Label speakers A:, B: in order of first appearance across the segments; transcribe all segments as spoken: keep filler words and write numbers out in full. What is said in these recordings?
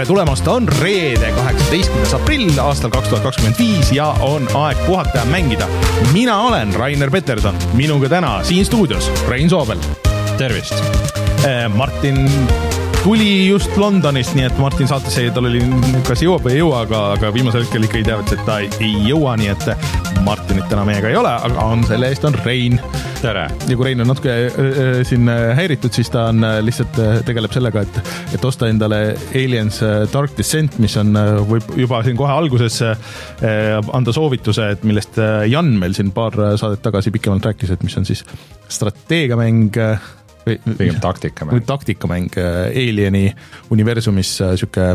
A: tere tulemast, on reede kaheksateistkümnes aprill aastal kaks tuhat kakskümmend viis ja on aeg puhata ja mängida. Mina olen Rainer Peterson, minuga täna siin stuudios Rein Soobel.
B: Tervist.
A: Martin tuli just Londonist, nii et Martin saatesse tal oli kas jõuab või ei jõua, aga, aga viimasel hetkel ikka ei teavad, et ta ei, ei jõua, nii et Martinit täna meiega ei ole, aga on selle eest on Rein.
B: Tere.
A: Ja kui Rein on natuke äh, siin häiritud, siis ta on äh, lihtsalt äh, tegeleb sellega, et, et osta endale Aliens äh, Dark Descent, mis on äh, võib juba siin kohe alguses äh, anda soovituse, et millest äh, Jan meil siin paar saadet tagasi pikemalt rääkis, et mis on siis strateegiamäng äh,
B: pigem taktikamäng.
A: taktikamäng Alieni universumis siuke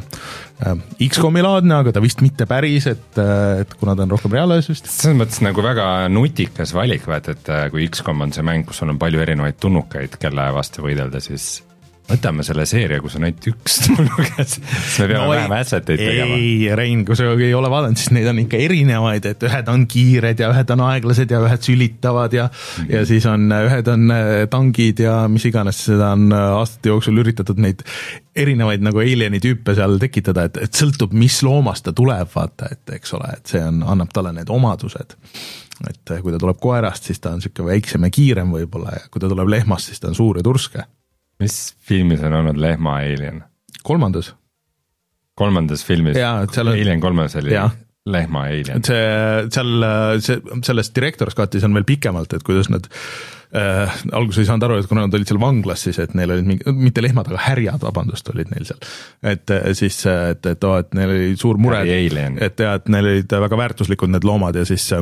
A: X COM-i laadne, aga ta vist mitte päris, et, et kuna ta on rohkem reaalsust.
B: Selles mõttes nagu väga nutikas valik, vaat, et kui X COM on see mäng, kus on palju erinevaid tunnukaid, kelle vastu võidelda, siis võtame selle seeria, kus on ainult üks tunnukas, siis me peame no, vähem asseteid tegema.
A: Ei, Rein, kui sa ei ole vaadanud, siis neid on ikka erinevaid, et ühed on kiired ja ühed on aeglased ja ühed sülitavad ja, mm-hmm. ja siis on ühed on tangid ja mis iganes, seda on aastate jooksul üritatud neid erinevaid nagu alieni tüüpe seal tekitada, et, et sõltub, mis loomast ta tuleb, vaata, et eks ole, et see on, annab talle need omadused. Et kui ta tuleb koerast, siis ta on siuke väiksem ja kiirem võib-olla ja kui ta tuleb lehmast, siis ta on suur ja turske.
B: Mis filmis on olnud lehma Alien?
A: Kolmandas.
B: Kolmandas filmis?
A: Jaa, seal on...
B: Alien kolmas oli
A: ja.
B: Lehma Alien.
A: See, seal, see, selles Director's Cutis on veel pikemalt, et kuidas nad äh, alguses ei saanud aru, et kuna nad olid seal vanglas, siis et neil olid mingi, mitte lehmad, aga härjad, vabandust, olid neil seal. Et siis, et, et, oh, et neil oli suur mure, et, ja, et neil olid väga väärtuslikud need loomad ja siis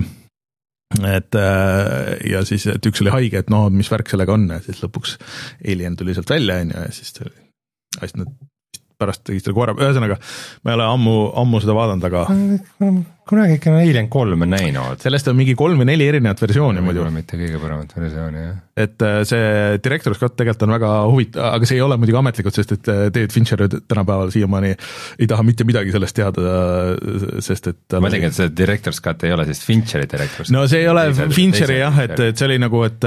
A: et ja siis, et üks oli haige, et no mis värk sellega on ja siis lõpuks Alien tuli sealt välja ja siis hästi nad pärast tegid selle koera, ühesõnaga ma ei ole ammu, ammu seda vaadanud, aga
B: kunagi ikka Alien kolm on näinud.
A: Sellest on mingi kolm või neli erinevat versiooni muidu.
B: Mitte kõige paremat versiooni, jah.
A: Et see Director's Cut tegelikult on väga huvitav, aga see ei ole muidugi ametlikult, sest et David Fincher tänapäeval siiamaani ei taha mitte midagi sellest teada, sest et
B: ma tegin, et see Director's Cut ei ole siis Fincheri Director's Cut.
A: No see ei ole Fincheri jah, et, et see oli nagu, et,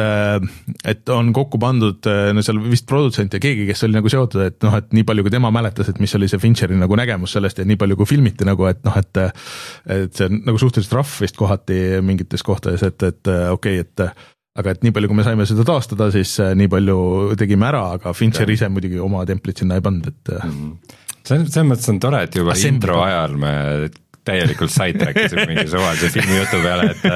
A: et on kokku pandud, no seal vist produtsent ja keegi, kes oli nagu seotud, et noh, et nii palju kui tema mäletas, et mis oli see Fincheri nagu nägemus sellest ja nii palju kui filmiti nagu, et noh, et, et see on nagu suhteliselt rough vist kohati mingites kohtades, et, et okei, okay, et aga et nii palju, kui me saime seda taastada, siis nii palju tegime ära, aga Fincher ise muidugi oma templit sinna ei pannud, et
B: mm-hmm. see, see mõttes on tore, et juba Assembly. Intro ajal me täielikult sait rääkisime mingi suvalise filmi jutu peale, et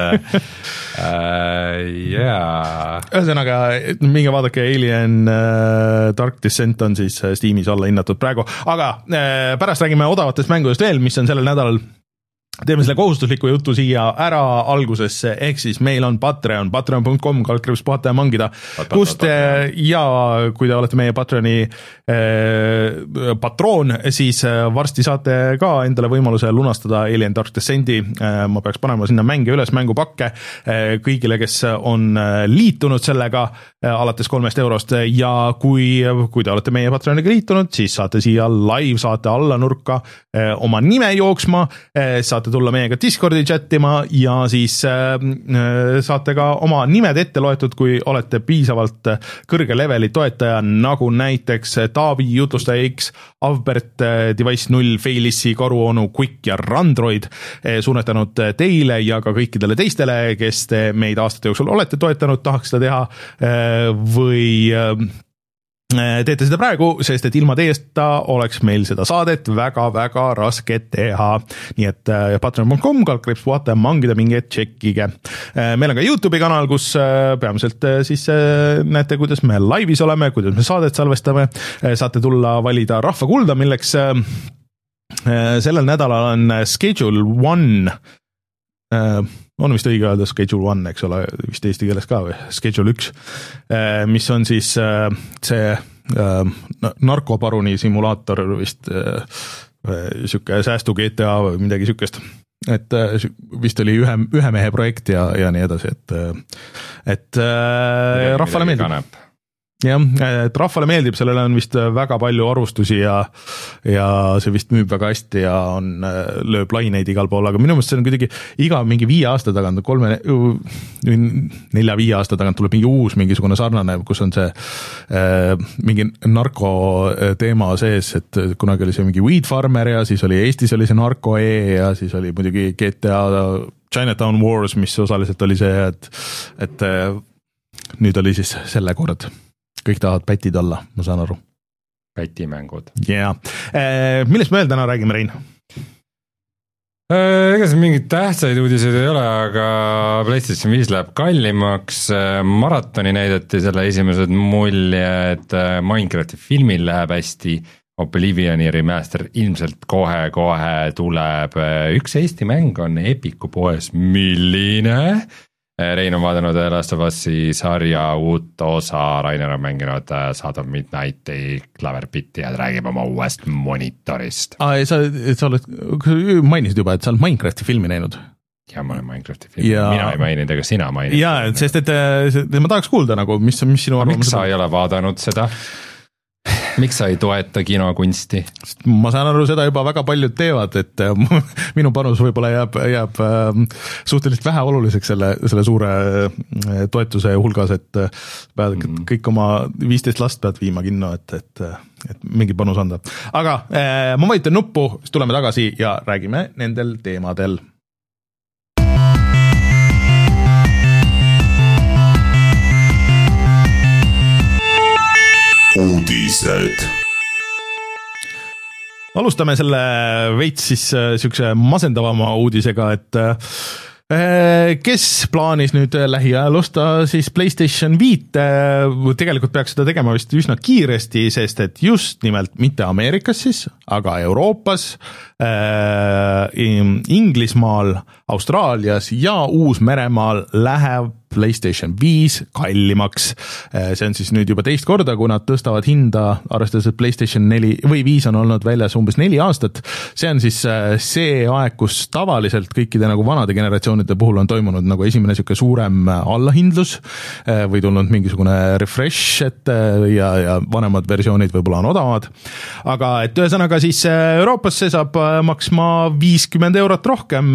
B: äh, yeah.
A: Ühesõnaga, minge vaadake Alien äh, Dark Descent on siis Steamis alla hinnatud praegu, aga äh, pärast räägime odavatest mängudest veel, mis on sellel nädalal. Teeme selle kohustusliku jutu siia ära algusesse, ehk siis meil on Patreon, patreon punkt com, kalkriips puhata ja mangida, kust ja kui te olete meie Patreoni eh, patroon, siis varsti saate ka endale võimaluse lunastada Alien Dark Descendi, eh, ma peaks panema sinna mänge üles, mängupakke eh, kõigile, kes on liitunud sellega eh, alates kolmest eurost ja kui, kui te olete meie Patreoniga liitunud, siis saate siia live, saate alla nurka eh, oma nime jooksma, eh, saate tulla meiega Discordi chattima ja siis äh, saate ka oma nimed ette loetud, kui olete piisavalt kõrge leveli toetaja, nagu näiteks Taavi, Jutlustaja X, Avbert, Device null, Failissi, Karuonu, Quick ja Randroid suunetanud teile ja ka kõikidele teistele, kes te meid aastate jooksul olete toetanud, tahaks seda teha äh, või äh, teete seda praegu, sest et ilma teiesta oleks meil seda saadet väga-väga raske teha. Nii et patreon punkt com, kalkriips puhata ja mangida mingi tšekkige. Meil on ka YouTube'i kanal, kus peamiselt siis näete, kuidas me laivis oleme, kuidas me saadet salvestame. Saate tulla valida rahva kulda, milleks sellel nädalal on Schedule One, on vist õige öelda Schedule One, eks ole, vist eesti keeles ka või, Schedule üks, mis on siis see narkoparuni simulaator vist siuke säästu G T A või midagi siukest, et vist oli ühe, ühe mehe projekt ja, ja nii edasi, et, et rahvale meeldib. jah, et rahvale meeldib, sellele on vist väga palju arvustusi ja ja see vist müüb väga hästi ja on, lööb laineid igal pool, aga minu meelest see on kuidagi iga mingi viie aasta tagant, kolme, nelja-viie aasta tagant tuleb mingi uus mingisugune sarnane, kus on see äh, mingi narko teema sees, et kunagi oli see mingi Weed Farmer ja siis oli Eestis oli see Narko E ja siis oli muidugi G T A Chinatown Wars, mis osaliselt oli see, et, et nüüd oli siis selle kord. Kõik tahavad pätid olla, ma saan aru.
B: Pätimängud.
A: Jaa. Millest me veel täna räägime, Rein?
B: Ega see mingid tähtsaid uudiseid ei ole, aga PlayStation viis läheb kallimaks. Maratoni näidati selle esimesed muljed, Minecrafti filmil läheb hästi, Oblivioni remaster ilmselt kohe-kohe tuleb. Üks Eesti mäng on Epiku poes, milline? Rein on vaadanud Last of Us'i sarja uut osa, Rainer on mänginud Sound of Midnighti, Clover Piti ja räägib oma uuest monitorist.
A: Aa, sa, sa oled, mainisid juba, et sa oled Minecrafti filmi näinud?
B: Ja ma olen Minecrafti filmi, ja... mina ei maininud, ega sina maininud.
A: Jaa, sest et, et ma tahaks kuulda nagu, mis, mis sinu arvamus...
B: Miks sa ei ole vaadanud seda? Miks sa ei toeta kinokunsti?
A: Ma saan aru, seda juba väga paljud teevad, et minu panus võib-olla jääb, jääb suhteliselt vähe oluliseks selle, selle suure toetuse hulgas, et pead, kõik oma viisteist last pead viima kinno, et, et, et mingi panus anda. Aga ma vajutan nuppu, siis tuleme tagasi ja räägime nendel teemadel.
C: Uudised.
A: Alustame selle veits siis siukse masendavama uudisega, et kes plaanis nüüd lähiajal osta siis PlayStation viite, tegelikult peaks seda tegema vist üsna kiiresti, sest et just nimelt mitte Ameerikas siis, aga Euroopas, Inglismaal, Austraalias ja Uus-Meremaal läheb PlayStation viis kallimaks. See on siis nüüd juba teist korda, kui nad tõstavad hinda, arvestades, et PlayStation neli või viis on olnud väljas umbes neli aastat. See on siis see aeg, kus tavaliselt kõikide nagu vanade generatsioonide puhul on toimunud nagu esimene siuke suurem allahindlus või tulnud mingisugune refresh, et ja, ja vanemad versioonid võib-olla on odavad. Aga et ühesõnaga siis Euroopas see saab maksma viiskümmend eurot rohkem,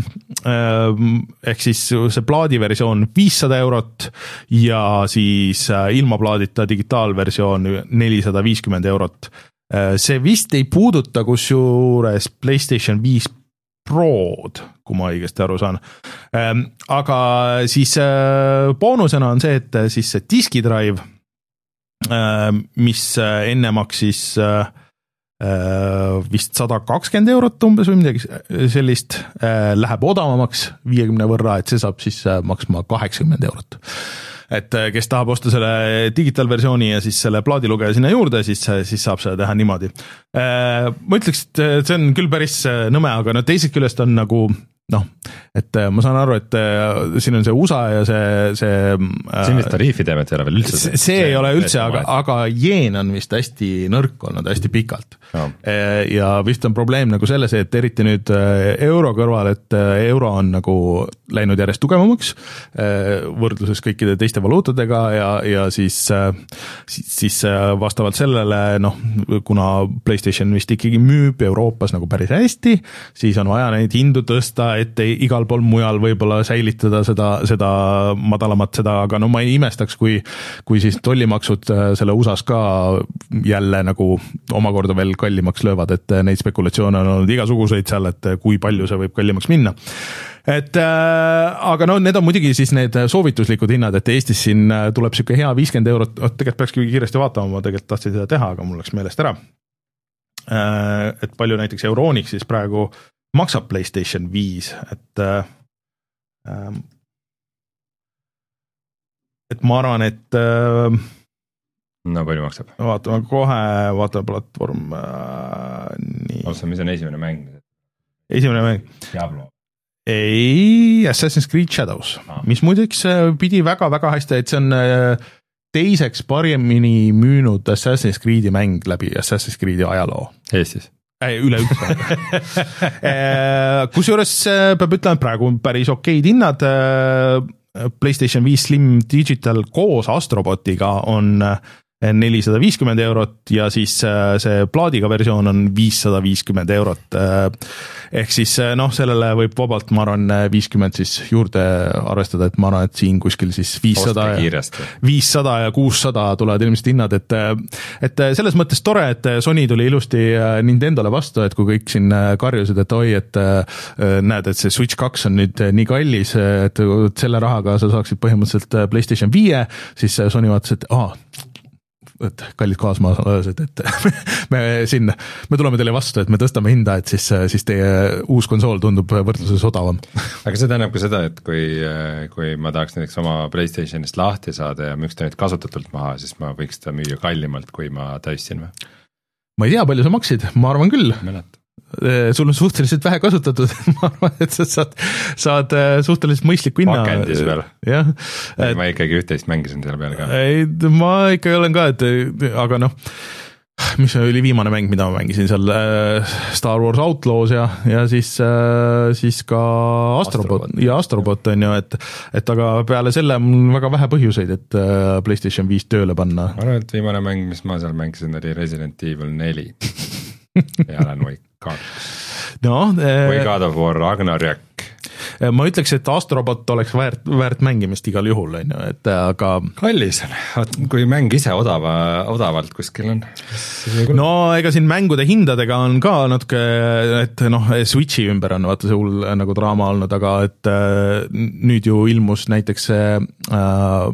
A: ehk siis see plaadiversioon viissada eurot ja siis ilma plaadita digitaalversioon nelisada viiskümmend eurot. See vist ei puuduta kusjuures PlayStation viis Prod, kui ma õigesti aru saan. Aga siis boonusena on see, et siis see diskidrive, mis enne maksis vist sada kakskümmend eurot umbes või midagi sellist, läheb odavamaks viiekümne võrra, et see saab siis maksma kaheksakümmend eurot. Et kes tahab osta selle digitaalversiooni ja siis selle plaadilugeja sinna juurde, siis, siis saab seda teha niimoodi. Ma ütleks, et see on küll päris nõme, aga no teisest küljest on nagu noh, et ma saan aru, et siin on see U S A ja see... see
B: siin vist tariifiteemet ei ole veel üldse.
A: See, see ei ole üldse, aga, aga jeen on vist hästi nõrk olnud, hästi pikalt. No. Ja vist on probleem nagu selles, et eriti nüüd euro kõrval, et euro on nagu läinud järjest tugevamaks võrdluses kõikide teiste valuutadega ja, ja siis, siis, siis vastavalt sellele, noh, kuna PlayStation vist ikkagi müüb Euroopas nagu päris hästi, siis on vaja neid hindu tõsta, et igal pool mujal võib-olla säilitada seda, seda madalamat seda, aga no ma ei imestaks, kui, kui siis tollimaksud selle U S A-s ka jälle nagu omakorda veel kallimaks löövad, et neid spekulatsioone on olnud igasuguseid seal, et kui palju see võib kallimaks minna. Et aga no need on muidugi siis need soovituslikud hinnad, et Eestis siin tuleb siuke hea viiskümmend eurot, tegelikult peakski kiiresti vaatama, ma tegelikult tahtsin seda teha, aga mul läks meelest ära. Et palju näiteks Euroniks siis praegu maksab PlayStation viis, et äh, et ma arvan, et äh,
B: no palju maksab?
A: Vaatame kohe, vaatame platvorm äh, nii.
B: Osa, mis on esimene mäng?
A: Esimene mäng?
B: Diablo.
A: Ei, Assassin's Creed Shadows, ah. mis muideks pidi väga-väga hästi, et see on teiseks parimini müünud Assassin's Creed'i mäng läbi Assassin's Creed'i ajaloo.
B: Eestis?
A: Üleüldse. Kusjuures peab ütlema, et praegu on päris okeid hinnad. PlayStation viis Slim Digital koos Astrobotiga on nelisada viiskümmend eurot ja siis see plaadiga versioon on viissada viiskümmend eurot. Ehk siis noh, sellele võib vabalt, ma arvan, viiskümmend siis juurde arvestada, et ma arvan, et siin kuskil siis viissada ja, viissada ja kuussada tulevad ilmselt hinnad, et, et selles mõttes tore, et Sony tuli ilusti Nintendole vastu, et kui kõik siin karjusid, et oi, et näed, et see Switch kaks on nüüd nii kallis, et selle rahaga sa saaksid põhimõtteliselt PlayStation viie, siis Sony vaatas, et aa, et kallid kaasmaalased, et me siin, me tuleme teile vastu, et me tõstame hinda, et siis, siis teie uus konsool tundub võrdluses odavam.
B: Aga see tähendab ka seda, et kui, kui ma tahaks näiteks oma PlayStationist lahti saada ja müüks ta nüüd kasutatult maha, siis ma võiks ta müüa kallimalt, kui ma täissin või?
A: Ma ei tea, palju sa maksid, ma arvan küll.
B: Mälet.
A: Sul on suhteliselt vähe kasutatud, ma arvan, et sa saad, saad suhteliselt mõistliku hinna.
B: Pakendis veel.
A: Jah.
B: Et, ma ikkagi üht-teist mängisin selle peale ka.
A: Ei, ma ikka olen ka, et aga noh, mis oli viimane mäng, mida ma mängisin seal, Star Wars Outlaws ja, ja siis, siis ka Astrobot, Astrobot ja Astrobot on ju, et, et aga peale selle on väga vähe põhjuseid, et PlayStation viis tööle panna.
B: Ma arvan, et viimane mäng, mis ma seal mängisin, oli Resident Evil neli ja Alan Wake kaks. No, või God of War Ragnarök.
A: Ma ütleks, et Astrobot oleks väärt, väärt mängimist igal juhul, et aga
B: kallis on, kui mäng ise odava, odavalt kuskil on.
A: No ega siin mängude hindadega on ka natuke, et noh, Switchi ümber on vaata see hull nagu draama olnud, aga et nüüd ju ilmus näiteks see uh,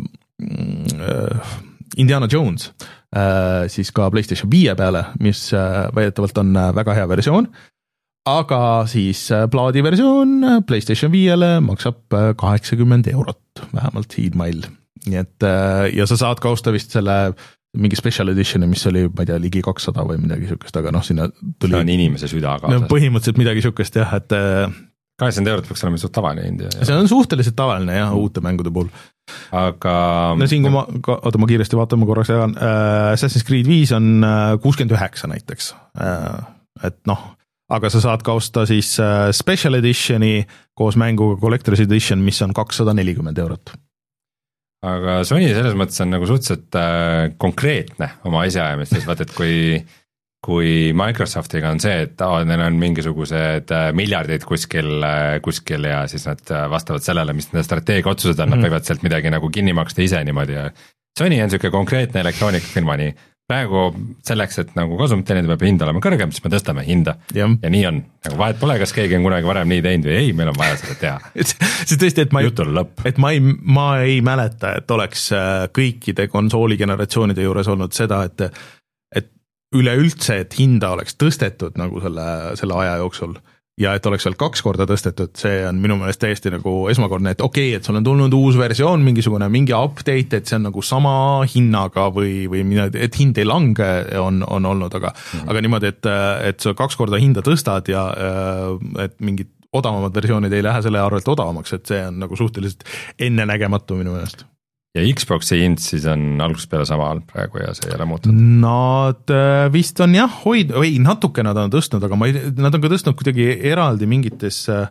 A: uh, Indiana Jones uh, siis ka PlayStation viie peale, mis uh, väidetavalt on väga hea versioon, aga siis plaadi versioon PlayStation viiele maksab kaheksakümmend eurot, vähemalt hiidmail. Nii et, ja sa saad ka osta vist selle mingi special editioni, mis oli, ma ei tea, ligi kakssada või midagi sükest, aga noh, sinna tuli...
B: See on inimese süda kaasas.
A: No, põhimõtteliselt midagi sükest jah, et...
B: kaheksakümmend eurot peaks olema suht tavaline hind.
A: See on suhteliselt tavaline jah, uute mängude puhul.
B: Aga...
A: No siin, kui ma, oota, ma kiiresti vaatan, ma korraks jagan, uh, Assassin's Creed viis on kuuskümmend üheksa näiteks, uh, et noh, aga sa saad ka osta siis uh, special editioni koos mänguga Collector's Edition, mis on kakssada nelikümmend eurot.
B: Aga Sony selles mõttes on nagu suhteliselt äh, konkreetne oma asjaajamistes, vaat et kui, kui Microsoftiga on see, et oh, neil on mingisugused äh, miljardid kuskil, äh, kuskil ja siis nad äh, vastavad sellele, mis nende strateegia otsused on, mm. nad võivad sealt midagi nagu kinni maksta ise niimoodi ja Sony on niisugune konkreetne elektroonikafirma, nii praegu selleks, et nagu kasumit teenida, peab hind olema kõrgem, siis me tõstame hinda ja, ja nii on, nagu vahet pole, kas keegi on kunagi varem nii teinud või ei, meil on vaja seda teha.
A: see tõesti, et ma ei, et ma ei, ma ei mäleta, et oleks kõikide konsooligeneratsioonide juures olnud seda, et, et üleüldse, et hinda oleks tõstetud nagu selle, selle aja jooksul ja et oleks veel kaks korda tõstetud, see on minu meelest täiesti nagu esmakordne, et okei, okay, et sul on tulnud uus versioon, mingisugune mingi update, et see on nagu sama hinnaga või, või mina, et hind ei lange, on, on olnud, aga, mm-hmm. aga niimoodi, et, et sa kaks korda hinda tõstad ja et mingid odavamad versioonid ei lähe selle arvelt odavamaks, et see on nagu suhteliselt ennenägematu minu meelest.
B: Ja Xboxi hind siis on algusest peale sama all praegu ja see ei ole muutunud?
A: Nad vist on jah, hoid, või natuke nad on tõstnud, aga ma ei, nad on ka tõstnud kuidagi eraldi mingites äh,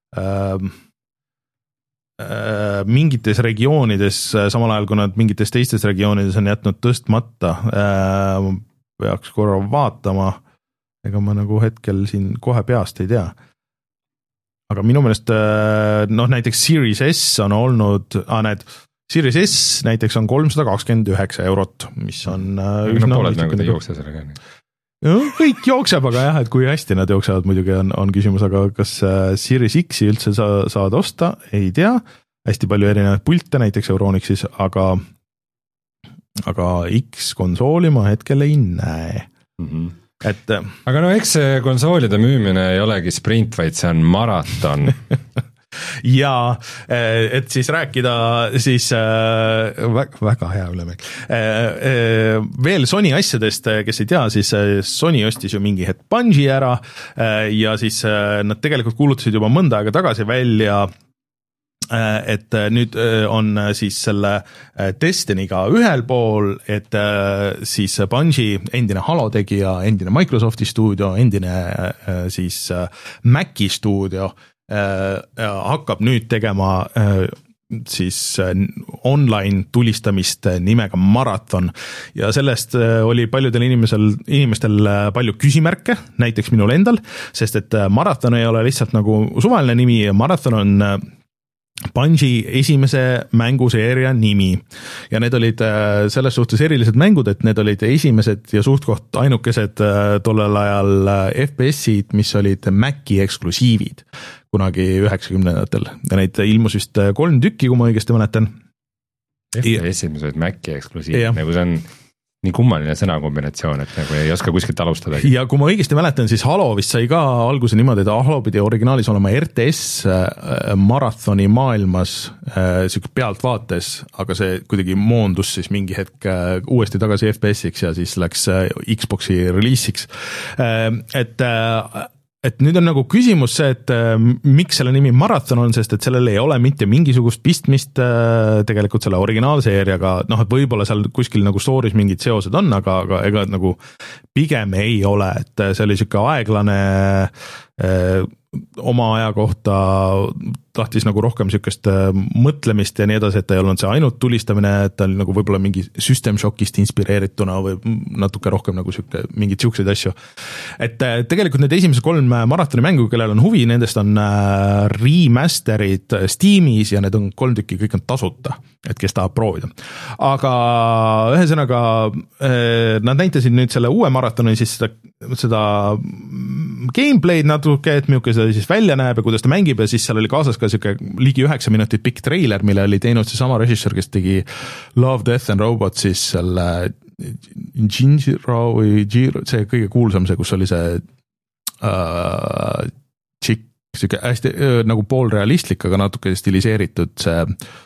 A: äh, mingites regioonides, samal ajal kui nad mingites teistes regioonides on jätnud tõstmata. Äh, peaks korra vaatama, ega ma nagu hetkel siin kohe peast ei tea. Aga minu meelest äh, noh, näiteks Series S on olnud, ah, need Series S näiteks on kolmsada kakskümmend üheksa eurot, mis on
B: üsna no, pooled mängud ei jookse sellega.
A: No, kõik jookseb, aga jah, et kui hästi nad jooksevad muidugi on, on küsimus, aga kas Series X-i üldse sa, saad osta, ei tea, hästi palju erinevaid pilte näiteks Euronixis, aga, aga X-konsooli ma hetkel ei näe. Mm-hmm. Et,
B: aga no eks see konsoolide müümine ei olegi sprint, vaid see on maraton.
A: ja et siis rääkida siis väga, väga hea ülemäng. Veel Sony asjadest, kes ei tea, siis Sony ostis ju mingi hetk Bungie ära ja siis nad tegelikult kuulutasid juba mõnda aega tagasi välja, et nüüd on siis selle Destinyga ühel pool, et siis Bungie, endine Halo tegija, endine Microsofti stuudio, endine siis Maci stuudio, Äh, hakkab nüüd tegema äh, siis online tulistamist nimega Marathon ja sellest oli paljudel inimesel, inimestel palju küsimärke, näiteks minul endal, sest et Marathon ei ole lihtsalt nagu suvaline nimi, Marathon on Bungie esimese mänguseeria nimi ja need olid selles suhtes erilised mängud, et need olid esimesed ja suht-koht ainukesed tollel ajal F P S-id, mis olid Maci eksklusiivid kunagi üheksakümnendatel ja neid ilmus vist kolm tükki, kui ma õigesti mäletan.
B: F P S-id, mis olid Maci eksklusiivid, nagu see on nii kummaline sõnakombinatsioon, et nagu ei oska kuskilt alustada.
A: Ja kui ma õigesti mäletan, siis Halo vist sai ka alguse niimoodi, et Halo pidi originaalis olema R T S marathoni maailmas siuke pealtvaates, aga see kuidagi moondus siis mingi hetk uuesti tagasi F P S-iks ja siis läks Xboxi releasiks. Et et nüüd on nagu küsimus see, et miks selle nimi Marathon on, sest et sellel ei ole mitte mingisugust pistmist tegelikult selle originaalseeriaga, noh, et võib-olla seal kuskil nagu story's mingid seosed on, aga, aga ega nagu pigem ei ole, et see oli siuke aeglane eh, oma aja kohta tahtis nagu rohkem siukest mõtlemist ja nii edasi, et ta ei olnud see ainult tulistamine, et ta oli nagu võib-olla mingi System Shockist inspireerituna või natuke rohkem nagu siuke, mingid siukseid asju. Et tegelikult need esimesed kolm Marathoni mängu, kellel on huvi, nendest on remasterid Steamis ja need on kolm tükki, kõik on tasuta, et kes tahab proovida. Aga ühesõnaga nad näitasid nüüd selle uue Marathoni siis seda, seda gameplay'd natuke, et milline see siis välja näeb ja kuidas ta mängib ja siis seal oli kaasas ka siuke ligi üheksa minutit pikk treiler, mille oli teinud see sama režissöör, kes tegi Love, Death and Robots, siis selle Jinjiro või Jiro, see kõige kuulsam see, kus oli see uh, tšikk, siuke hästi uh, nagu poolrealistlik, aga natuke stiliseeritud see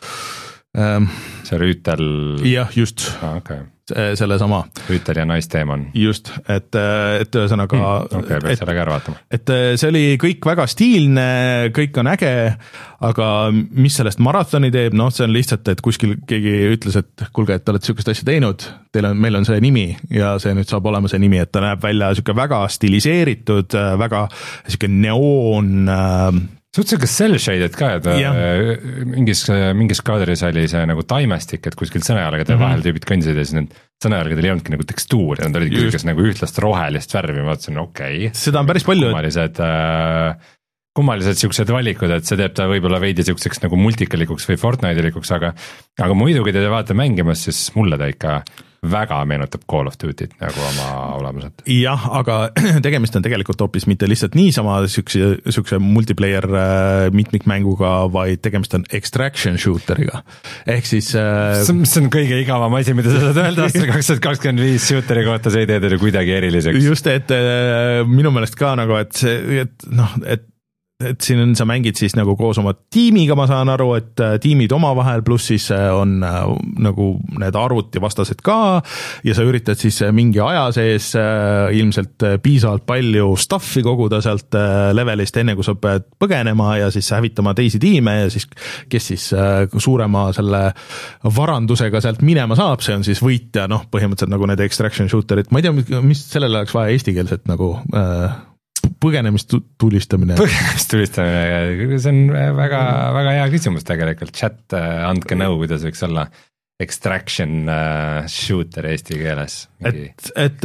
A: um,
B: see rüütel.
A: Jah, just.
B: Ah, okay.
A: Selle sama.
B: Rüütel ja naisteemon.
A: Just, et, et ühesõnaga
B: hmm, okay, et, et,
A: et see oli kõik väga stiilne, kõik on äge, aga mis sellest marathoni teeb, noh, see on lihtsalt, et kuskil keegi ütles, et kuulge, et te olete siukest asja teinud, teil on, meil on see nimi ja see nüüd saab olema see nimi, et ta näeb välja siuke väga stiliseeritud, väga siuke neoon
B: suhteliselt ka cell-shaded ka, et yeah. mingis, mingis kaadris oli see nagu taimestik, et kuskil sõnajalgadel mm -hmm. vahel tüübid kõndisid ja siis need sõnajalgadel ei olnudki nagu tekstuuri, nad olid kõigest nagu ühtlast rohelist värvi, ma mõtlesin, okei okay.
A: seda on päris palju.
B: Kummalised, kummalised siuksed valikud, et see teeb ta võib-olla veidi siukseks nagu multikalikuks või Fortnite'ilikuks, aga aga muidugi te vaate mängimas, siis mulle ta ikka väga meenutab Call of Duty't nagu oma olemuselt.
A: Jah, aga tegemist on tegelikult hoopis mitte lihtsalt niisama siukse, siukse multiplayer mitmikmänguga, vaid tegemist on extraction shooteriga. Ehk siis äh...
B: see on kõige igavam asi, mida sa saad öelda aastal kaks tuhat kakskümmend viis shooteri kohta, see ei tee teile kuidagi eriliseks.
A: Just, et äh, minu meelest ka nagu, et see, et noh, et et siin on, sa mängid siis nagu koos oma tiimiga, ma saan aru, et tiimid omavahel, pluss siis on nagu need arvutivastased ka ja sa üritad siis mingi aja sees ilmselt piisavalt palju stuffi koguda sealt levelist, enne kui sa pead põgenema ja siis hävitama teisi tiime ja siis kes siis suurema selle varandusega sealt minema saab, see on siis võitja, noh, põhimõtteliselt nagu need extraction shooterid, ma ei tea, mis sellele oleks vaja eestikeelset nagu äh, põgenemist tulistamine.
B: Põgenemist tulistamine, see on väga, väga hea küsimus tegelikult, chat andke nõu, kuidas võiks olla extraction uh, shooter eesti keeles.
A: Et, et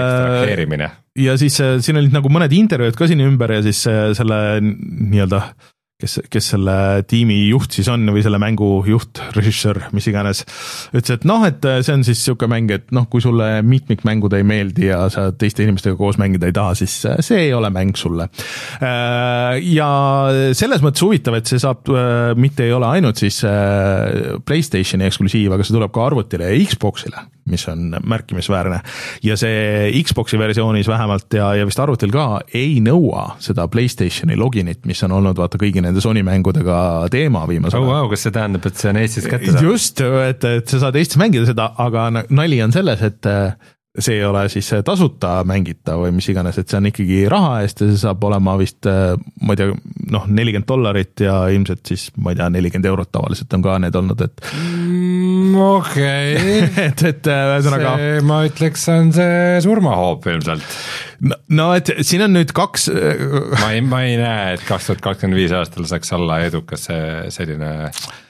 A: äh, ja siis äh, siin olid nagu mõned intervjuud ka siin ümber ja siis äh, selle nii-öelda kes, kes selle tiimi juht siis on või selle mängu juht, režissöör, mis iganes, ütles, et noh, et see on siis siuke mäng, et noh, kui sulle mitmikmängud ei meeldi ja sa teiste inimestega koos mängida ei taha, siis see ei ole mäng sulle. Ja selles mõttes huvitav, et see saab, mitte ei ole ainult siis PlayStationi eksklusiiv, aga see tuleb ka arvutile ja Xboxile, mis on märkimisväärne. Ja see Xboxi versioonis vähemalt ja, ja vist arvutil ka ei nõua seda PlayStationi loginit, mis on olnud vaata kõigi nende Sony mängudega teema viimasel.
B: Oh, wow, kas see tähendab, et see on Eestis kätte saab?
A: Just, et, et sa saad Eestis mängida seda, aga nali on selles, et see ei ole siis tasuta mängita või mis iganes, et see on ikkagi raha eest ja see saab olema vist, ma ei tea, noh, nelikümmend dollarit ja ilmselt siis, ma ei tea, nelikümmend eurot tavaliselt on ka need olnud, et
B: mm, okei okay.
A: et, et ühesõnaga
B: see, ma ütleks, on see surmahoop ilmselt.
A: No, no, et siin on nüüd kaks
B: ma ei, ma ei näe, et kaks tuhat kakskümmend viis aastal saaks olla edukas see selline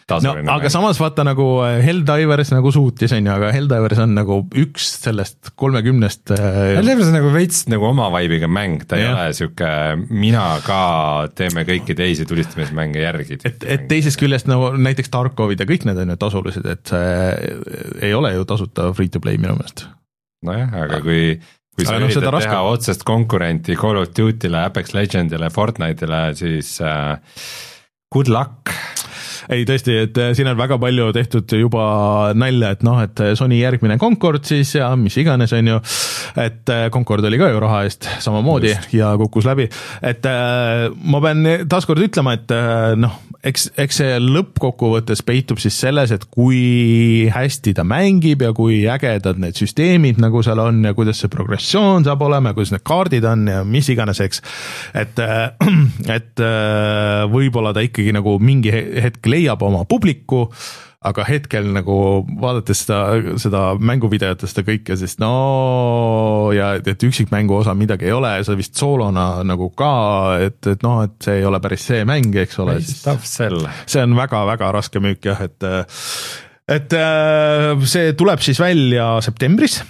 B: no,
A: aga samas vaata nagu Helldivers nagu suutis, on ju, aga Helldivers on nagu üks sellest kolmekümnest
B: Helldivers on nagu veits nagu oma vibe'iga mäng, ta ja. Ei ole siuke mina ka teeme kõiki teisi tulistamismänge järgi.
A: Et, et teisest küljest nagu näiteks Tarkovid ja kõik need on ju tasulised, et see ei ole ju tasuta free to play minu meelest.
B: Nojah, aga kui kui sa üritad no, teha otsest konkurenti Call of Duty'le, Apex Legendile, Fortnite'ile, siis uh, good luck.
A: Ei tõesti, et siin on väga palju tehtud juba nalja, et noh, et Sony järgmine Concord siis ja mis iganes on ju, et Concord oli ka ju raha eest samamoodi Just. Ja kukkus läbi, et ma pean taaskord ütlema, et noh, eks, eks see lõppkokkuvõttes peitub siis selles, et kui hästi ta mängib ja kui ägedad need süsteemid nagu seal on ja kuidas see progressioon saab olema ja kuidas need kaardid on ja mis iganes, eks, et, et võib-olla ta ikkagi nagu mingi hetk leiab oma publiku, aga hetkel nagu vaadates seda, seda mänguvideotest ja kõike, siis no ja et üksikmängu osa midagi ei ole, sa vist soolona nagu ka, et, et noh, et see ei ole päris see mäng, eks ole. See on väga-väga raske müük jah, et, et see tuleb siis välja septembris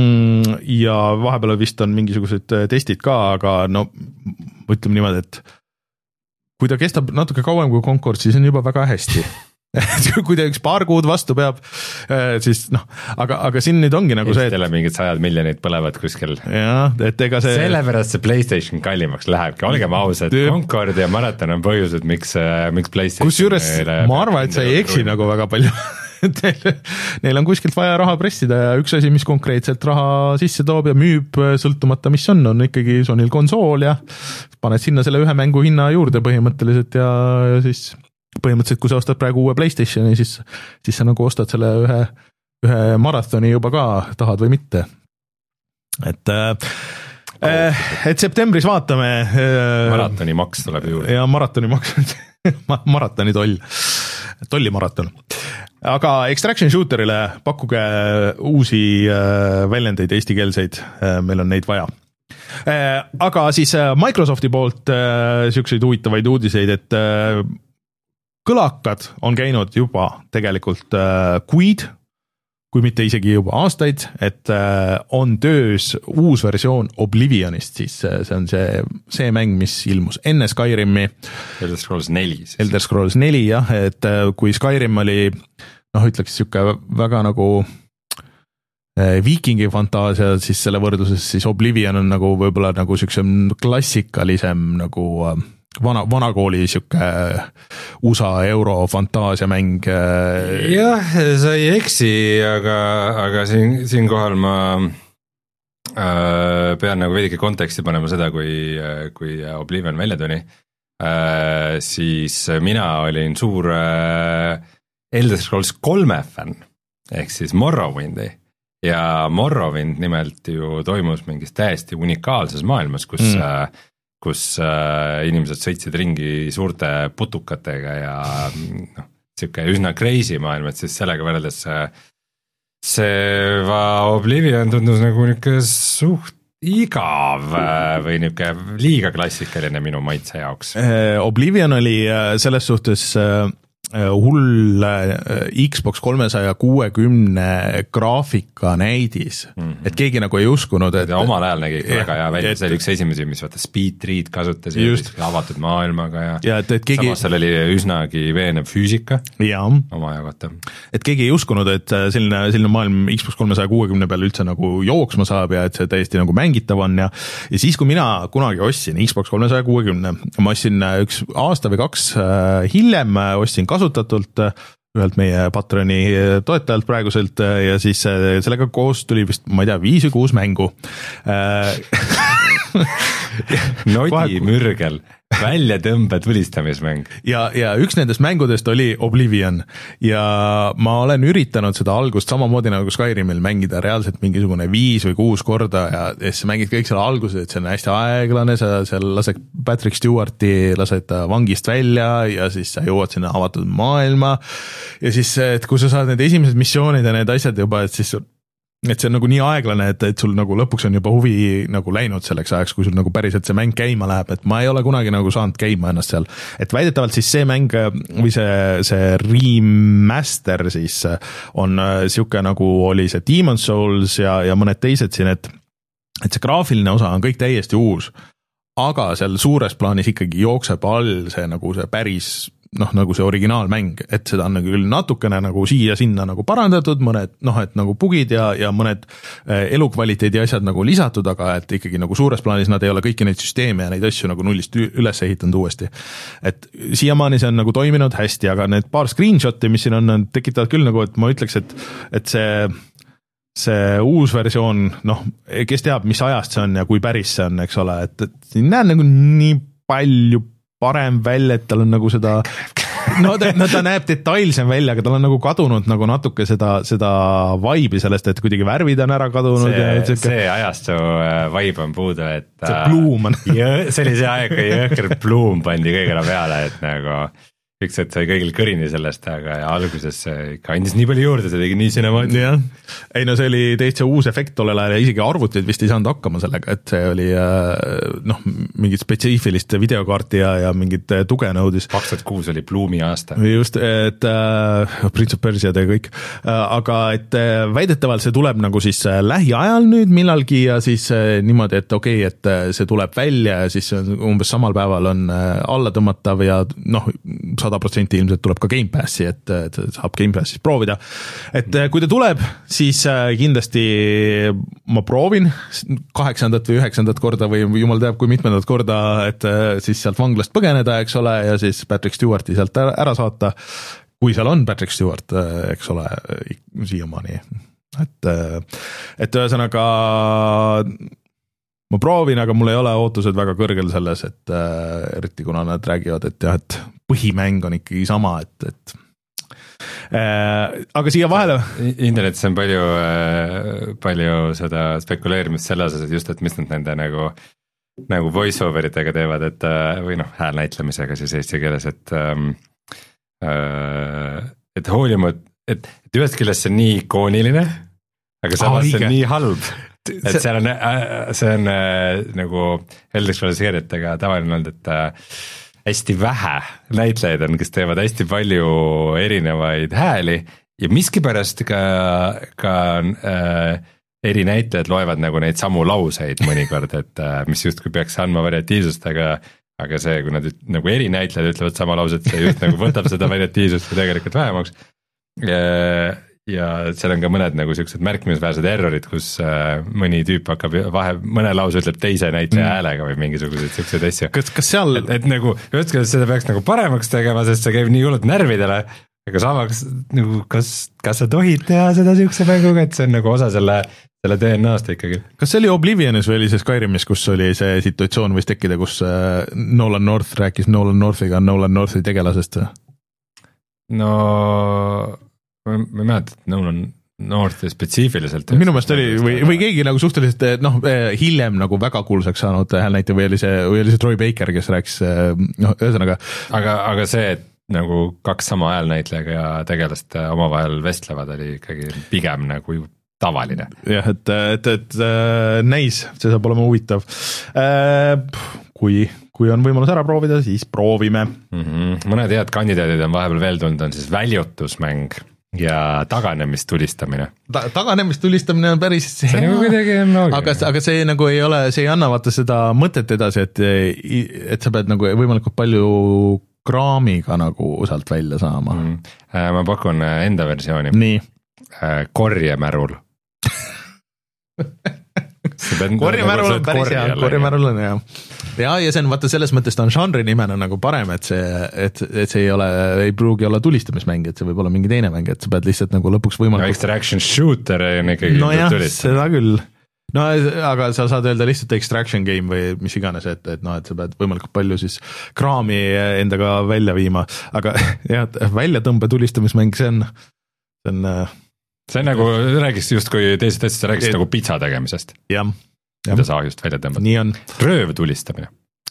A: ja vahepeal vist on mingisugused testid ka, aga no ütleme niimoodi, et kui ta kestab natuke kauem kui Concord, siis on juba väga hästi. kui ta üks paar kuud vastu peab, siis noh, aga, aga siin nüüd ongi nagu see,
B: et mingid sajad miljonid põlevad kuskil.
A: Jah, et ega see
B: sellepärast see PlayStation kallimaks lähebki, olgem ausad, Concord ja Marathon on põhjused, miks, miks PlayStation
A: kusjuures ma arvan, et sa ei eksi nagu väga palju neil on kuskilt vaja raha pressida ja üks asi, mis konkreetselt raha sisse toob ja müüb sõltumata, mis on, on ikkagi Sonyl konsool ja paned sinna selle ühe mängu hinna juurde põhimõtteliselt ja, ja siis põhimõtteliselt, kui sa ostad praegu uue PlayStationi, siis, siis sa nagu ostad selle ühe, ühe marathoni juba ka, tahad või mitte. Et, äh, et septembris vaatame.
B: Maratoni maks tuleb juurde.
A: Ja maratoni maks, maratoni toll, tolli maraton. Aga Extraction Shooterile pakkuge uusi väljendeid eestikeelseid, meil on neid vaja. Aga siis Microsofti poolt siukseid huvitavaid uudiseid, et kõlakad on käinud juba tegelikult kuid, kui mitte isegi juba aastaid, et on töös uus versioon Oblivionist, siis see on see, see mäng, mis ilmus enne Skyrimi.
B: Elder Scrolls neli. Siis.
A: Elder Scrolls neli, jah, et kui Skyrim oli, noh, ütleks siuke väga nagu viikingi fantaasia, siis selle võrdluses siis Oblivion on nagu võib-olla nagu siukse klassikalisem nagu vana, vanakooli siuke U S A euro fantaasiamäng.
B: Jah, sa ei eksi, aga, aga siin, siinkohal ma äh, pean nagu veidike konteksti panema seda, kui, kui Oblivion välja tuli, äh, siis mina olin suur äh, Elder Scrolls kolme fänn, ehk siis Morrowindi. Ja Morrowind nimelt ju toimus mingis täiesti unikaalses maailmas, kus mm. kus äh, inimesed sõitsid ringi suurte putukatega ja noh, siuke üsna crazy maailm, et siis sellega võrreldes see, see Oblivion tundus nagu niisugune suht igav või niisugune liiga klassikaline minu maitse jaoks.
A: Oblivion oli selles suhtes hull Xbox kolmesaja kuuekümne graafika näidis, mm-hmm. et keegi nagu ei uskunud, et
B: omal ajal nägi väga hea välja, see oli üks esimesi, mis vaata Speed Read kasutas avatud maailmaga ja,
A: ja et, et keegi...
B: samas seal oli üsnagi veenev füüsika
A: ja.
B: Oma aja kohta.
A: Et keegi ei uskunud, et selline, selline maailm Xbox kolmesaja kuuekümne peal üldse nagu jooksma saab ja et see täiesti nagu mängitav on ja, ja siis, kui mina kunagi ostsin Xbox kolmesaja kuuekümne, ma ostsin üks aasta või kaks hiljem, ostsin kasutatult ühelt meie Patroni toetajalt praeguselt ja siis sellega koos tuli vist, ma ei tea, viis või kuus mängu.
B: Nodi mürgel, väljatõmbe tulistamismäng.
A: Ja, ja üks nendest mängudest oli Oblivion ja ma olen üritanud seda algust samamoodi nagu Skyrimil mängida reaalselt mingisugune viis või kuus korda ja siis mängid kõik selle alguses, et see on hästi aeglane, sa seal lased Patrick Stewarti, lased vangist välja ja siis sa jõuad sinna avatud maailma ja siis, et kui sa saad need esimesed missioonid ja need asjad juba, et siis et see on nagu nii aeglane, et, et sul nagu lõpuks on juba huvi nagu läinud selleks ajaks, kui sul nagu päriselt see mäng käima läheb, et ma ei ole kunagi nagu saanud käima ennast seal. Et väidetavalt siis see mäng või see, see remaster siis on siuke nagu oli see Demon's Souls ja, ja mõned teised siin, et, et see graafiline osa on kõik täiesti uus, aga seal suures plaanis ikkagi jookseb all see nagu see päris noh, nagu see originaalmäng, et seda on nagu küll natukene nagu siia-sinna nagu parandatud, mõned noh, et nagu bugid ja, ja mõned elukvaliteedi asjad nagu lisatud, aga et ikkagi nagu suures plaanis nad ei ole kõiki neid süsteeme ja neid asju nagu nullist üles ehitanud uuesti. Et siiamaani see on nagu toiminud hästi, aga need paar screenshot'i, mis siin on, tekitavad küll nagu, et ma ütleks, et, et see see uus versioon, noh, kes teab, mis ajast see on ja kui päris see on, eks ole, et, et siin näen nagu nii palju parem välja, et tal on nagu seda, no ta, no ta näeb detailsem välja, aga tal on nagu kadunud nagu natuke seda, seda vibe'i sellest, et kuidagi värvid on ära kadunud.
B: See,
A: ja
B: see ajastu vibe on puudu, et
A: see pluum on.
B: See oli see aeg, kui jõhker pluum pandi kõigele peale, et nagu üks, et sai kõigil kõrini sellest, aga ja alguses ikka andis nii palju juurde, see tegi nii sinemaati.
A: jah, ei no see oli täitsa uus efekt tollel ajal ja isegi arvutid vist ei saanud hakkama sellega, et see oli noh, mingit spetsiifilist videokaarti ja, ja mingit tuge nõudis.
B: kaks tuhat kuus oli Bloomi aasta.
A: just, et äh, Prince of Persia ja kõik, aga et väidetavalt see tuleb nagu siis lähiajal nüüd millalgi ja siis niimoodi, et okei, okay, et see tuleb välja ja siis umbes samal päeval on alla tõmmatav ja noh, sada protsenti ilmselt tuleb ka Game Passi, et, et saab Game Passis proovida. Et kui ta tuleb, siis kindlasti ma proovin kaheksandat või üheksandat korda või jumal teab, kui mitmendat korda, et siis sealt vanglast põgeneda, eks ole, ja siis Patrick Stewarti sealt ära saata, kui seal on Patrick Stewart, eks ole, siiamaani. Et, et ühesõnaga ma proovin, aga mul ei ole ootused väga kõrgel selles, et äh, eriti kuna nad räägivad, et jah, et põhimäng on ikkagi sama, et, et äh, aga siia vahele
B: internetis on palju, palju seda spekuleerimist selles osas, et just, et mis nad nende nagu, nagu voice overitega teevad, et või noh, häälnäitlemisega siis eesti keeles, et äh, et hoolimata, et, et ühest küljest see on nii ikooniline, aga samas see on nii halb. Et see on, see on nagu Elder-Scrolls-seeriatega tavaline olnud, et hästi vähe näitlejaid on, kes teevad hästi palju erinevaid hääli ja miskipärast ka, ka äh, eri näitlejad loevad nagu neid samu lauseid mõnikord, et äh, mis justkui peaks andma variatiivsust, aga, aga see, kui nad nagu eri näitlejad ütlevad sama lauset, see just nagu võtab seda variatiivsust tegelikult vähemaks. Ja, ja seal on ka mõned nagu sellised märkimisväärsed errorid, kus äh, mõni tüüp hakkab vahe, mõne lause ütleb teise näitleja mm. häälega või mingisuguseid selliseid asju.
A: Kas, kas seal...
B: Et, et nagu, ütled, seda peaks nagu paremaks tegema, sest see käib nii hullult närvidele, aga samaks nagu, kas, kas sa tohid teha seda selline mänguga, et see on nagu osa selle, selle D N A-st ikkagi. Kas
A: see oli Oblivionis või oli see Skyrimis, kus oli see situatsioon võis tekkida, kus äh, Nolan North rääkis Nolan Northiga Nolan Northi tegelasest?
B: No... ma ei mäleta, et Nolan North spetsiifiliselt.
A: Minu meelest oli, või, või keegi nagu suhteliselt noh, hiljem nagu väga kuulsaks saanud häälnäite või oli see, või oli see Troy Baker, kes rääkis, noh, ühesõnaga. Aga,
B: aga see, et nagu kaks sama häälnäitlejaga ja tegelast omavahel vestlevad, oli ikkagi pigem nagu tavaline.
A: jah, et, et, et näis, see saab olema huvitav. Kui, kui on võimalus ära proovida, siis proovime.
B: Mm-hmm. Mõned head kandidaadid on vahepeal veel tulnud, on siis väljutusmäng ja taganemistulistamine.
A: Ta, taganemistulistamine on päris
B: see hea, nagu on
A: aga, aga see nagu ei ole, see ei anna vaata seda mõtet edasi, et, et sa pead nagu võimalikult palju kraamiga nagu sealt välja saama.
B: Mm. Ma pakun enda versiooni.
A: Nii.
B: Korjemärul.
A: korjemärul on päris hea, korjemärul on hea. Ja, ja see on, vaata selles mõttes ta on žanri nimena nagu parem, et see, et, et see ei ole, ei pruugi olla tulistamismäng, et see võib olla mingi teine mäng, et sa pead lihtsalt nagu lõpuks võimalikult...
B: No extraction shooter on ikkagi...
A: No jah, seda küll. No aga sa saad öelda lihtsalt extraction game või mis iganes, et, et noh, et sa pead võimalikult palju siis kraami endaga välja viima, aga jah, väljatõmbe tulistamismäng, see on... See on,
B: see on nagu, räägiks just kui teised asjad, sa räägiks et... nagu pitsa tegemisest.
A: Jah.
B: mida sa just välja tõmbad.
A: Nii on.
B: Rööv tulistamine.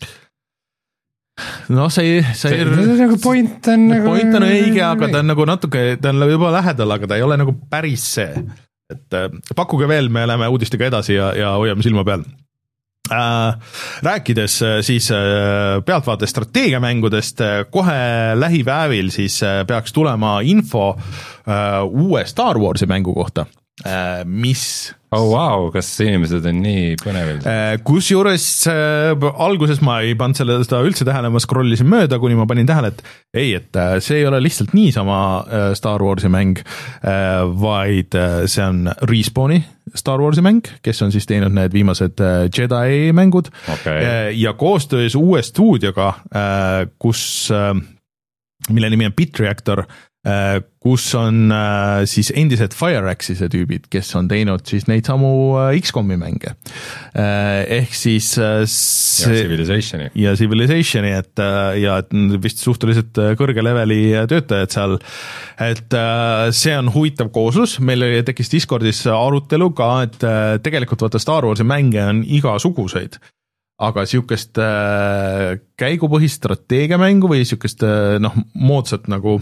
A: No see, see,
B: see, see nagu point on nagu...
A: Point on õige, aga ta on nagu natuke, ta on juba lähedal, aga ta ei ole nagu päris see. et pakkuge veel, me läheme uudistega edasi ja, ja hoiame silma peal. Äh, rääkides siis pealtvaate strateegiamängudest, kohe lähipäevil siis peaks tulema info äh, uue Star Warsi mängu kohta, äh, mis
B: oh wow, kas inimesed on nii põnevil?
A: Kus juures äh, alguses ma ei pannud selle, seda üldse tähele, ma scrollisin mööda, kuni ma panin tähele, et ei, et see ei ole lihtsalt niisama äh, Star Warsi mäng, äh, vaid äh, see on Respawni Star Warsi mäng, kes on siis teinud need viimased äh, Jedi mängud
B: okay.
A: äh, ja koostöös uue stuudioga, äh, kus, äh, mille nimi on Bit Reactor, kus on siis endised FireAxe'ise tüübid, kes on teinud siis neid samu X COM-i mänge. Ehk siis see,
B: ja Civilizationi.
A: Ja Civilizationi, et, ja et vist suhteliselt kõrge leveli töötajad seal, et see on huvitav kooslus, meil tekkis Discordis arutelu ka, et tegelikult vaata Star Warsi mänge on igasuguseid, aga siukest käigupõhist strateegiamängu või siukest noh, moodsat nagu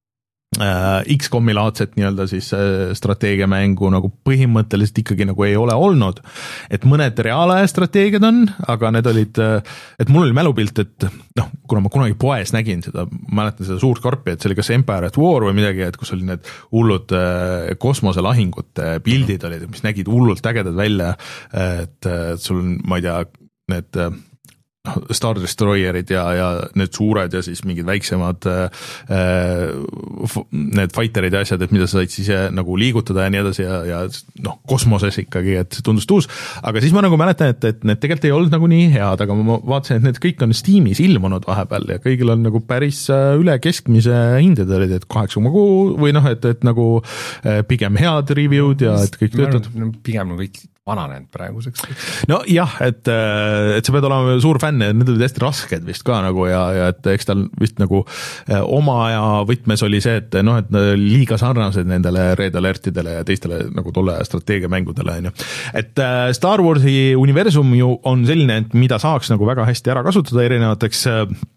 A: X COM-i laadset nii-öelda siis strateegiamängu nagu põhimõtteliselt ikkagi nagu ei ole olnud, et mõned reaalaja strateegiad on, aga need olid, et mul oli mälupilt, et noh, kuna ma kunagi poes nägin seda, mäletan seda suurt karpi, et see oli kas Empire at War või midagi, et kus oli need hullud kosmoselahingute pildid olid, mis nägid hullult ägedad välja, et sul on, ma ei tea, need Star Destroyerid ja, ja need suured ja siis mingid väiksemad äh, need fighterid ja asjad, et mida sa said siis nagu liigutada ja nii edasi ja, ja noh, kosmoses ikkagi, et see tundus tuus, aga siis ma nagu mäletan, et, et need tegelikult ei olnud nagu nii head, aga ma vaatasin, et need kõik on Steamis ilmunud vahepeal ja kõigil on nagu päris üle keskmise hinded olid, et kaheksa koma kuus või noh, et, et nagu pigem head review'd ja et kõik töötavad.
B: Pigem nagu kõik vananenud praeguseks.
A: No jah, et, et sa pead olema suur fänn ja need olid hästi rasked vist ka nagu ja, ja et eks tal vist nagu oma aja võtmes oli see, et noh, et liiga sarnased nendele Red Alertidele ja teistele nagu tolle trateegiamängudele on ju. Et Star Warsi universum ju on selline, et mida saaks nagu väga hästi ära kasutada erinevateks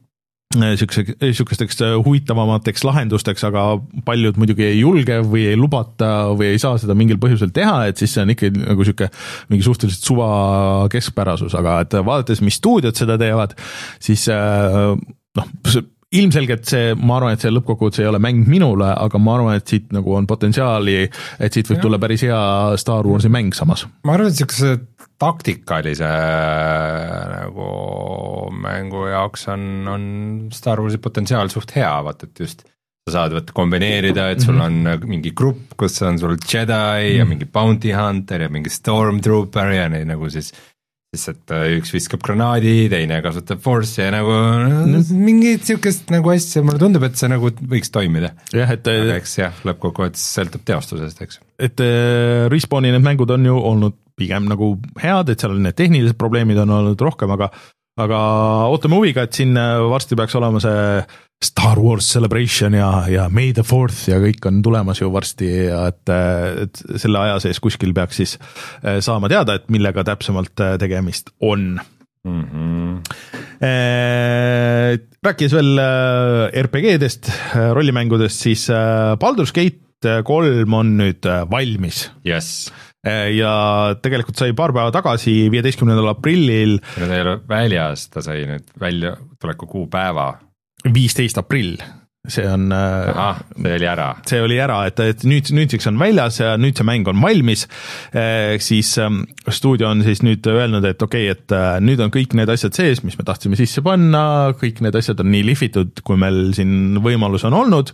A: sihukesteks huvitavamateks lahendusteks, aga paljud muidugi ei julge või ei lubata või ei saa seda mingil põhjusel teha, et siis see on ikka nagu sihuke mingi suhteliselt suva keskpärasus, aga et vaadates, mis stuudiod seda teevad, siis noh, ilmselgelt see, ma arvan, et see lõppkokkuvõttes ei ole mäng minule, aga ma arvan, et siit nagu on potentsiaali, et siit võib tulla päris hea Star Warsi mäng samas.
B: Ma arvan, et siukse taktikalise nagu mängu jaoks on, on Star Warsi potentsiaal suht hea, vaat et just sa saad võtta kombineerida, et sul on mingi grupp, kus on sul Jedi mm. ja mingi Bounty Hunter ja mingi Stormtrooper ja neid nagu siis siis et üks viskab granaadi, teine kasutab Force'i ja nagu no, mingid siukest nagu asja, mulle tundub, et see nagu võiks toimida.
A: Jah, et
B: aga eks jah, lõppkokkuvõttes sõltub teostusest, eks.
A: Et Respawni need mängud on ju olnud pigem nagu head, et seal need tehnilised probleemid on olnud rohkem, aga aga ootame huviga, et siin varsti peaks olema see Star Wars Celebration ja, ja May the fourth ja kõik on tulemas ju varsti ja et, et selle aja sees kuskil peaks siis saama teada, et millega täpsemalt tegemist on. Mm-hmm. Rääkides veel R P G-dest, rollimängudest, siis Baldur's Gate kolm on nüüd valmis.
B: Yes.
A: Ja tegelikult sai paar päeva tagasi, viieteistkümnendal aprillil.
B: Ja ta ei ole väljas, ta sai nüüd välja tuleku kuupäeva.
A: viisteist aprill. See on,
B: Aha, see oli ära.
A: See oli ära, et, et nüüd, nüüdseks on väljas ja nüüd see mäng on valmis. Ehk siis stuudio on siis nüüd öelnud, et okei, okay, et nüüd on kõik need asjad sees, mis me tahtsime sisse panna, kõik need asjad on nii lihvitud, kui meil siin võimalus on olnud.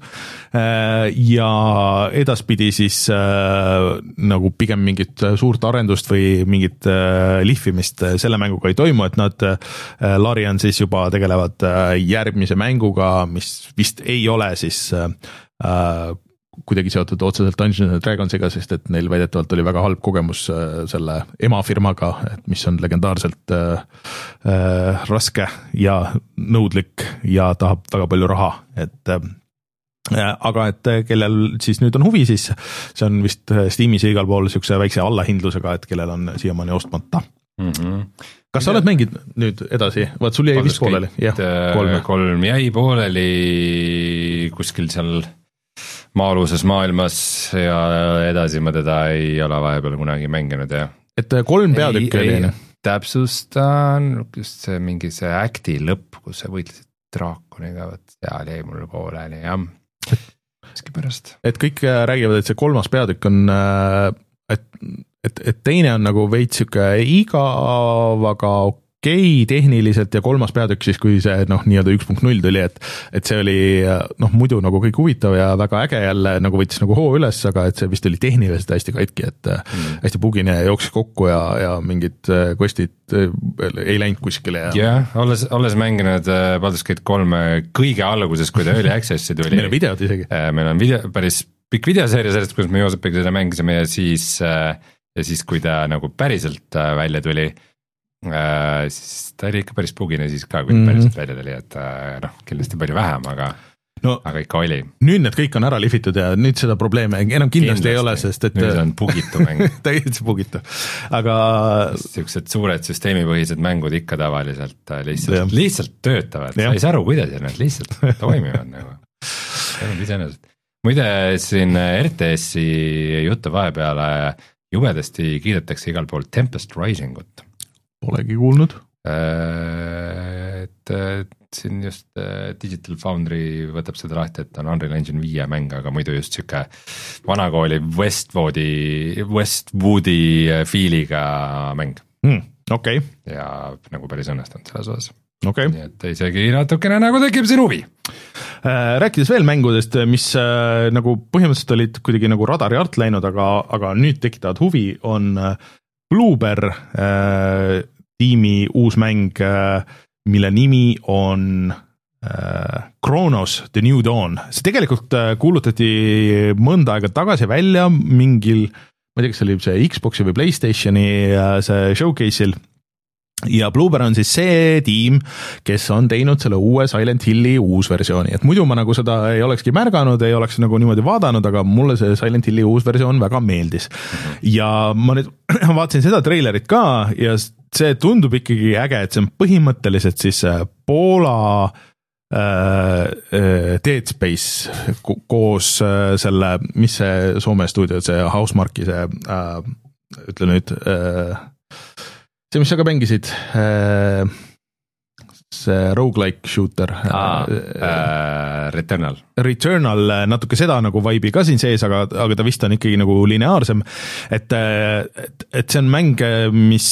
A: Ja edaspidi siis nagu pigem mingit suurt arendust või mingit lihvimist selle mänguga ei toimu, et nad, Larian siis juba tegelevad järgmise mänguga, mis vist ei ole siis äh, kuidagi seotud otseselt Dungeons and Dragonsiga, sest et neil väidetavalt oli väga halb kogemus äh, selle emafirmaga, et mis on legendaarselt äh, äh, raske ja nõudlik ja tahab väga palju raha, et äh, aga et kellel siis nüüd on huvi, siis see on vist Steamis ja igal pool siukse väikse allahindlusega, et kellel on siiamaani ostmata. Mm-hmm. Kas sa oled mängid nüüd edasi? Vaat sul jäi vist pooleli?
B: Jah, kolm. kolm jäi pooleli kuskil seal, maa-aluses maailmas ja edasi ma teda ei ole vahepeal kunagi mänginud ja.
A: Et kolm peatükki oli.
B: Täpsustan, just see mingi see acti lõpp, kus sa võitlesid draakoniga, võt seal jäi mul pooleli, jah. Pärast.
A: Et kõik räägivad, et see kolmas peatükk on, et, et, et teine on nagu veits siuke igav, aga okei tehniliselt ja kolmas peatükk siis, kui see noh, nii-öelda üks punkt null tuli, et, et see oli noh, muidu nagu kõik huvitav ja väga äge jälle, nagu võttis nagu hoo üles, aga et see vist oli tehniliselt hästi katki, et mm. hästi bugine jooksis kokku ja, ja mingid questid ei läinud kuskile.
B: Jah, yeah, olles, olles mänginud Baldur's Gate kolm kõige alguses, kui ta oli Accessi tuli.
A: Meil on videod isegi.
B: Meil on video, päris pikk videoseeria sellest, kuidas me Joosepiga seda mängisime ja siis, ja siis kui ta nagu päriselt välja tuli, Uh, siis ta oli ikka päris bugine siis ka, kui mm-hmm. päriselt välja tuli, et uh, noh, kindlasti palju vähem, aga, no, aga ikka oli.
A: Nüüd need kõik on ära lifitud ja nüüd seda probleeme enam kindlasti, kindlasti ei ole, sest et
B: nüüd on bugitu mäng.
A: täiesti bugitu, aga
B: siuksed suured süsteemipõhised mängud ikka tavaliselt lihtsalt, lihtsalt töötavad, sa ei saa aru, kuidas nad lihtsalt toimivad nagu. Muide, siin R T S-i juttu vahepeale jubedasti kiidetakse igal pool Tempest Risingut.
A: Polegi kuulnud.
B: Et, et siin just Digital Foundry võtab seda lahti, et on Unreal Engine viie mäng, aga muidu just siuke vanakooli Westwoodi, Westwoodi fiiliga mäng.
A: Mm, okei. Okay.
B: Ja nagu päris õnnestunud selles osas.
A: Okay.
B: Nii et isegi natukene nagu tekib siin huvi.
A: Rääkides veel mängudest, mis nagu põhimõtteliselt olid kuidagi nagu radari alt läinud, aga, aga nüüd tekitavad huvi, on Bloober äh, tiimi uus mäng, äh, mille nimi on äh, Chronos The New Dawn. See tegelikult äh, kuulutati mõnda aega tagasi välja mingil, ma ei tea, kas see oli see Xboxi või PlayStationi äh, see showcase'il. Ja Bloober on siis see tiim, kes on teinud selle uue Silent Hilli uus versiooni, et muidu ma nagu seda ei olekski märganud, ei oleks nagu niimoodi vaadanud, aga mulle see Silent Hilli uus versioon väga meeldis. Ja ma nüüd vaatasin seda treilerit ka ja see tundub ikkagi äge, et see on põhimõtteliselt siis Poola äh, Dead Space koos äh, selle, mis see Soome stuudio, see Housemarki see äh, ütle nüüd äh, see, mis sa ka mängisid, see roguelike shooter.
B: Ah, äh, Returnal.
A: Returnal, natuke seda nagu vibe'i ka siin sees, aga, aga ta vist on ikkagi nagu lineaarsem. Et, et, et see on mäng, mis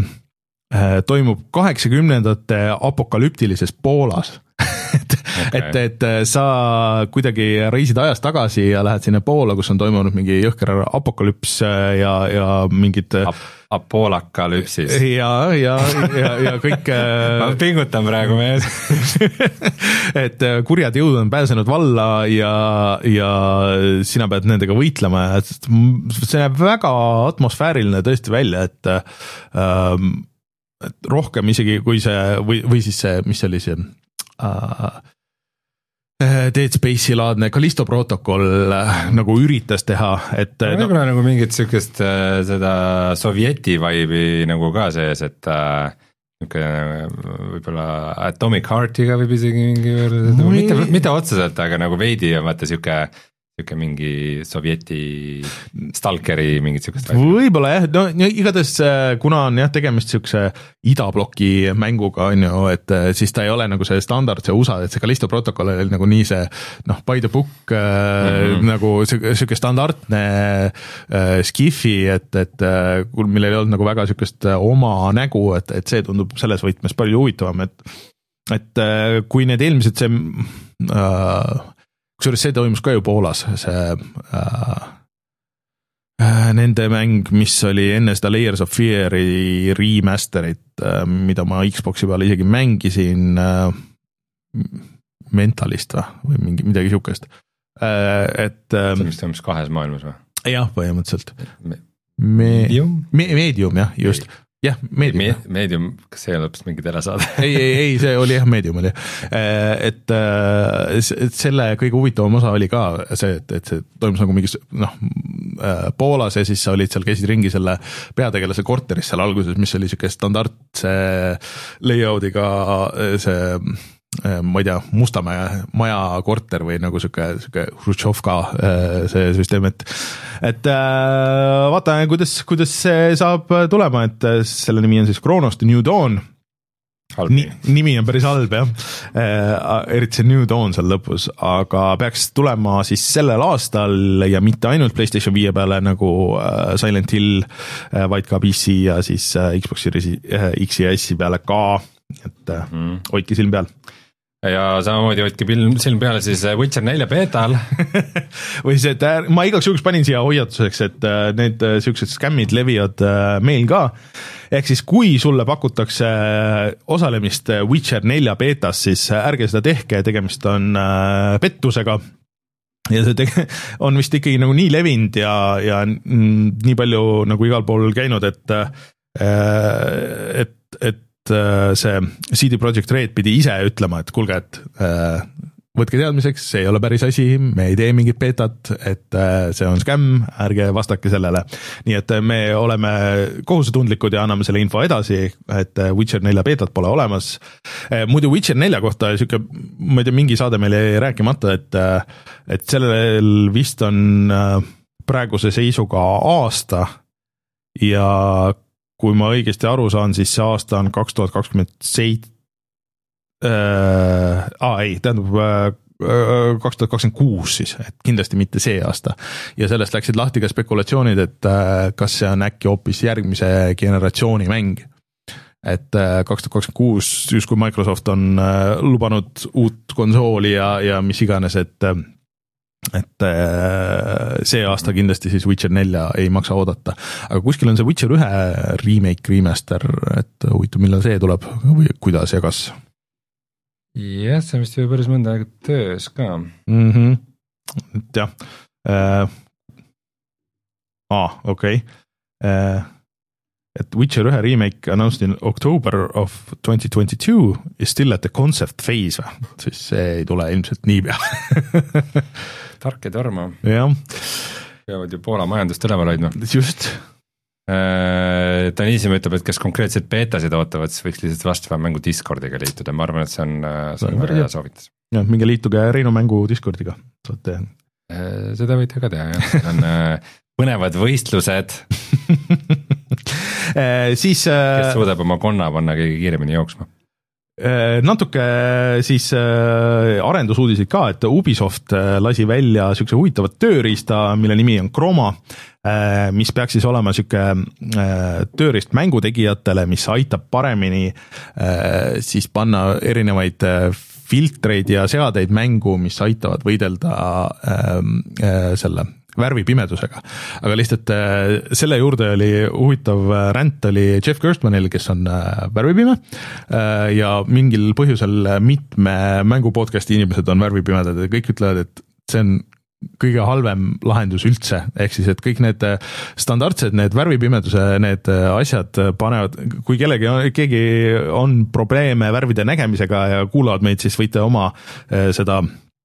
A: toimub kaheksakümnendate apokalüptilises Poolas. et, okay. et, et sa kuidagi reisid ajas tagasi ja lähed sinna Poola, kus on toimunud mingi jõhker apokalüps ja, ja mingid
B: Ap Apolakalüpsis.
A: Ja, ja, ja, ja kõik
B: ma pingutan praegu mees.
A: et kurjad jõud on pääsenud valla ja, ja sina pead nendega võitlema ja see näeb väga atmosfääriline tõesti välja, et, ähm, et rohkem isegi kui see või, või siis see, mis oli see uh, Dead Space'i laadne Callisto protokoll nagu üritas teha, et
B: no, võib-olla no, nagu mingit sükest äh, seda sovjeti vibe'i nagu ka sees, et äh, võib-olla Atomic Heartiga võib isegi mingi või... mitte, mitte otseselt, aga nagu veidi ja vaata süke Siuke mingi sovjeti stalkeri mingit sükest
A: võib-olla jah, no igatahes kuna on jah tegemist siukse idabloki mänguga on ju, et siis ta ei ole nagu see standard, see U S A, et see Callisto protokoll oli nagu nii see noh, by the book mm-hmm. nagu siuke standardne äh, skifi, et, et millel ei olnud nagu väga siukest oma nägu, et, et see tundub selles võtmes palju huvitavam, et, et kui need eelmised see äh, kusjuures see toimus ka ju Poolas, see äh, äh, nende mäng, mis oli enne seda Layers of Fear'i remasterit, äh, mida ma Xboxi peal isegi mängisin, äh, Mentalist või mingi, midagi siukest. Äh, et, äh,
B: see, mis toimus kahes maailmas või?
A: Jah, põhimõtteliselt.
B: Me, medium?
A: Me, medium, jah, just. Jah, Medium.
B: Me, medium, kas see on lõpuks mingi telesaade?
A: ei, ei, ei, see oli jah, Medium oli. Et, et selle kõige huvitavam osa oli ka see, et, et see toimus nagu mingis, noh, Poolas ja siis sa olid seal, käisid ringi selle peategelase korteris seal alguses, mis oli siuke standardse layoutiga see ma ei tea, Mustamäe maja korter või nagu siuke, siuke Hruštšovka see süsteem, et et vaatame, kuidas, kuidas see saab tulema, et selle nimi on siis Chronos The New Dawn. Ni, nimi on päris halb jah, eriti see New Dawn seal lõpus, aga peaks tulema siis sellel aastal ja mitte ainult PlayStation viie peale nagu Silent Hill, vaid ka P C ja siis Xbox Series X ja S peale ka, et mm. hoidke silm peal.
B: Ja samamoodi hoidke silm peale siis Witcher nelja beetal.
A: või see, et ma igaks juhuks panin siia hoiatuseks, et need siuksed skämmid levivad meil ka. Ehk siis kui sulle pakutakse osalemist Witcher nelja beetas, siis ärge seda tehke, tegemist on pettusega. Ja see tege- on vist ikkagi nagu nii levinud ja, ja nii palju nagu igal pool käinud, et, et, et see C D Projekt Red pidi ise ütlema, et kuulge, et võtke teadmiseks, see ei ole päris asi, me ei tee mingit beetat, et see on skämm, ärge vastake sellele. Nii et me oleme kohusetundlikud ja anname selle info edasi, et Witcher nelja beetat pole olemas. Muidu Witcher nelja kohta siuke, ma ei tea, mingi saade meil ei rääkimata, et, et sellel vist on praeguse seisuga aasta ja kui ma õigesti aru saan, siis see aasta on kaks tuhat kakskümmend seitse, äh, aa ei, tähendab äh, kaks tuhat kakskümmend kuus siis, et kindlasti mitte see aasta. Ja sellest läksid lahti ka spekulatsioonid, et äh, kas see on äkki hoopis järgmise generatsiooni mäng. Et äh, kaks tuhat kakskümmend kuus, just kui Microsoft on äh, lubanud uut konsooli ja, ja mis iganes, et äh, et see aasta kindlasti siis Witcher nelja ei maksa oodata, aga kuskil on see Witcher ühe remake, remaster, et huvitav, millal see tuleb või kuidas ja kas?
B: Jah, see on vist juba päris mõnda aega töös ka.
A: Mm-hmm. Et jah, äh, ah, okei, okay. äh, et Witcher ühe remake announced in October of twenty twenty-two is still at the concept phase, siis see ei tule ilmselt nii pea.
B: Tark ja torma.
A: Jah.
B: Peavad ju Poola majandust üleval hoidma.
A: Just.
B: Tanisima ütleb, et kes konkreetselt beetasid ootavad, siis võiks lihtsalt vastava mängu Discordiga liituda. Ma arvan, et see on, see on väga hea soovitus.
A: Ja, minge liituge Reinu mängu Discordiga. Saate.
B: Seda võite ka teha, jah. On põnevad võistlused.
A: siis,
B: kes suudab oma konna panna kõige kiiremini jooksma.
A: Natuke siis arendusuudisid ka, et Ubisoft lasi välja siukse huvitavat tööriista, mille nimi on Chroma, mis peaks siis olema siuke tööriist mängutegijatele, mis aitab paremini siis panna erinevaid filtreid ja seadeid mängu, mis aitavad võidelda selle värvipimedusega. Aga lihtsalt selle juurde oli huvitav ränd oli Jeff Gerstmanil, kes on värvipime ja mingil põhjusel mitme mängupodcasti inimesed on värvipimedad ja kõik ütlevad, et see on kõige halvem lahendus üldse, ehk siis, et kõik need standardsed, need värvipimeduse, need asjad panevad, kui kellegi, keegi on probleeme värvide nägemisega ja kuulavad meid, siis võite oma seda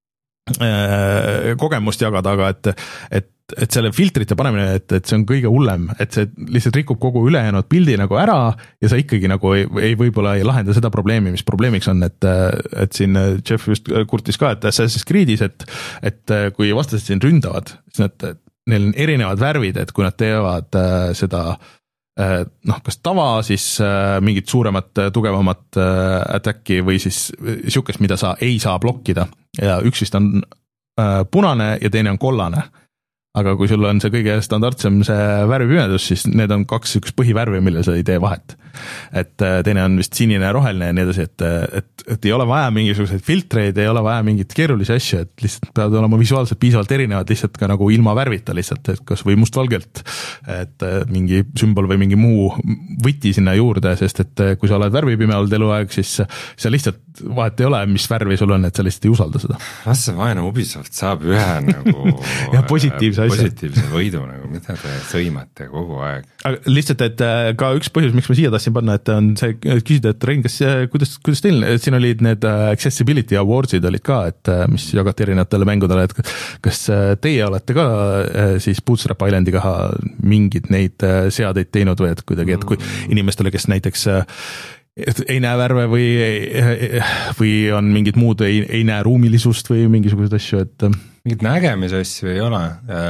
A: kogemust jagada, aga et, et, et selle filtrite panemine, et, et see on kõige hullem, et see lihtsalt rikub kogu ülejäänud pildi nagu ära ja sa ikkagi nagu ei, ei võib-olla ei lahenda seda probleemi, mis probleemiks on, et, et siin Jeff just kurtis ka, et Assassin's Creed'is, et, et kui vastased siin ründavad, siis nad, neil on erinevad värvid, et kui nad teevad seda noh, kas tava, siis mingit suuremat, tugevamat attacki või siis siukest, mida sa ei saa blokkida ja üks vist on punane ja teine on kollane. Aga kui sul on see kõige standardsem see värvipimedus, siis need on kaks üks põhivärvi, mille sa ei tee vahet. Et teine on vist sinine ja roheline ja nii edasi, et, et, et ei ole vaja mingisuguseid filtreid, ei ole vaja mingit keerulisi asju, et lihtsalt peavad olema visuaalselt piisavalt erinevad, lihtsalt ka nagu ilma värvita lihtsalt, et kas või mustvalgelt, et mingi sümbol või mingi muu võti sinna juurde, sest et kui sa oled värvipime olnud eluaeg, siis sa lihtsalt vahet ei ole, mis värvi sul on, et sa lihtsalt ei usalda seda.
B: Kas see vaene Ubisoft saab ühe nagu
A: ja positiivse
B: positiivse võidu, nagu mida te sõimate kogu aeg.
A: Aga lihtsalt, et ka üks põhjus, miks ma siia tahtsin panna, et on see küsida, et Rein, kas, kuidas, kuidas teil, siin olid need Accessibility Awardsid olid ka, et mis jagati erinevatele mängudele, et kas teie olete ka siis Bootstrap Islandi ka mingid neid seadeid teinud või et kuidagi, et kui inimestele, kes näiteks ei näe värve või, või on mingid muud, ei, ei näe ruumilisust või mingisuguseid asju, et
B: mingit nägemise asju ei ole.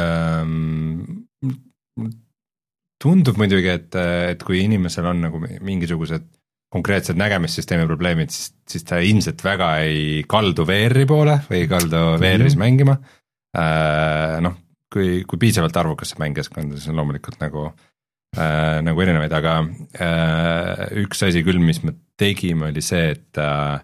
B: Tundub muidugi, et, et kui inimesel on nagu mingisugused konkreetsed nägemissüsteemi probleemid, siis, siis ta ilmselt väga ei kaldu V R-i poole või ei kaldu V R-is mm. mängima. Noh, kui, kui piisavalt arvukas see mängijaskond, siis on loomulikult nagu Äh, nagu erinevaid, aga äh, üks asi küll, mis me tegime, oli see, et äh,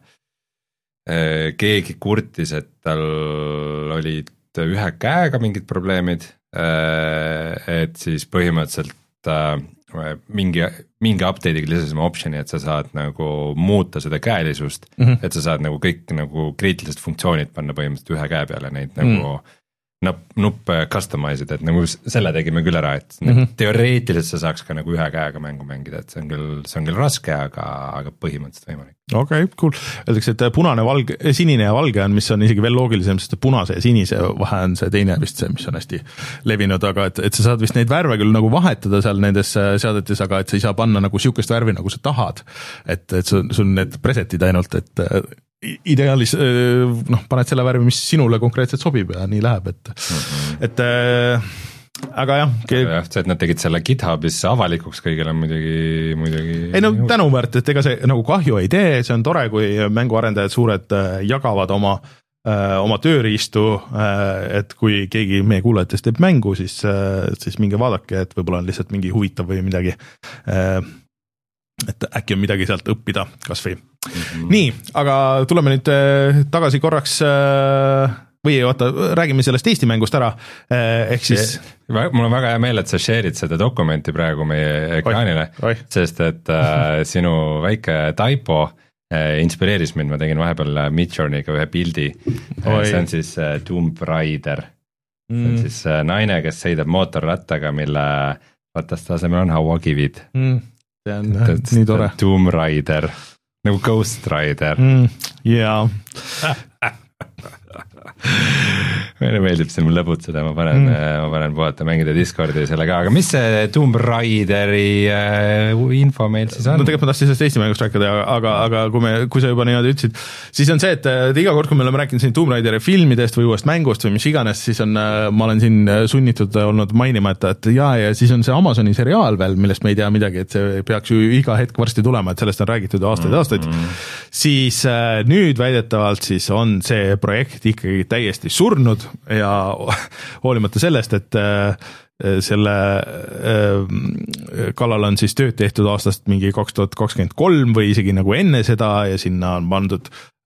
B: keegi kurtis, et tal olid ühe käega mingid probleemid, äh, et siis põhimõtteliselt äh, mingi, mingi update'iga lisasime option'i, et sa saad nagu muuta seda käelisust mm, -hmm. et sa saad nagu kõik nagu kriitilised funktsioonid panna põhimõtteliselt ühe käe peale, neid mm. nagu nupp, nupp customize ida, et nagu selle tegime küll ära, et mm -hmm. teoreetiliselt sa saaks ka nagu ühe käega mängu mängida, et see on küll, see on küll raske, aga, aga põhimõtteliselt võimalik.
A: Okei, okay, cool. Öeldakse, et punane, valge, sinine ja valge on, mis on isegi veel loogilisem, sest punase ja sinise vahe on see teine vist see, mis on hästi levinud, aga et, et sa saad vist neid värve küll nagu vahetada seal nendes seadetes, aga et sa ei saa panna nagu sihukest värvi, nagu sa tahad. Et, et sul, sul need presetid ainult, et ideaalis noh, paned selle värvi, mis sinule konkreetselt sobib ja nii läheb, et mm-hmm. et äh, aga jah
B: ke... jah, see, et nad tegid selle GitHubis avalikuks kõigile muidugi, muidugi
A: ei no tänuväärt, et ega see nagu kahju ei tee, see on tore, kui mänguarendajad suured jagavad oma äh, oma tööriistu, äh, et kui keegi meie kuulajatest teeb mängu, siis, äh, siis minge vaadake, et võib-olla on lihtsalt mingi huvitav või midagi äh, et äkki on midagi sealt õppida kas või. Mm-hmm. Nii, aga tuleme nüüd tagasi korraks või oota, räägime sellest Eesti mängust ära, ehk siis
B: mul on väga hea meel, et sa share'id seda dokumenti praegu meie ekraanile, oi, oi. Sest et äh, sinu väike typo äh, inspireeris mind, ma tegin vahepeal Midjourney'ga ühe pildi, see on siis äh, Tomb Raider mm. see on siis äh, naine, kes sõidab mootorrattaga, mille ratast asemel on hauakivid mm.
A: see on Tät, nii tore.
B: Tomb Raider, nagu Ghost Rider
A: mm,. jaa
B: meile meeldib see mul lõbutseda, ma panen mm., ma panen puhata, mängida Discordi selle ka, aga mis see Tomb Raideri äh, info meil siis on?
A: No tegelikult ma tahtsin sellest Eesti mängust rääkida, aga, aga kui me, kui sa juba niimoodi ütlesid, siis on see, et, et iga kord, kui me oleme rääkinud siin Tomb Raideri filmidest või uuest mängust või mis iganes, siis on, ma olen siin sunnitud olnud mainima, et, et jaa, ja siis on see Amazoni seriaal veel, millest me ei tea midagi, et see peaks ju iga hetk varsti tulema, et sellest on räägitud aastaid ja aastaid, mm-hmm. siis äh, nüüd väidetavalt siis on see projekt ikkagi täiesti surnud ja hoolimata sellest, et selle kallal on siis tööd tehtud aastast mingi kaks tuhat kakskümmend kolm või isegi nagu enne seda ja sinna on pandud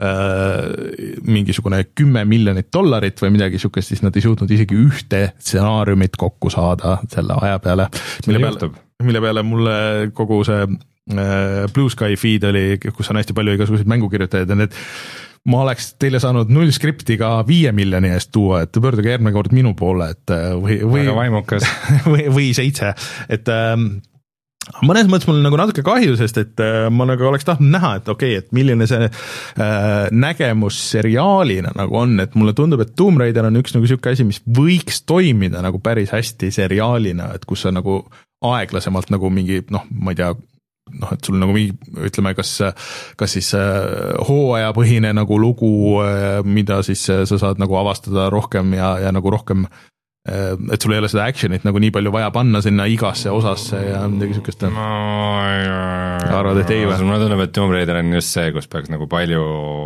A: mingisugune kümme miljonit dollarit või midagi sihukest, siis nad ei suutnud isegi ühte stsenaariumit kokku saada selle aja peale, mille peale, mille peale mulle kogu see Blue Sky feed oli, kus on hästi palju igasuguseid mängukirjutajaid ja need ma oleks teile saanud null skripti ka viie miljoni eest tuua, et pöörduge järgmine kord minu poole, et või, või, või, või seitse, et ähm, mõnes mõttes mul nagu natuke kahju, sest et äh, ma nagu oleks tahtnud näha, et okei okay,, et milline see äh, nägemus seriaalina nagu on, et mulle tundub, et Tomb Raider on üks nagu siuke asi, mis võiks toimida nagu päris hästi seriaalina, et kus sa nagu aeglasemalt nagu mingi, noh, ma ei tea, noh, et sul nagu mingi, ütleme, kas, kas siis hooajapõhine nagu lugu, mida siis sa saad nagu avastada rohkem ja, ja nagu rohkem, et sul ei ole seda action'it nagu nii palju vaja panna sinna igasse osasse ja midagi sükest.
B: no
A: arvad, et ei või?
B: Mulle tundub, et Tomb Raider on just see, kus peaks nagu palju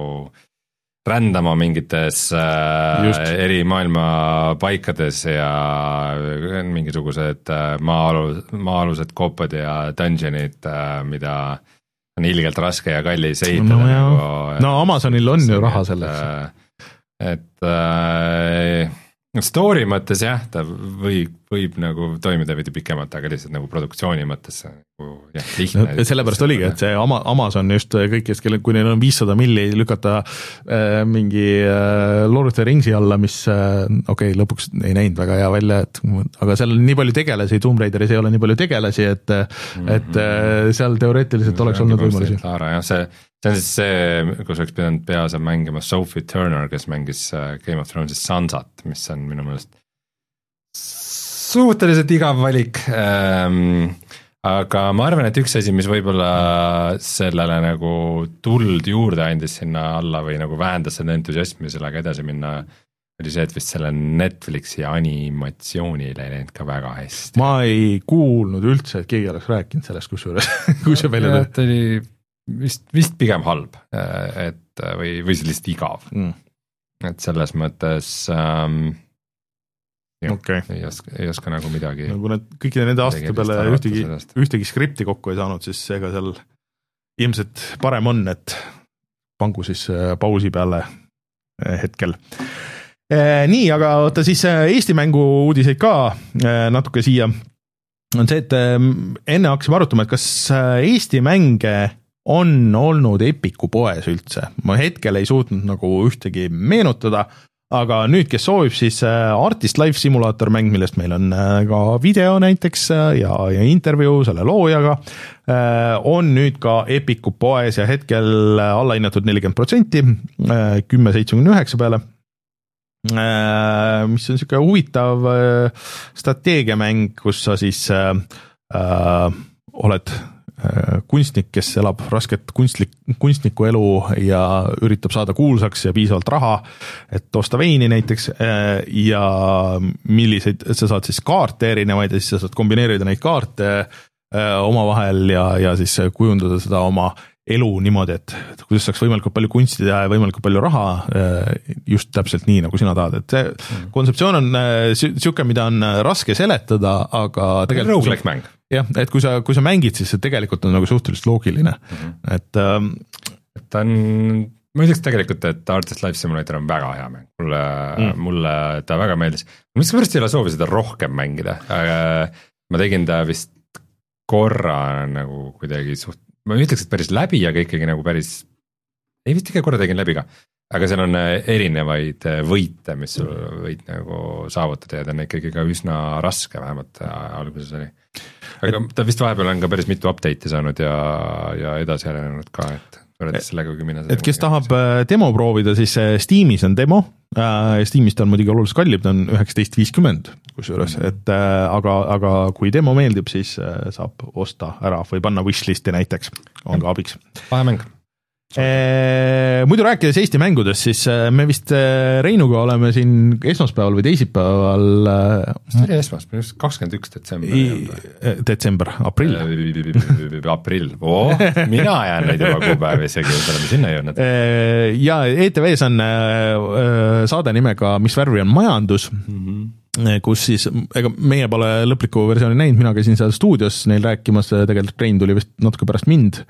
B: rändama mingites äh, eri maailma paikades ja mingisugused äh, maa-alu, maa-alused koopad ja dungeonid äh,, mida on ilgelt raske ja kallis ehitada.
A: No,
B: nagu,
A: no Amazonil on ju raha selleks.
B: Et, et äh, story mõttes jah, ta võib, võib nagu toimida veidi pikemalt, aga lihtsalt nagu produktsiooni mõttes nagu jah, lihtne.
A: No, sellepärast oligi, et see Amazon just kõik, kes, kui neil on viissada milli lükata äh, mingi äh, Lord of the Ringsi alla, mis äh, okei okay,, lõpuks ei näinud väga hea välja, et aga seal on nii palju tegelasi, Tomb Raideris ei ole nii palju tegelasi, et, mm-hmm. et äh, seal teoreetiliselt mm-hmm. oleks olnud võimalusi.
B: Jah, see see on siis see, kus oleks pidanud peaasjal mängima Sophie Turner, kes mängis Game of Thrones'is Sansat, mis on minu meelest suhteliselt igav valik, ähm, aga ma arvan, et üks asi, mis võib-olla sellele nagu tuld juurde andis sinna alla või nagu vähendas seda entusiasmi sellega edasi minna, oli see, et vist selle Netflixi animatsioonile ei läinud ka väga hästi.
A: Ma ei kuulnud üldse, et keegi oleks rääkinud sellest, kus juures, kus see välja
B: tuli. Ta oli vist, vist pigem halb, et või, või see lihtsalt igav. Mm. Et selles mõttes ähm, jah, okay. ei, oska, ei oska nagu midagi.
A: No, kui nad kõikide nende aastate peale ühtegi, ühtegi skripti kokku ei saanud, siis ega seal ilmselt parem on, et pangu siis pausi peale hetkel. Nii, aga oota siis Eesti mängu uudiseid ka natuke siia. On see, et enne hakkasime arutama, et kas Eesti mänge on olnud Epiku poes üldse. Ma hetkel ei suutnud nagu ühtegi meenutada, aga nüüd, kes soovib, siis Artist Life Simulator mäng, millest meil on ka video näiteks ja, ja intervjuu selle loojaga, on nüüd ka Epiku poes ja hetkel allahinnatud nelikümmend protsenti, kümme seitsekümmend üheksa peale, mis on siuke huvitav strateegiamäng, kus sa siis äh, oled kunstnik, kes elab rasket kunstlik, kunstniku elu ja üritab saada kuulsaks ja piisavalt raha, et osta veini näiteks ja milliseid, sa saad siis kaarte erinevaid ja siis sa saad kombineerida neid kaarte omavahel ja, ja siis kujundada seda oma elu niimoodi, et kuidas saaks võimalikult palju kunsti teha ja võimalikult palju raha just täpselt nii, nagu sina tahad, et see kontseptsioon on siuke, mida on raske seletada, aga tegelikult
B: roguelike mäng.
A: Jah, et kui sa, kui sa mängid, siis see tegelikult on nagu suhteliselt loogiline, mm-hmm. et ähm,
B: ta on, ma ütleks tegelikult, et Artist Life Simulator on väga hea mäng, mulle, mm. mulle ta väga meeldis, mis pärast ei ole soovi seda rohkem mängida, ma tegin ta vist korra nagu kuidagi suht, ma ütleks, et päris läbi, aga ikkagi nagu päris, ei vist ikka korra tegin läbi ka, aga seal on erinevaid võite, mis sul võid nagu saavutada ja ta on ikkagi ka üsna raske, vähemalt alguses oli. Aga ta vist vahepeal on ka päris mitu update'i saanud ja, ja edasi järenenud ka, et võrreldes sellega, kui minna
A: et kes tahab demo proovida, siis Steamis on demo, Steamist on muidugi oluliselt kallib, ta on üheksateist viiskümmend kusjuures, et aga, aga kui demo meeldib, siis saab osta ära või panna wishlisti näiteks, on ka abiks.
B: Vahemäng.
A: E, muidu rääkides Eesti mängudest, siis me vist Reinuga oleme siin esmaspäeval või teisipäeval
B: see oli esmaspäeval, kakskümmend üks detsember
A: detsember, aprill
B: aprill, oh, mina jään neid juba kuupäev isegi, oleme sinna jõudnud
A: ja E T V-s on saade nimega Mis värvi on majandus, mm-hmm. kus siis, ega meie pole lõplikku versiooni näinud, mina käisin seal stuudios neil rääkimas, tegelikult Rein tuli vist natuke pärast mind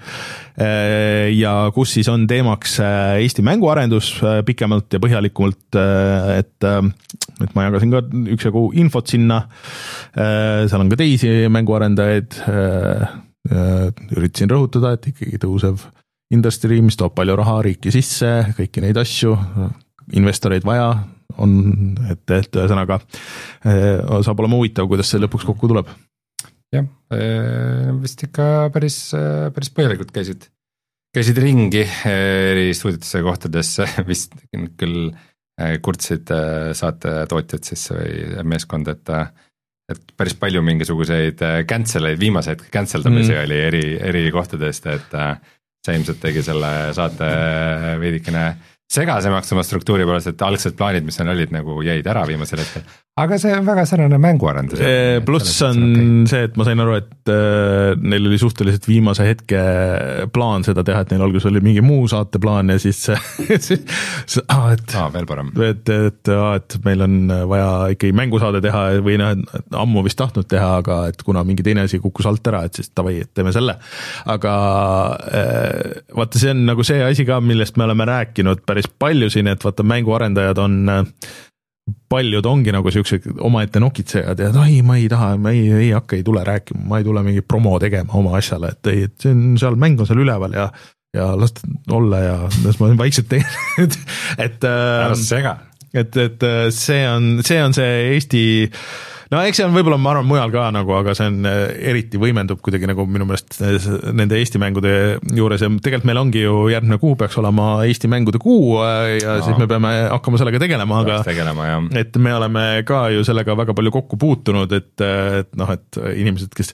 A: ja kus siis on teemaks Eesti mänguarendus pikemalt ja põhjalikumalt, et, et ma jagasin ka üksjagu infot sinna, seal on ka teisi mänguarendajaid, üritasin rõhutada, et ikkagi tõusev industry, mis toob palju raha riiki sisse, kõiki neid asju, investoreid vaja on, et, et ühesõnaga saab olema huvitav, kuidas see lõpuks kokku tuleb.
B: Jah, vist ikka päris, päris põhjalikult käisid, käisid ringi eri stuuditesse kohtadesse, vist küll kurtsid saate tootjad siis või meeskond, et, et päris palju mingisuguseid canceleid, viimaseid canceldamisi mm. oli eri, eri kohtadest, et see ilmselt tegi selle saate veidikene segasemaks oma struktuuri poolest, et algsed plaanid, mis seal olid, nagu jäid ära viimasel hetkel. Aga see on väga sarnane mänguarendus.
A: Pluss on okay. see, et ma sain aru, et äh, neil oli suhteliselt viimase hetke plaan seda teha, et neil alguses oli mingi muu saateplaan ja siis see, ah, et,
B: ah, veel parem.
A: Et, et, et meil on vaja ikkagi mängusaade teha või noh, ammu vist tahtnud teha, aga et kuna mingi teine asi kukkus alt ära, et siis tavai, et teeme selle. Aga äh, vaata, see on nagu see asi ka, millest me oleme rääkinud päris palju siin, et vaata mänguarendajad on paljud ongi nagu siuksed omaette nokitsejad ja ei, ma ei taha, ma ei, ei hakka, ei tule rääkima, ma ei tule mingi promo tegema oma asjale, et ei, et see on seal, mäng on seal üleval ja, ja last olla ja las ma vaikselt teen, et, et, et, et see on, see on see Eesti, no eks see on võib-olla, ma arvan, mujal ka nagu, aga see on eriti võimendub kuidagi nagu minu meelest nende Eesti mängude juures ja tegelikult meil ongi ju järgmine kuu peaks olema Eesti mängude kuu ja no. Siis me peame hakkama sellega tegelema, aga
B: tegelema,
A: et me oleme ka ju sellega väga palju kokku puutunud, et, et noh, et inimesed, kes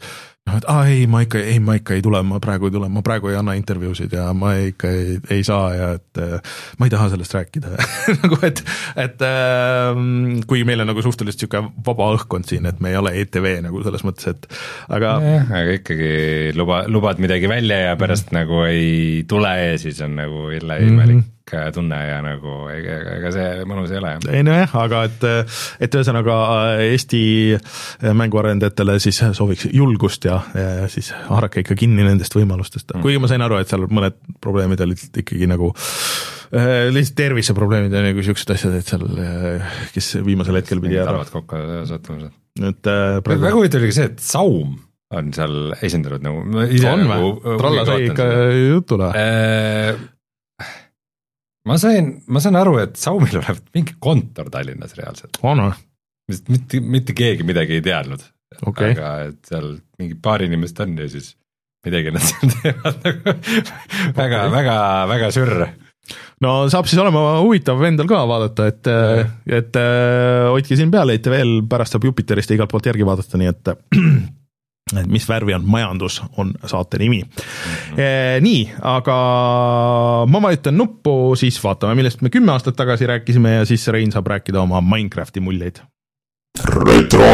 A: noh, et aa, ei, ma ikka, ei, ma ikka ei tule, ma praegu ei tule, ma praegu ei anna intervjuusid ja ma ikka ei, ei saa ja et ma ei taha sellest rääkida nagu et, et kui meil on nagu suhteliselt siuke vaba õhkkond siin, et me ei ole E T V nagu selles mõttes, et aga
B: ja, aga ikkagi luba, lubad midagi välja ja pärast mm. nagu ei tule ja siis on nagu jälle imelik mm. tunne ja nagu ega see mõnus ei ole.
A: ei nojah, aga et, et ühesõnaga Eesti mänguarendajatele siis sooviks julgust ja, ja siis haarake ikka kinni nendest võimalustest. Kuigi ma sain aru, et seal mõned probleemid olid ikkagi nagu äh, lihtsalt terviseprobleemid ja nagu siuksed asjad, et seal, kes viimasel hetkel pidi ära.
B: Talvad kokku sattumused.
A: Et, äh, praegu...
B: väga huvitav oli see, et Saum on seal esindatud nagu.
A: On või? Tralla sai ikka jutule.
B: Äh, ma sain, ma saan aru, et Saumil olevat mingi kontor Tallinnas reaalselt.
A: On või?
B: Mitte, mitte keegi midagi ei teadnud.
A: Okay.
B: Aga et seal mingi paar inimest on ja siis midagi nad seal teevad nagu väga, okay. väga, väga sürr.
A: No saab siis olema huvitav endal ka vaadata, et, yeah. et hoidke siin peale, et veel pärast saab Jupiterist ja igalt poolt järgi vaadata, nii et et mis värvi on majandus, on saate nimi. Mm-hmm. E, nii, aga ma vajutan nuppu, siis vaatame, millest me kümme aastat tagasi rääkisime ja siis Rein saab rääkida oma Minecrafti muljeid. Retro!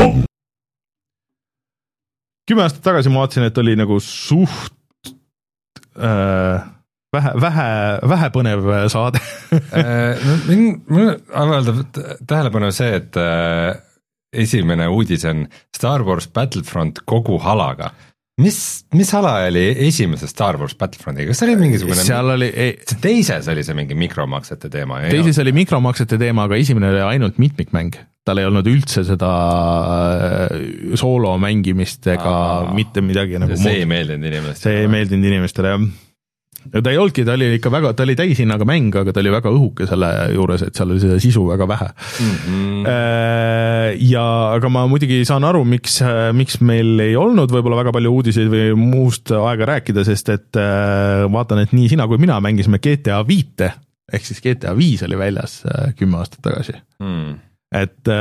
A: Kümme aastat tagasi ma vaatasin, et oli nagu suht äh, vähe, vähe, vähe põnev saade.
B: Mul avaldav tähelepanu see, et äh, esimene uudis on Star Wars Battlefront kogu halaga. Mis, mis hala oli esimese Star Wars Battlefrontiga? Kas oli mingisugune...
A: Seal oli... Ei,
B: teises oli see mingi mikromaksete teema?
A: Teises oli mikromaksete teema, aga esimene oli ainult mitmikmäng. Tal ei olnud üldse seda soolo mängimist ega Aa, mitte midagi nagu
B: see muud. Ei meeldinud inimestele.
A: See ei meeldinud inimestele, jah. Ta ei olnudki, ta oli ikka väga, ta oli täishinnaga mäng, aga ta oli väga õhuke selle juures, et seal oli seda sisu väga vähe. Mm-hmm. Ja, aga ma muidugi saan aru, miks, miks meil ei olnud võib-olla väga palju uudiseid või muust aega rääkida, sest et vaatan, et nii sina kui mina mängisime G T A viite, ehk siis G T A viis oli väljas kümme aastat tagasi. Mm. Et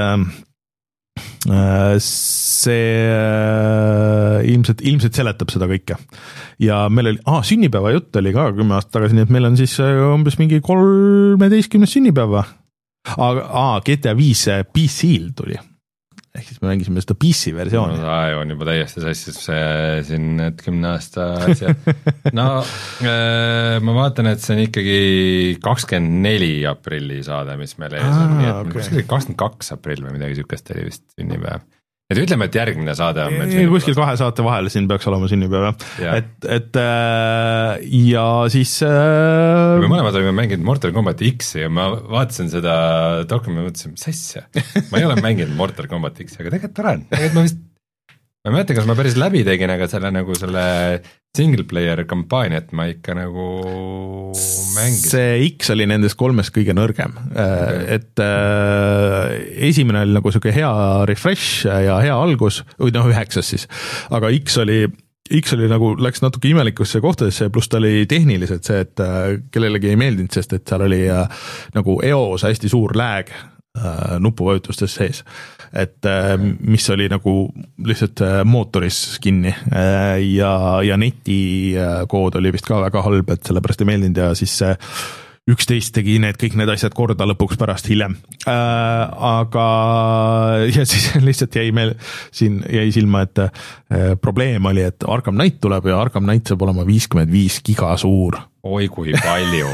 A: see ilmselt, ilmselt seletab seda kõike. Ja meil oli, aa, sünnipäeva jutt oli ka kümme aastat tagasi, nii et meil on siis umbes mingi kolmeteistkümnes sünnipäeva. Aga aa, G T A viis P C-l tuli. Ehk siis me mängisime seda P C versiooni.
B: No ta on juba täiesti sassis siin need kümne aasta asja. No äh, ma vaatan, et see on ikkagi kakskümmend neli aprilli saade, mis meil ees on. Nii et okay. kakskümmend kaks aprill või midagi sükest oli vist sünnipäev. Et ütleme, et järgmine saade on meil
A: sünnipäev. Kuskil kahe saate vahel siin peaks olema sünnipäev. Ja. Et, et äh, ja siis äh...
B: me mõlemad olime mänginud Mortal Kombat X-i ja ma vaatasin seda dokumendi ja mõtlesin, mis asja. Ma ei ole mänginud Mortal Kombat X-i, aga tegelikult olen. Tegelikult ma vist, ma ei mäleta, kas ma päris läbi tegin, aga selle nagu selle single player kampaaniat ma ikka nagu mängisin.
A: See X oli nendest kolmest kõige nõrgem. Okay. Et äh, esimene oli nagu siuke hea refresh ja hea algus, või noh, üheksas siis, aga X oli X oli nagu, läks natuke imelikusse kohtadesse, pluss ta oli tehniliselt see, et äh, kellelegi ei meeldinud, sest et seal oli äh, nagu eos hästi suur lag äh, nupuvajutustes sees. Et äh, mis oli nagu lihtsalt äh, mootoris kinni äh, ja, ja neti äh, kood oli vist ka väga halb, et sellepärast ei meeldinud ja siis see äh, üksteist tegi need, kõik need asjad korda lõpuks pärast hiljem. Äh, aga ja siis lihtsalt jäi meil siin jäi silma, et äh, probleem oli, et Arkham Knight tuleb ja Arkham Knight saab olema viiskümmend viis giga suur.
B: Oi kui palju.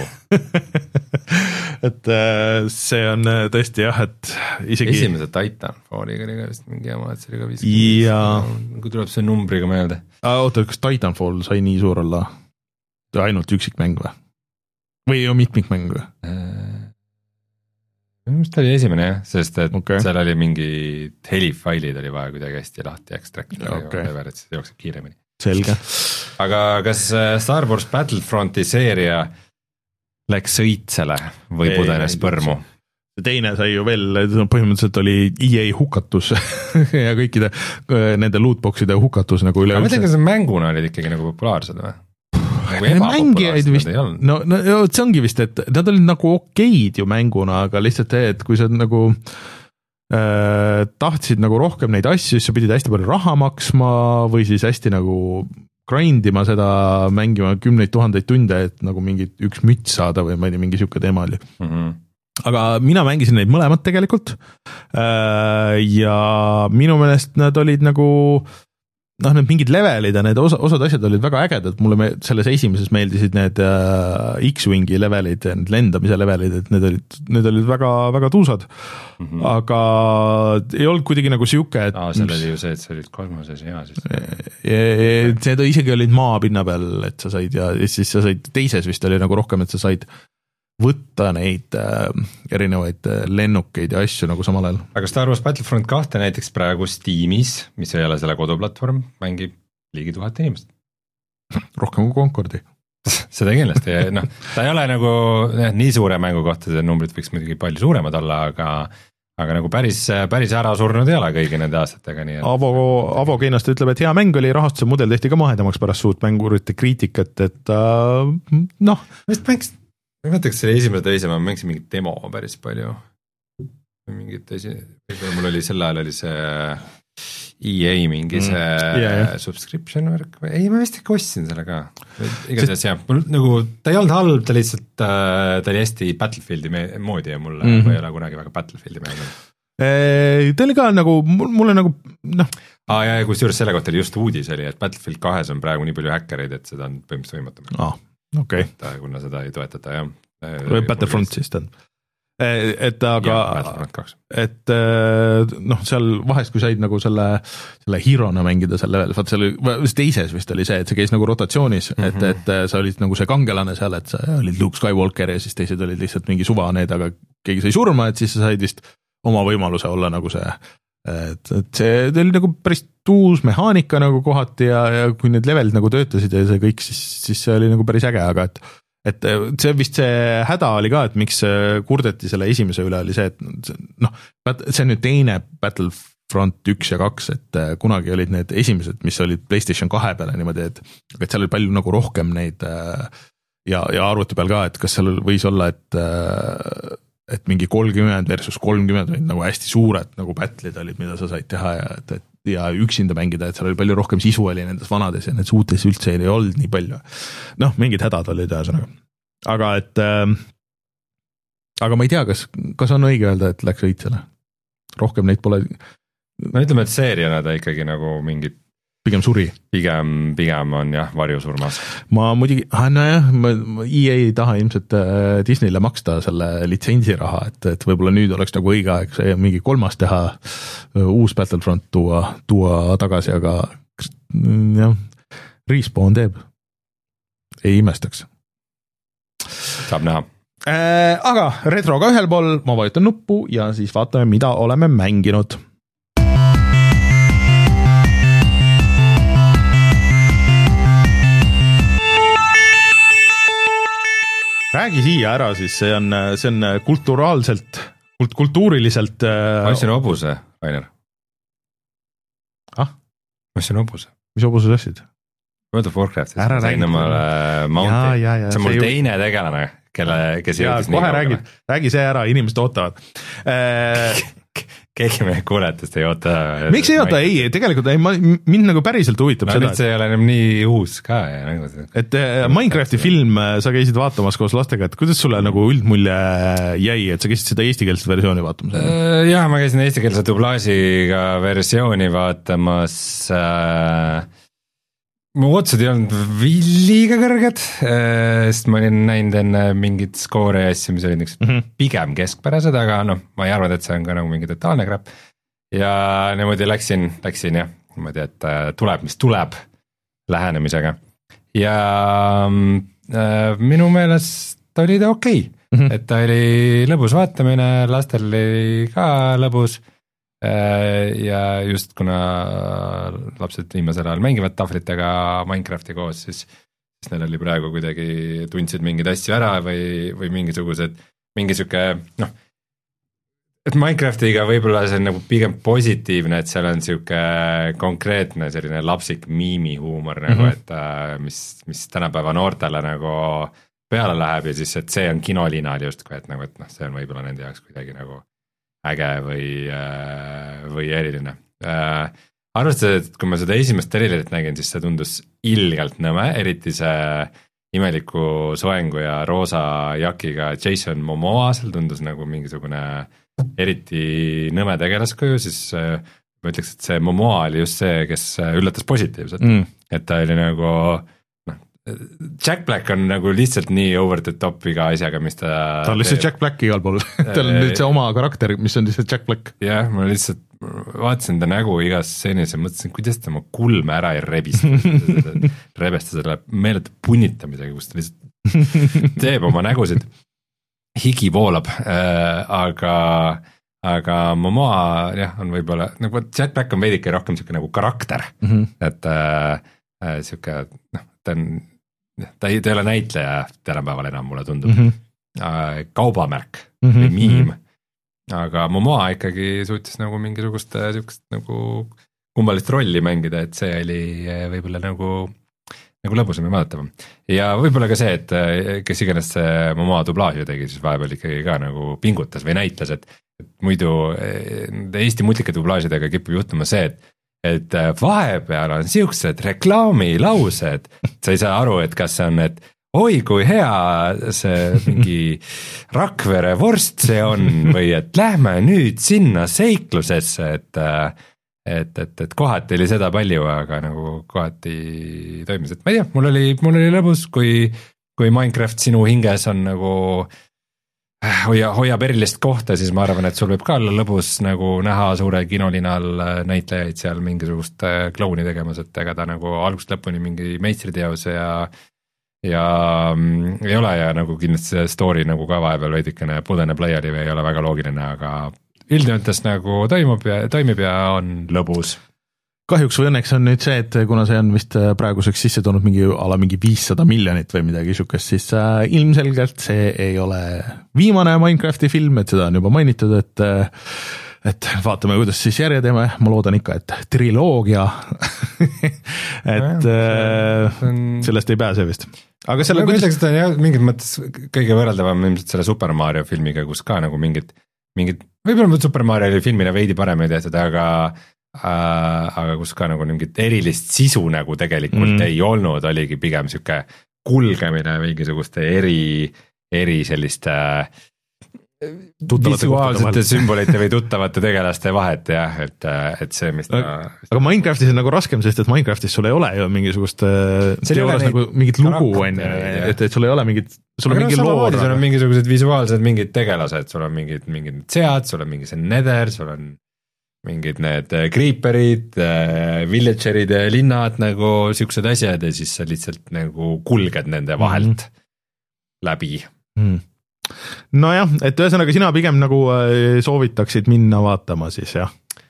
A: et äh, see on tõesti jah, et isegi...
B: Esimese Titanfalliga oli ka vist mingi jama, et see oli ka viiskümmend viis. Ja... Kui tuleb see numbriga meelde.
A: Oota, kas Titanfall sai nii suur olla? Ainult üksikmäng või? Või ju mitmikmäng või?
B: Minu ta oli esimene jah, sest et okay. Seal oli mingi helifailid oli vaja kuidagi hästi lahti ekstraktida okay. Ja et see jookseb kiiremini.
A: Selge.
B: Aga kas Star Wars Battlefronti seeria läks õitsele või pudenes põrmu?
A: Teine sai ju veel, põhimõtteliselt oli E A hukatus ja kõikide nende lootboxide hukatus nagu üle.
B: Aga ma tean, kas mänguna olid ikkagi nagu populaarsed või?
A: Nagu mängijaid vist, no, no see ongi vist, et nad olid nagu okeid ju mänguna, aga lihtsalt see, et kui sa nagu tahtsid nagu rohkem neid asju, siis sa pidid hästi palju raha maksma või siis hästi nagu grindima seda, mängima kümneid tuhandeid tunde, et nagu mingi üks müts saada või ma ei tea, mingi siuke teema oli. Mm-hmm. Aga mina mängisin neid mõlemad tegelikult ja minu meelest nad olid nagu noh, need mingid levelid ja need osa, osad asjad olid väga ägedad, mulle me, selles esimeses meeldisid need äh, X-Wingi levelid, need lendamise levelid, et need olid, need olid väga, väga tuusad, mm -hmm. aga ei olnud kuidagi nagu siuke, et
B: Aa, seal oli ju see, et sa olid kolmoses ja siis
A: need isegi olid maapinna peal, et sa said ja siis sa said, teises vist oli nagu rohkem, et sa said võtta neid äh, erinevaid lennukeid ja asju nagu samal ajal.
B: Aga Star Wars Battlefront kaks näiteks praegu Steamis, mis ei ole selle koduplatvorm, mängib ligi tuhat inimest.
A: Rohkem kui Concordi.
B: Seda kindlasti, noh, ta ei ole nagu eh, nii suure mängu kohta, see numbrid võiks muidugi palju suuremad olla, aga aga nagu päris, päris ära surnud ei ole kõigi nende aastatega. Nii et...
A: Avo, Avo Keinast ütleb, et hea mäng oli, rahastuse mudel tehti ka mahedamaks pärast suurt mängurite kriitikat, et äh, noh.
B: Vist mängs ma mõtleks selle esimese teise, ma mängisin mingit demo päris palju. Mingit esi... Mul oli sel ajal oli see E A mingi see mm. yeah, yeah. subscription work. Ei, ma vist ikka ostsin selle ka. Igatahes see... jah, mul nagu, ta ei olnud halb, ta lihtsalt, ta oli hästi Battlefieldi moodi ja mulle mm -hmm. ma ei ole kunagi väga Battlefieldi mänginud.
A: Ta oli ka nagu, mulle nagu, noh.
B: Aa, ja kus juures selle kohta oli just uudis oli, et Battlefield kahes on praegu nii palju häkkereid, et seda on põhimõtteliselt võimatu.
A: Aa. Okay.
B: Et, kuna seda ei toetata, jah.
A: Või Battlefront siis ta on. Et aga, et noh, seal vahest, kui said nagu selle, selle Herona mängida selle level, vaat seal teises vist oli see, et see käis nagu rotatsioonis, mm -hmm. et, et sa olid nagu see kangelane seal, et sa olid Luke Skywalker ja siis teised olid lihtsalt mingi suva need, aga keegi sai surma, et siis sa said vist oma võimaluse olla nagu see, et, et see oli nagu päris uus mehaanika nagu kohati ja, ja kui need levelid nagu töötasid ja see kõik, siis, siis see oli nagu päris äge, aga et et see vist see häda oli ka, et miks kurdeti selle esimese üle oli see, et noh, see on nüüd teine Battlefront üks ja kaks, et kunagi olid need esimesed, mis olid PlayStation kahe peale niimoodi, et, et seal oli palju nagu rohkem neid ja, ja arvuti peal ka, et kas seal võis olla, et et mingi kolmkümmend versus kolmkümmend olid nagu hästi suured nagu battle'id olid, mida sa said teha ja, et, et, ja üksinda mängida, et seal oli palju rohkem sisu oli nendes vanades ja nendes uutes üldse ei olnud nii palju. Noh, mingid hädad olid ühesõnaga. Aga et äh, aga ma ei tea, kas, kas on õige öelda, et läks õitsele. Rohkem neid pole.
B: No ütleme, et seeriana ta ikkagi nagu mingid
A: pigem suri.
B: Pigem, pigem on jah, varjusurmas.
A: Ma muidugi, ah, no jah, E A ei taha ilmselt Disneyle maksta selle litsentsiraha, et, et võib-olla nüüd oleks nagu õige aeg see mingi kolmas teha, uus Battlefront tuua, tuua tagasi, aga jah, Respawn teeb. Ei imestaks.
B: Saab näha.
A: Äh, aga retroga ühel pool ma vajutan nuppu ja siis vaatame, mida oleme mänginud. Räägi siia ära, siis see on, see on kulturaalselt, kult, kultuuriliselt...
B: Ma ostsin hobuse, Rainer.
A: Ah?
B: Ma ostsin hobuse.
A: Mis hobuse sõssid?
B: World of Warcraft. Ära räägi. Mounti. Ja, ja, see on mul see teine tegelane, kelle, kes jõudis nii
A: kaugele. Räägi see ära, inimesed ootavad.
B: Keegi meie kuuletest ei oota.
A: Miks ei oota? Ei, tegelikult ei, ma, mind nagu päriselt huvitab
B: no,
A: seda.
B: See ei ole enam nii uus ka. Ja, nagu see.
A: Et Minecrafti film sa käisid vaatamas koos lastega, et kuidas sulle nagu üldmulje jäi, et sa käisid seda eestikeelset versiooni vaatamas?
B: Jaa, ma käisin eestikeelse dublaažiga versiooni vaatamas. Mu otsad ei olnud liiga kõrged, sest ma olin näinud enne mingid skoore ja asju, mis olid niks mm -hmm. pigem keskpärased, aga noh, ma ei arvanud, et see on ka nagu mingi totaalne crap. Ja niimoodi läksin, läksin jah, niimoodi, et tuleb, mis tuleb lähenemisega. Ja äh, minu meelest oli ta okei, okay. mm -hmm. et ta oli lõbus vaatamine, lastel oli ka lõbus. Ja just kuna lapsed viimasel ajal mängivad tahvlitega Minecrafti koos, siis, siis neil oli praegu kuidagi tundsid mingeid asju ära või, või mingisugused, mingi siuke, noh, et Minecraftiga võib-olla see on nagu pigem positiivne, et seal on siuke konkreetne selline lapsik miimihuumor nagu, mm -hmm. et mis, mis tänapäeva noortele nagu peale läheb ja siis, et see on kinolinal justkui, et nagu, et noh, see on võib-olla nende jaoks kuidagi nagu äge või, või eriline. Arvestades, et kui ma seda esimest trailerit nägin, siis see tundus ilgelt nõme, eriti see imeliku soengu ja roosa jakiga Jason Momoa, seal tundus nagu mingisugune eriti nõme tegelaskuju, siis ma ütleks, et see Momoa oli just see, kes üllatas positiivselt, mm. et ta oli nagu Jack Black on nagu lihtsalt nii over the top iga asjaga, mis ta
A: ta on lihtsalt Jack Black igal pool, tal on nüüd see oma karakter, mis on lihtsalt Jack Black.
B: Jah, ma lihtsalt vaatasin ta nägu igas stseenis ja mõtlesin, kuidas ta oma kulme ära ei rebista, rebesta selle meeletu punnitamisega, kus ta lihtsalt teeb oma nägusid, higi voolab, aga aga Momoa jah, on võib-olla, nagu Jack Black on veidike rohkem siuke nagu karakter, mm-hmm. et äh, siuke, noh, ta on ta ei, ta ei ole näitleja tänapäeval enam, mulle tundub, mm-hmm. kaubamärk mm-hmm. või miim, aga Momoa ikkagi suutis nagu mingisugust siukest nagu kummalist rolli mängida, et see oli võib-olla nagu, nagu lõbusam ja vaadatavam. Ja võib-olla ka see, et kes iganes see Momoa dublaaži tegi, siis vahepeal ikkagi ka nagu pingutas või näitles, et, et muidu Eesti multika dublaažidega kipub juhtuma see, et et vahepeal on siuksed reklaamilaused, sa ei saa aru, et kas see on, et oi kui hea see mingi Rakvere vorst see on või et lähme nüüd sinna seiklusesse, et et, et, et kohati oli seda palju, aga nagu kohati toimis, et ma ei tea, mul oli, mul oli lõbus, kui, kui Minecraft sinu hinges on nagu hoia, hoiab erilist kohta, siis ma arvan, et sul võib ka olla lõbus nagu näha suure kinolinal näitlejaid seal mingisugust klouni tegemas, et ega ta nagu algusest lõpuni mingi meistriteos ja ja mm, ei ole ja nagu kindlasti see story nagu ka vahepeal veidikene pudeneb laiali või ei ole väga loogiline, aga üldjoontes nagu toimub ja, toimib ja on lõbus.
A: Kahjuks või õnneks on nüüd see, et kuna see on vist praeguseks sisse toonud mingi ala mingi viissada miljonit või midagi sukest, siis äh, ilmselgelt see ei ole viimane Minecrafti film, et seda on juba mainitud, et äh, et vaatame, kuidas siis järje teeme, ma loodan ikka, et triloogia et äh, sellest ei pääse vist. Aga selle,
B: ma ütleks, et on jah, mingid mõttes kõige võrreldavam ilmselt selle Super Mario filmiga, kus ka nagu mingid, mingid võib-olla Super Mario filmina veidi paremini tehtud, aga Uh, aga kus ka nagu mingit erilist sisu nagu tegelikult mm. ei olnud, oligi pigem siuke kulgemine mingisuguste eri, eri selliste visuaalsete sümbolite või tuttavate tegelaste vahet jah, et, et see, mis ta
A: aga Minecraftis on nagu raskem, sest et Minecraftis sul ei ole ju mingisugust teoorias nagu mingit lugu on ju, et, et sul ei ole mingit sul on aga mingi
B: no, lood sul on mingisugused visuaalsed mingid tegelased, sul on mingid, mingid sead, sul on mingi see nether, sul on mingid need creeperid, villagerid ja linnad nagu siuksed asjad ja siis sa lihtsalt nagu kulged nende vahelt mm. läbi
A: mm.. Nojah, et ühesõnaga sina pigem nagu soovitaksid minna vaatama siis jah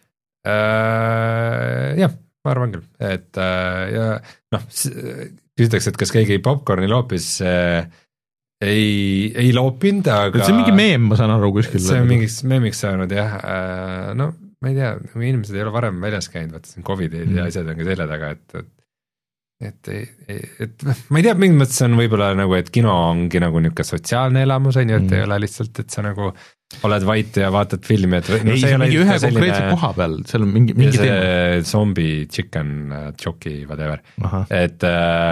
B: äh,? Jah, ma arvan küll, et äh, ja noh, küsitakse, et kas keegi popcorni loopis äh, ei, ei loopinud, aga
A: see on mingi meem, ma saan aru kuskil.
B: See on mingiks meemiks saanud jah, äh, no ma ei tea, inimesed ei ole varem väljas käinud, vaata siin Covidid mm. ja asjad on ka selle taga, et et, et, et ma ei tea, mingis mõttes on võib-olla nagu, et kino ongi nagu niisugune sotsiaalne elamus, on ju, et mm. ei ole lihtsalt, et sa nagu oled vait ja vaatad filmi, et
A: no, ei, see ei ole mingi ühe selline, konkreetse koha peal, seal on mingi, mingi
B: see teema. Zombie chicken jockey, whatever, et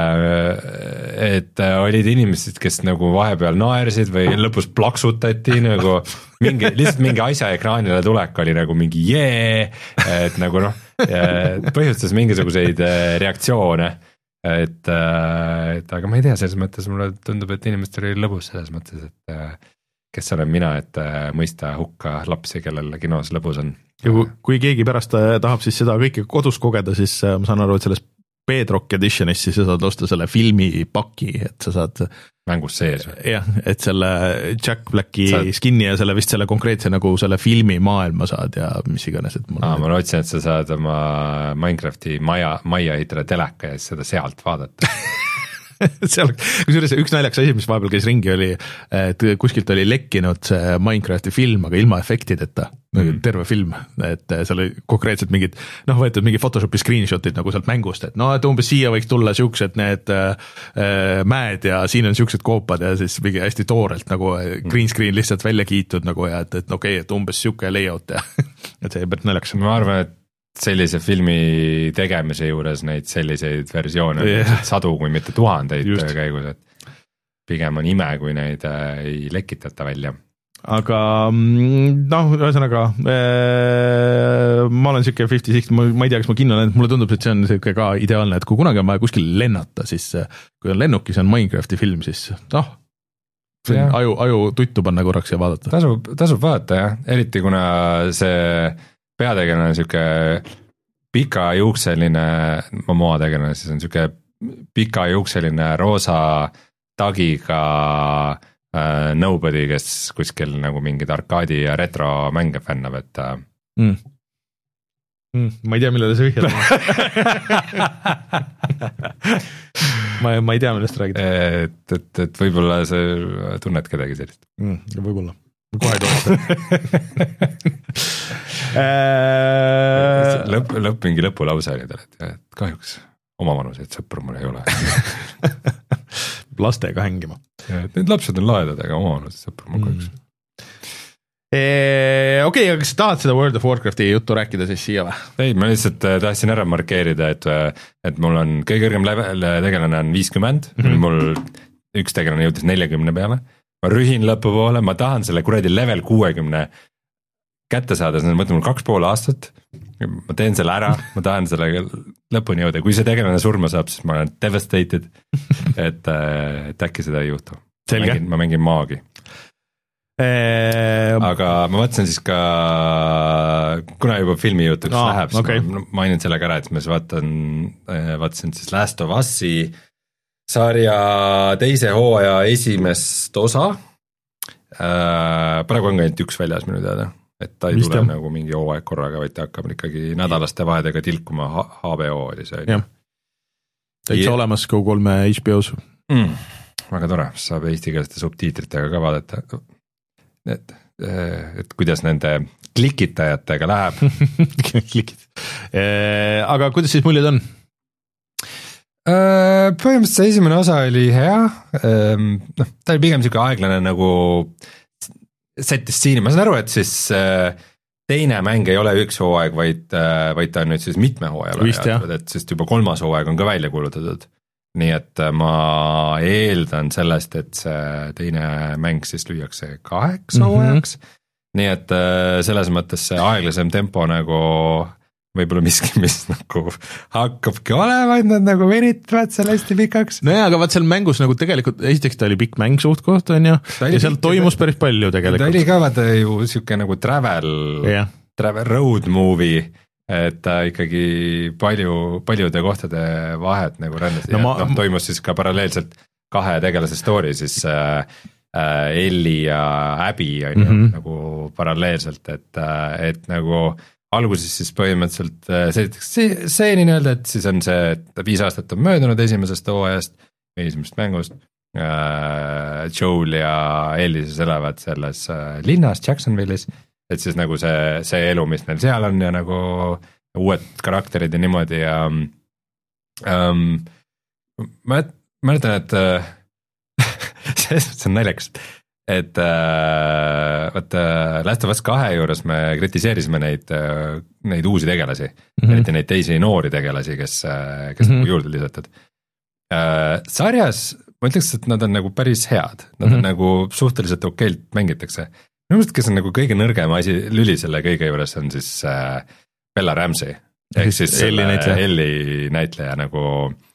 B: et olid inimesed, kes nagu vahepeal naersid või lõpus plaksutati nagu mingi, lihtsalt mingi asja ekraanile tulek oli nagu mingi jee, et nagu noh, põhjustas mingisuguseid reaktsioone, et, et aga ma ei tea, selles mõttes mulle tundub, et inimestel oli lõbus selles mõttes, et kes olen mina, et mõista hukka lapsi, kellel kinos lõbus on.
A: Ja kui, kui keegi pärast tahab siis seda kõike kodus kogeda, siis ma saan aru, et selles Bedrock Editionis siis sa saad osta selle filmipaki, et sa saad
B: mängus sees.
A: Jah, et selle Jack Blacki saad... skinni ja selle vist selle konkreetse nagu selle filmi maailma saad ja mis iganes. Et
B: Aa, ma lootsin, et sa saad oma Minecrafti maja, maja ehitada teleka ja seda sealt vaadata.
A: seal, kusjuures üks naljakas asi, mis vahepeal käis ringi, oli, et kuskilt oli lekkinud see Minecrafti film, aga ilma efektideta, mm. terve film, et seal oli konkreetselt mingid, noh, võetud mingi Photoshopi screenshotid nagu sealt mängust, et no, et umbes siia võiks tulla siuksed need äh, mäed ja siin on siuksed koopad ja siis mingi hästi toorelt nagu green screen lihtsalt välja kiitud nagu ja et, et okei okay,, et umbes siuke layout ja et see päris naljakas.
B: Ma arvan, et sellise filmi tegemise juures neid selliseid versioone yeah. sadu, kui mitte tuhandeid Just. käigus, et pigem on ime, kui neid äh, ei lekitata välja.
A: Aga noh, ühesõnaga äh, ma olen siuke fifty sixty, ma, ma ei tea, kas ma kinno olen, mulle tundub, et see on siuke ka ideaalne, et kui kunagi on vaja kuskil lennata, siis kui on lennukis on Minecrafti film, siis noh, aju, aju tuttu panna korraks ja vaadata.
B: Tasub, tasub vaadata jah, eriti kuna see peategelane on siuke pikajuukseline, Momoa tegelane siis on siuke pikajuukseline roosa tagiga äh, nobody, kes kuskil nagu mingid arkaadi ja retro mänge fännab, et
A: mm. Mm, ma ei tea, millele see vihjad. ma, ma ei tea, millest räägid.
B: Et, et, et võib-olla sa tunned kedagi sellist.
A: Mm, võib-olla. Kohe tohata.
B: lõpp, lõpp mingi lõpulause oli tal, et kahjuks oma vanuseid sõpru mul ei ole.
A: Lastega hängima.
B: Need lapsed on laedad, aga oma vanuseid sõpru mul kahjuks.
A: Okei, okay, aga kas tahad seda World of Warcrafti juttu rääkida siis siia või?
B: Ei, ma lihtsalt tahtsin ära markeerida, et, et mul on kõige kõrgem level, tegelane on viiskümmend, mm-hmm. mul üks tegelane jõudis neljakümne peale. Ma rühin lõpupoole, ma tahan selle kuradi level kuuekümne kätte saada, see on mõtlema mul kaks pool aastat, ma teen selle ära, ma tahan selle lõpuni jõuda, kui see tegelane surma saab, siis ma olen devastated, et, et äkki seda ei juhtu. Ma mängin, ma mängin maagi. Eee... Aga ma mõtlesin siis ka, kuna juba filmi jutuks no, läheb, siis okay. ma mainin sellega ära, et ma siis vaatan, vaatasin siis Last of Us'i sarja teise hooaja esimest osa. Praegu on ka ainult üks väljas minu teada, et ta ei Vist tule jah. Nagu mingi hooaeg korraga, vaid ta hakkab ikkagi nädalaste vahedega tilkuma, H B O oli see.
A: Jah, täitsa ja... olemas Go kolme H B O-s.
B: Mm, väga tore, saab eestikeelsete subtiitritega ka vaadata, et, et kuidas nende klikitajatega läheb.
A: Klikid. Aga kuidas siis muljed on?
B: Põhimõtteliselt see esimene osa oli hea, noh, ta oli pigem siuke aeglane nagu settis siini, ma saan aru, et siis teine mäng ei ole üks hooaeg, vaid, vaid ta on nüüd siis mitme hooajal, et siis juba kolmas hooaeg on ka välja kuulutatud, nii et ma eeldan sellest, et see teine mäng siis lüüakse kaheks mm-hmm. hooajaks, nii et selles mõttes see aeglasem tempo nagu võib-olla miski, mis nagu hakkabki olema, et nad nagu veritavad selle hästi pikaks.
A: No jaa, aga vaat seal mängus nagu tegelikult, esiteks ta oli pikk mäng suht koht, on ju, ja seal toimus päris palju tegelikult.
B: Ta oli ka vaata ju siuke nagu travel, yeah. travel road movie, et ta ikkagi palju, paljude kohtade vahet nagu rändas no, ja ma... no, toimus siis ka paralleelselt kahe tegelase story, siis äh, äh, Ellie ja Abby on ju mm-hmm. nagu paralleelselt, et, et nagu alguses siis põhimõtteliselt see seeni öelda, et siis on see, et viis aastat on möödunud esimesest hooajast, esimesest mängust, äh, Joel ja Ellie siis elavad selles äh, linnas Jacksonville'is, et siis nagu see, see elu, mis neil seal on ja nagu uued karakterid ja niimoodi ja ähm, ma mäletan, et äh, see, see on naljakas, et äh, vaata Last of Us kahe juures me kritiseerisime neid, neid uusi tegelasi mm-hmm. eriti neid teisi noori tegelasi, kes, kes mm-hmm. nagu juurde lisatud äh, sarjas ma ütleks, et nad on nagu päris head, nad mm-hmm. on nagu suhteliselt okeilt mängitakse, minu mõttes, kes on nagu kõige nõrgem asi lüli selle kõige juures on siis äh, Bella Ramsey ehk siis Ellie näitleja. Ellie näitleja nagu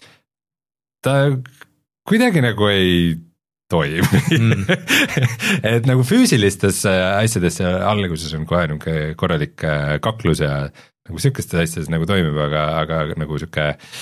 B: ta kuidagi nagu ei toim mm. et nagu füüsilistes asjades alguses on kohe nagu korralik kaklus ja nagu sükestes asjades nagu toimib, aga, aga nagu siuke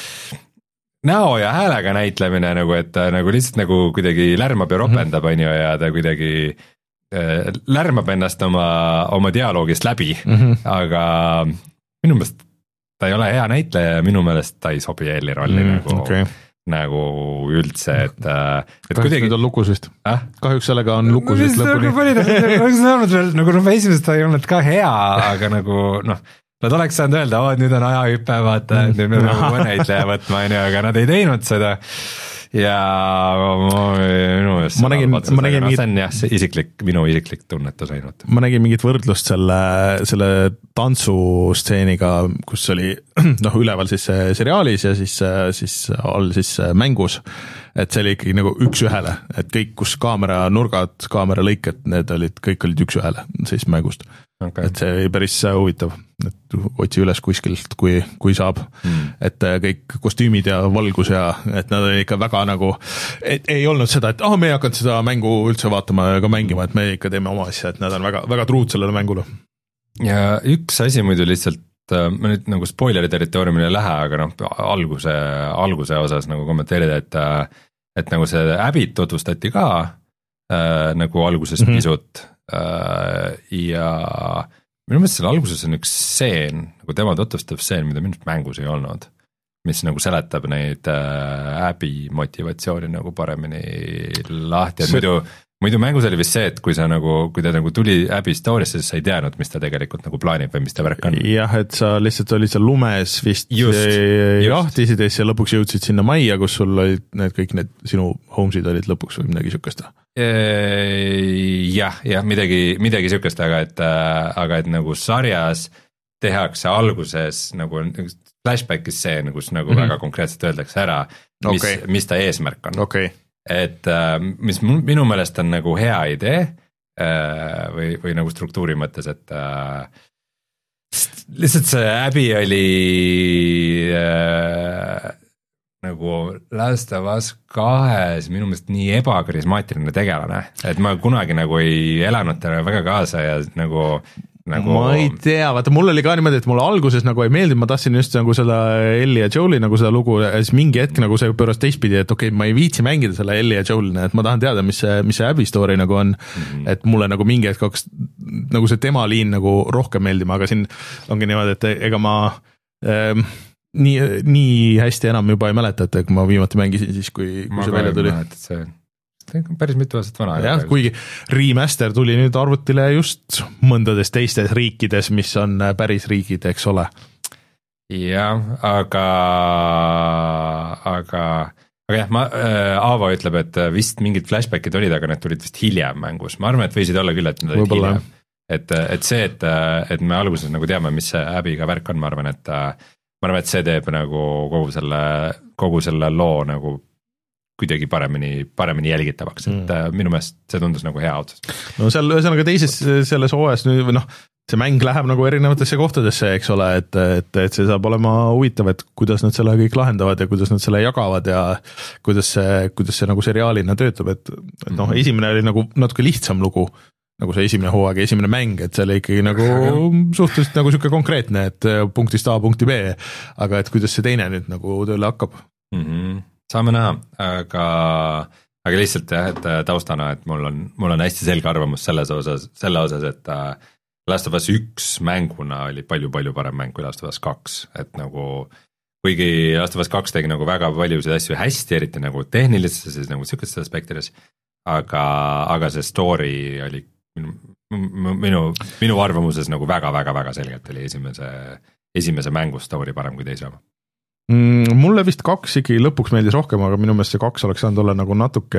B: näo ja häälega näitlemine nagu, et ta nagu lihtsalt nagu kuidagi lärmab ja ropendab mm. on ju, ja ta kuidagi äh, lärmab ennast oma, oma dialoogist läbi mm-hmm. aga minu meelest ta ei ole hea näitleja ja minu meelest ta ei sobi Ellie rolli mm, nagu okay. nagu üldse, et, et
A: kahjuks nüüd on lukus vist
B: äh?
A: kahjuks sellega on lukus vist lõpuni
B: nagu noh, esimest ei olnud ka hea, aga nagu noh, nad oleks saanud öelda, oo nüüd on ajahüpe, vaata, nüüd me peame mõneidleja võtma, aga nad ei teinud seda ja minu meelest
A: ma nägin, ma nägin
B: mingit, see on jah, see isiklik, minu isiklik tunnetus ainult.
A: Ma nägin mingit võrdlust selle, selle tantsustseeniga, kus oli noh, üleval siis seriaalis ja siis, siis all siis mängus, et see oli ikkagi nagu üks ühele, et kõik, kus kaamera nurgad, kaamera lõiked, need olid, kõik olid üks ühele siis mängust. Okay. Et see oli päris huvitav, et otsi üles kuskilt, kui, kui saab, mm. et kõik kostüümid ja valgus ja et nad oli ikka väga nagu, et ei olnud seda, et ah, me ei hakanud seda mängu üldse vaatama ega mängima, et me ikka teeme oma asja, et nad on väga, väga truud sellele mängule.
B: Ja üks asi muidu lihtsalt, ma nüüd nagu spoileri territooriumile ei lähe, aga noh, alguse, alguse osas nagu kommenteerida, et, et nagu see äbid tutvustati ka äh, nagu alguses mm-hmm. pisut ja minu meelest selle alguses on üks seen, nagu tema tutvustav seen, mida minust mängus ei olnud, mis nagu seletab neid äbi motivatsiooni nagu paremini lahti, et see... muidu, muidu mängus oli vist see, et kui sa nagu, kui ta nagu tuli äbi story'sse, siis sa ei teadnud, mis ta tegelikult nagu plaanib või mis ta värk on.
A: jah, et sa lihtsalt olid seal lumes vist just, jahtisid ja siis lõpuks jõudsid sinna majja, kus sul olid need kõik need sinu homesid olid lõpuks või midagi sükest.
B: jah, jah, midagi, midagi sükest, aga et, aga et nagu sarjas tehakse alguses nagu flashbackis see, kus nagu mm-hmm. väga konkreetselt öeldakse ära, mis, okay. mis ta eesmärk on.
A: Okay.
B: Et mis minu meelest on nagu hea idee või, või nagu struktuuri mõttes, et lihtsalt see äbi oli äh, nagu Last of Us kahes minu meelest nii ebakarismaatiline tegelane, et ma kunagi nagu ei elanud talle väga kaasa ja nagu Nagu...
A: ma ei tea, vaata mul oli ka niimoodi, et mulle alguses nagu ei meeldinud, ma tahtsin just nagu seda Ellie ja Joel'i nagu seda lugu ja siis mingi hetk nagu see pööras teistpidi, et okei okay,, ma ei viitsi mängida selle Ellie ja Joel'ina, et ma tahan teada, mis see, mis see Abby story nagu on, mm-hmm. et mulle nagu mingi hetk hakkas nagu see tema liin nagu rohkem meeldima, aga siin ongi niimoodi, et ega ma ähm, nii, nii hästi enam juba ei mäleta, et ma viimati mängisin siis, kui, kui see välja tuli.
B: See päris mitu aastat vana.
A: jah, kuigi remaster tuli nüüd arvutile just mõndades teistes riikides, mis on päris riigid, eks ole.
B: jah, aga, aga, aga jah, ma, Aavo ütleb, et vist mingid flashbackid olid, aga need tulid vist hiljem mängus. Ma arvan, et võisid olla küll, et need olid hiljem. Et, et see, et, et me alguses nagu teame, mis see Abby'ga värk on, ma arvan, et ma arvan, et see teeb nagu kogu selle, kogu selle loo nagu kuidagi paremini, paremini jälgitavaks, et mm. minu meelest see tundus nagu hea otsus.
A: No seal ühesõnaga teises selles hooajas nüüd, noh, see mäng läheb nagu erinevatesse kohtadesse, eks ole, et, et, et see saab olema huvitav, et kuidas nad selle kõik lahendavad ja kuidas nad selle jagavad ja kuidas see, kuidas see nagu seriaalina töötab, et, et noh, mm-hmm. esimene oli nagu natuke lihtsam lugu, nagu see esimene hooaeg ja esimene mäng, et see oli ikkagi nagu suhteliselt nagu siuke konkreetne, et punktist A punkti B, aga et kuidas see teine nüüd nagu tööle hakkab.
B: Mhm. Saame näha, aga, aga lihtsalt jah, et taustana, et mul on, mul on hästi selge arvamus selles osas, selle osas, et Last of Us üks mänguna oli palju-palju parem mäng kui Last of Us kaks, et nagu kuigi Last of Us kaks tegi nagu väga paljusid asju hästi, eriti nagu tehnilises, siis nagu sükestes aspektides, aga, aga see story oli minu, minu, minu arvamuses nagu väga-väga-väga selgelt oli esimese, esimese mängu story parem kui teise oma.
A: Mulle vist kaks ikkagi lõpuks meeldis rohkem, aga minu meelest see kaks oleks saanud olla nagu natuke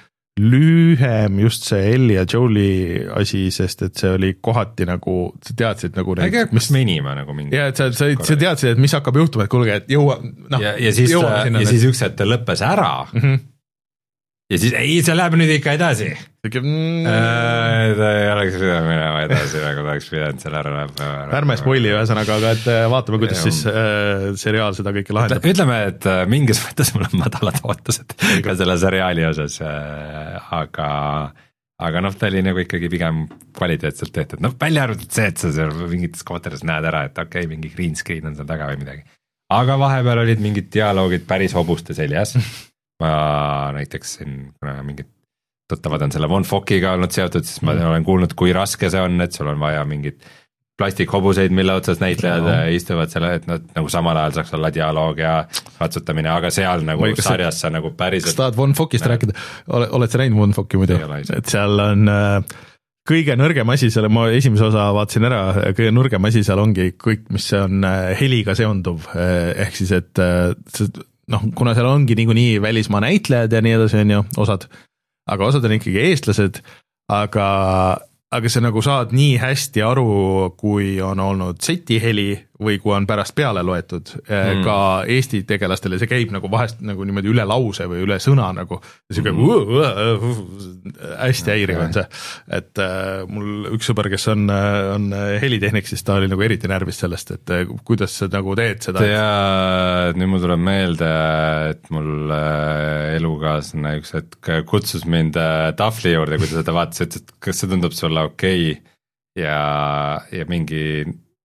A: lühem just see Ellie ja Joel'i asi, sest et see oli kohati nagu, sa teadsid nagu
B: äge hakkas menima nagu mingi.
A: Ja, et sa, sa, sa teadsid, et mis hakkab juhtuma, et kuulge, et jõua, noh.
B: Ja, ja siis, ja et... siis üks hetk lõppes ära. Mm-hmm. Ja siis, ei, see läheb nüüd ikka edasi. Mm. Äh, ta ei oleks pidanud minema edasi, nagu ta oleks pidanud selle ära läheb.
A: Ärme spoili ühesõnaga, aga et vaatame, kuidas ja, siis äh, seriaal seda kõike lahendab.
B: Ütleme, et mingis mõttes mul on madalad ootused ka selle seriaali osas, äh, aga, aga noh, ta oli nagu ikkagi pigem kvaliteetselt tehtud. Noh, välja arvatud see, et sa seal mingites kohtades näed ära, et okei, okay, mingi green screen on seal taga või midagi. Aga vahepeal olid mingid dialoogid päris hobuste seljas. Ma näiteks siin, kuna mingid tuttavad on selle Von Fockiga olnud seotud, siis ma olen kuulnud, kui raske see on, et sul on vaja mingit plastikhobuseid, mille otsas näitlejad no. istuvad selle, et nad nagu samal ajal saaks olla dialoog ja katsutamine, aga seal nagu Või, sarjas sa nagu päriselt.
A: Kas tahad Von Fockist rääkida? Ole, oled sa näinud Von Focki muidu? Et seal on äh, kõige nõrgem asi seal, ma esimese osa vaatasin ära, kõige nõrgem asi seal ongi kõik, mis on äh, heliga seonduv, ehk siis, et äh, noh, kuna seal ongi niikuinii välismaa näitlejad ja nii edasi on ju, osad, aga osad on ikkagi eestlased, aga aga sa nagu saad nii hästi aru, kui on olnud seti heli või kui on pärast peale loetud mm. ka Eesti tegelastele, see käib nagu vahest nagu niimoodi üle lause või üle sõna nagu, siuke mm. uh, uh, uh, hästi häiriv on see, et uh, mul üks sõber, kes on, on helitehnik, siis ta oli nagu eriti närvis sellest, et uh, kuidas sa nagu teed seda.
B: ja nüüd mul tuleb meelde, et mul uh, elukaaslane üks hetk kutsus mind uh, tahvli juurde, kui ta seda vaatas, ütles, et kas see tundub sulle okei okay? ja, ja mingi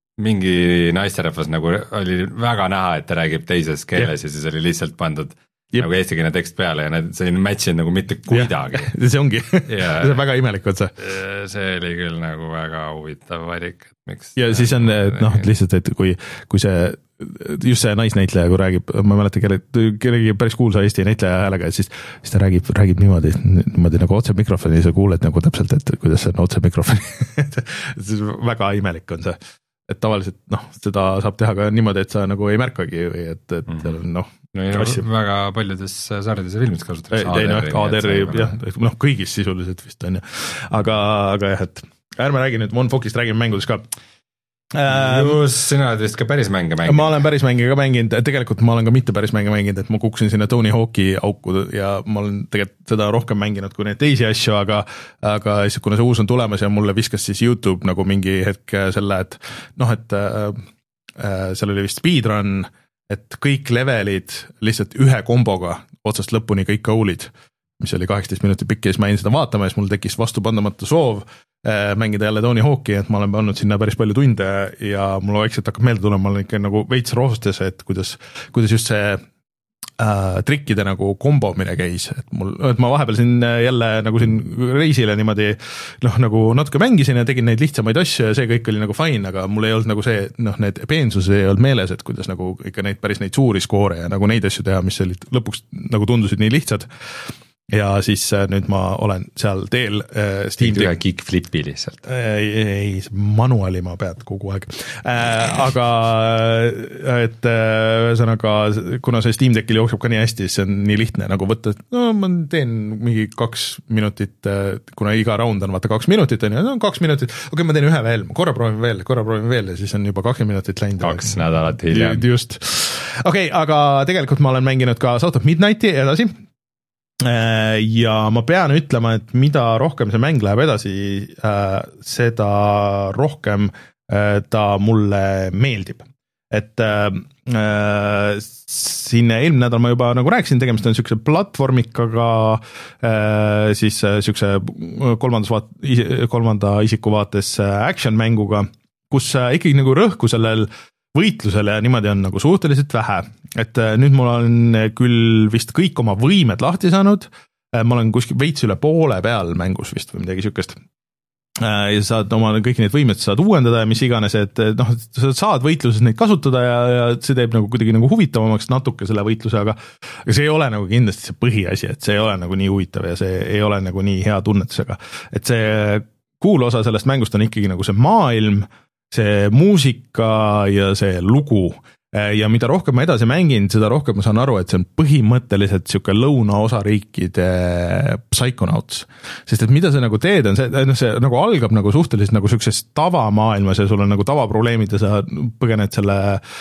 B: mingi naisterahvas nagu oli väga näha, et ta räägib teises keeles yeah. ja siis oli lihtsalt pandud yep. nagu eestikeelne tekst peale ja need, see ei match'inud nagu mitte kuidagi
A: yeah. see ongi ja, see on väga imelik on see.
B: See oli küll nagu väga huvitav valik, et miks.
A: ja siis on noh, lihtsalt, et kui, kui see just see naisnäitleja, kui räägib, ma ei mäleta, kelle, kellegi päris kuulsa Eesti näitleja häälega, et siis, siis ta räägib, räägib niimoodi, niimoodi nagu otse mikrofoni, sa kuuled nagu täpselt, et kuidas see on otse mikrofoni see väga imelik on see. Et tavaliselt noh, seda saab teha ka niimoodi, et sa nagu ei märkagi või et, et mm-hmm. noh
B: no, no, väga paljudes sarjades ja filmides kasutatakse
A: A D R-i, A D R-i jah, noh kõigis sisuliselt vist on ju, aga, aga jah, et ärme räägi nüüd Von Fockist, räägime mängudes ka.
B: Just, sina oled vist ka päris mänge mänginud.
A: Ma olen päris mänge ka mänginud, tegelikult ma olen ka mitte päris mänge mänginud, et ma kukkusin sinna Tony Hawk'i auku ja ma olen tegelikult seda rohkem mänginud kui neid teisi asju, aga aga kuna see uus on tulemas ja mulle viskas siis YouTube nagu mingi hetk selle, et noh, et äh, seal oli vist speedrun, et kõik levelid lihtsalt ühe komboga otsast lõpuni kõik goal'id, mis oli kaheksateist minutit pikk ja siis ma jäin seda vaatama ja siis mul tekkis vastupandamatu soov mängida jälle Tony Hawk'i, et ma olen pannud sinna päris palju tunde ja mul vaikselt hakkab meelde tulema, ma olen ikka nagu veits roostes, et kuidas, kuidas just see äh, trikkide nagu kombomine käis, et mul, et ma vahepeal siin jälle nagu siin reisile niimoodi noh, nagu natuke mängisin ja tegin neid lihtsamaid asju ja see kõik oli nagu fine, aga mul ei olnud nagu see, noh, need peensused ei olnud meeles, et kuidas nagu ikka neid päris neid suuri skoore ja nagu neid asju teha, mis olid lõpuks nagu tundusid nii lihtsad. Ja siis nüüd ma olen seal teel äh, Steam
B: ühe kickflipi lihtsalt.
A: Ei, ei, manuali ma pead kogu aeg. Äh, aga et ühesõnaga, kuna see Steam Deckil jookseb ka nii hästi, siis see on nii lihtne nagu võtta, et no ma teen mingi kaks minutit, kuna iga round on vaata kaks minutit, on ju, no kaks minutit, okei, okay, ma teen ühe veel, korra proovin veel, korra proovin veel ja siis on juba kakskümmend minutit läinud.
B: Kaks nädalat hiljem.
A: Just. Okei, okay, aga tegelikult ma olen mänginud ka South of Midnighti edasi. Ja ma pean ütlema, et mida rohkem see mäng läheb edasi, seda rohkem ta mulle meeldib. Et äh, siin eelmine nädal ma juba nagu rääkisin, tegemist on niisuguse platvormikaga äh, siis niisuguse kolmandas vaat, kolmanda isiku vaates action mänguga, kus ikkagi nagu rõhku sellel võitlusele ja niimoodi on nagu suhteliselt vähe, et nüüd mul on küll vist kõik oma võimed lahti saanud, ma olen kuskil veits üle poole peal mängus vist või midagi niisugust. Ja saad oma kõiki neid võimed saad uuendada ja mis iganes, et noh, sa saad võitluses neid kasutada ja, ja see teeb nagu kuidagi nagu huvitavamaks natuke selle võitluse, aga see ei ole nagu kindlasti see põhiasi, et see ei ole nagu nii huvitav ja see ei ole nagu nii hea tunnetusega, et see cool osa sellest mängust on ikkagi nagu see maailm, see muusika ja see lugu ja mida rohkem ma edasi mängin, seda rohkem ma saan aru, et see on põhimõtteliselt niisugune lõunaosariikide Psychonauts, sest et mida see nagu teed, on see, no see nagu algab nagu suhteliselt nagu niisuguses tavamaailmas ja sul on nagu tavaprobleemid ja sa põgened selle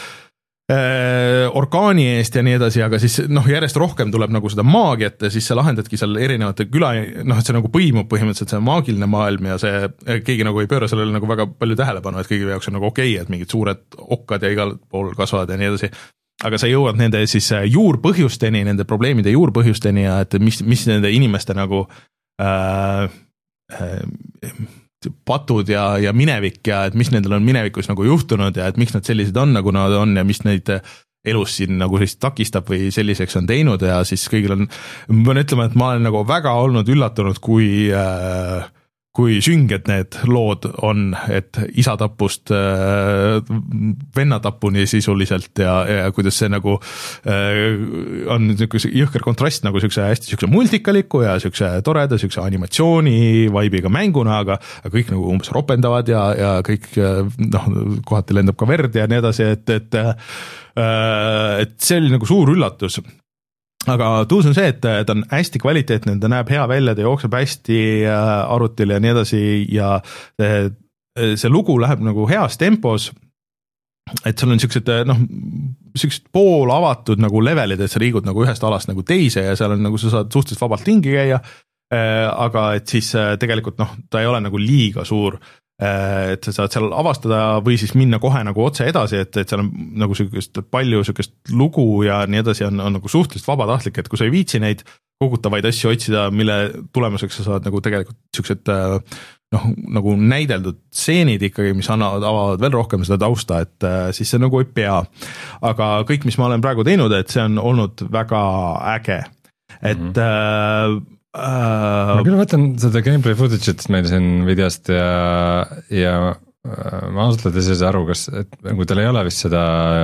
A: orkaani eest ja nii edasi, aga siis noh, järjest rohkem tuleb nagu seda maagiat ja siis sa lahendadki seal erinevate küla, noh, et see nagu põimub põhimõtteliselt see maagiline maailm ja see, keegi nagu ei pööra sellele nagu väga palju tähelepanu, et kõigi jaoks on nagu okei, et mingid suured okkad ja igal pool kasvavad ja nii edasi, aga sa jõuad nende siis juurpõhjusteni, nende probleemide juurpõhjusteni ja et mis, mis nende inimeste nagu äh, äh, patud ja, ja minevik ja et mis nendel on minevikus nagu juhtunud ja et miks nad sellised on, nagu nad on ja mis neid elus siin nagu sellist takistab või selliseks on teinud ja siis kõigil on, ma pean ütlema, et ma olen nagu väga olnud üllatunud, kui äh, kui sünged need lood on, et isa tapust äh, venna tapuni sisuliselt ja, ja kuidas see nagu äh, on niisugune jõhker kontrast nagu niisuguse hästi niisuguse multikaliku ja niisuguse toreda niisuguse animatsiooni vaibiga mänguna, aga, aga kõik nagu umbes ropendavad ja, ja kõik noh, kohati lendab ka verd ja nii edasi, et, et, et see oli nagu suur üllatus. Aga tuus on see, et ta on hästi kvaliteetne, ta näeb hea välja, ta jookseb hästi arvutil ja nii edasi ja see lugu läheb nagu heas tempos, et seal on siuksed, noh, siuksed pool avatud nagu levelid, et sa liigud nagu ühest alast nagu teise ja seal on nagu sa saad suhteliselt vabalt ringi käia, aga et siis tegelikult noh, ta ei ole nagu liiga suur, et sa saad seal avastada või siis minna kohe nagu otse edasi, et, et seal on nagu sükest palju sükest lugu ja nii edasi on, on nagu suhteliselt vabatahtlik, et kui sa ei viitsi neid kogutavaid asju otsida, mille tulemuseks sa saad nagu tegelikult süksed noh, nagu näideldud stseenid ikkagi, mis annavad, avavad veel rohkem seda tausta, et siis see nagu ei pea. Aga kõik, mis ma olen praegu teinud, et see on olnud väga äge, et mm-hmm. äh, Uh,
B: ma küll võtan seda gameplay footage'it meil siin videost ja, ja ma ausalt öeldes ei saa aru, kas, et kui tal ei ole vist seda,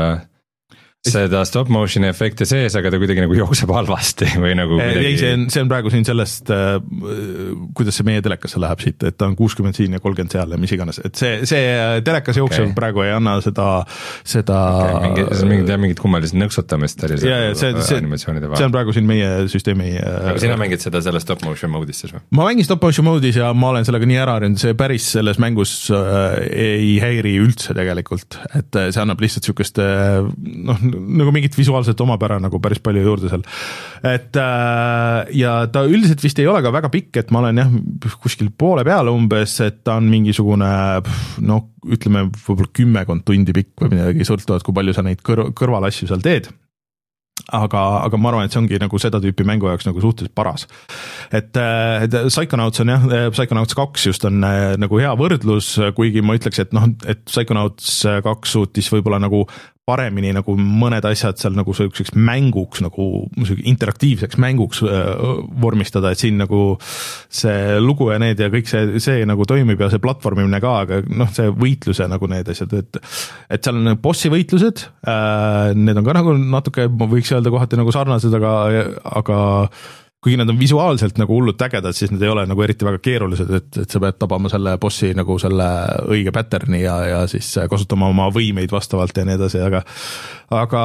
B: seda stop motion'i efekti sees, aga ta kuidagi nagu jookseb halvasti või nagu
A: kuidagi... ei, see on, see on praegu siin sellest, kuidas see meie telekasse läheb siit, et ta on kuuskümmend siin ja kolmkümmend seal ja mis iganes, et see, see telekas jooksev okay. praegu ei anna seda, seda... Okay, mingi,
B: see on mingid, mingid kummalised nõksutamist oli
A: see, ja, see, see, see on praegu siin meie süsteemi
B: aga sina mängid seda selle stop motion mode'is siis või?
A: Ma mängin stop motion mode'is ja ma olen sellega nii ära harjunud, see päris selles mängus äh, ei häiri üldse tegelikult, et see annab lihtsalt sükest äh, noh, nagu mingit visuaalset omapära nagu päris palju juurde seal. Et äh, ja ta üldiselt vist ei ole ka väga pikk, et ma olen jah, kuskil poole peale umbes, et ta on mingisugune no ütleme võib-olla kümmekond tundi pikk või midagi, sõltuvad, kui palju sa neid kõr- kõrvalasju seal teed. Aga, aga ma arvan, et see ongi nagu seda tüüpi mängu jaoks nagu suhteliselt paras. Et, et Psychonauts on jah, Psychonauts kaks just on nagu hea võrdlus, kuigi ma ütleks, et noh, et Psychonauts kaks suutis võib-olla nagu paremini nagu mõned asjad seal nagu selliseks mänguks, nagu interaktiivseks mänguks vormistada, et siin nagu see lugu ja need ja kõik see, see nagu toimib ja see platvormimine ka, aga noh, see võitluse nagu need asjad, et, et seal on bossi võitlused, need on ka nagu natuke, ma võiks öelda kohati nagu sarnased, aga, aga kuigi nad on visuaalselt nagu hullult ägedad, siis need ei ole nagu eriti väga keerulised, et, et sa pead tabama selle bossi nagu selle õige pattern'i ja, ja siis kasutama oma võimeid vastavalt ja nii edasi, aga, aga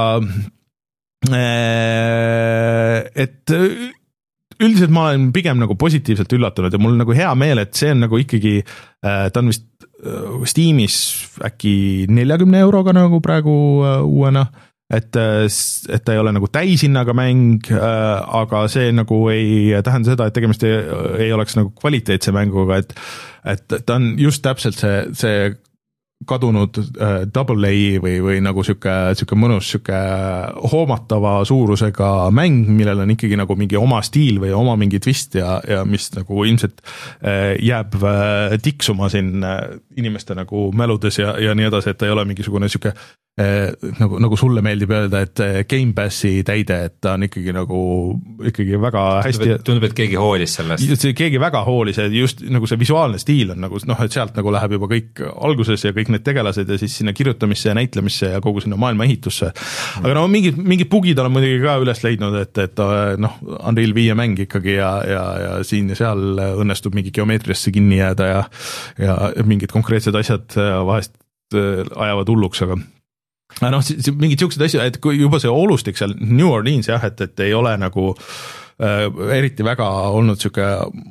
A: et üldiselt ma olen pigem nagu positiivselt üllatunud ja mul on nagu hea meel, et see on nagu ikkagi, ta on vist Steamis äkki neljakümne euroga nagu praegu uuena, et, et ta ei ole nagu täishinnaga mäng, aga see nagu ei tähenda seda, et tegemist ei, ei oleks nagu kvaliteetse mänguga, et, et ta on just täpselt see, see kadunud äh, double A või, või nagu siuke, siuke mõnus, siuke hoomatava suurusega mäng, millel on ikkagi nagu mingi oma stiil või oma mingi twist ja, ja mis nagu ilmselt äh, jääb äh, tiksuma siin äh, inimeste nagu mäludes ja, ja nii edasi, et ta ei ole mingisugune siuke äh, nagu, nagu sulle meeldib öelda, et Game Passi täide, et ta on ikkagi nagu ikkagi väga hästi.
B: Tundub, et keegi hoolis sellest.
A: Keegi väga hoolis, just nagu see visuaalne stiil on nagu, noh, et sealt nagu läheb juba kõik alguses ja kõik need tegelased ja siis sinna kirjutamisse ja näitlemisse ja kogu sinna maailma ehitusse. Aga no mingid, mingid bugid olen muidugi ka üles leidnud, et, et noh, Unreal viie mäng ikkagi ja, ja, ja siin ja seal õnnestub mingi geomeetriasse kinni jääda ja, ja mingid konkreetsed asjad vahest ajavad hulluks, aga noh, mingid siuksed asjad, et kui juba see olustik seal New Orleans jah, et, et ei ole nagu äh, eriti väga olnud siuke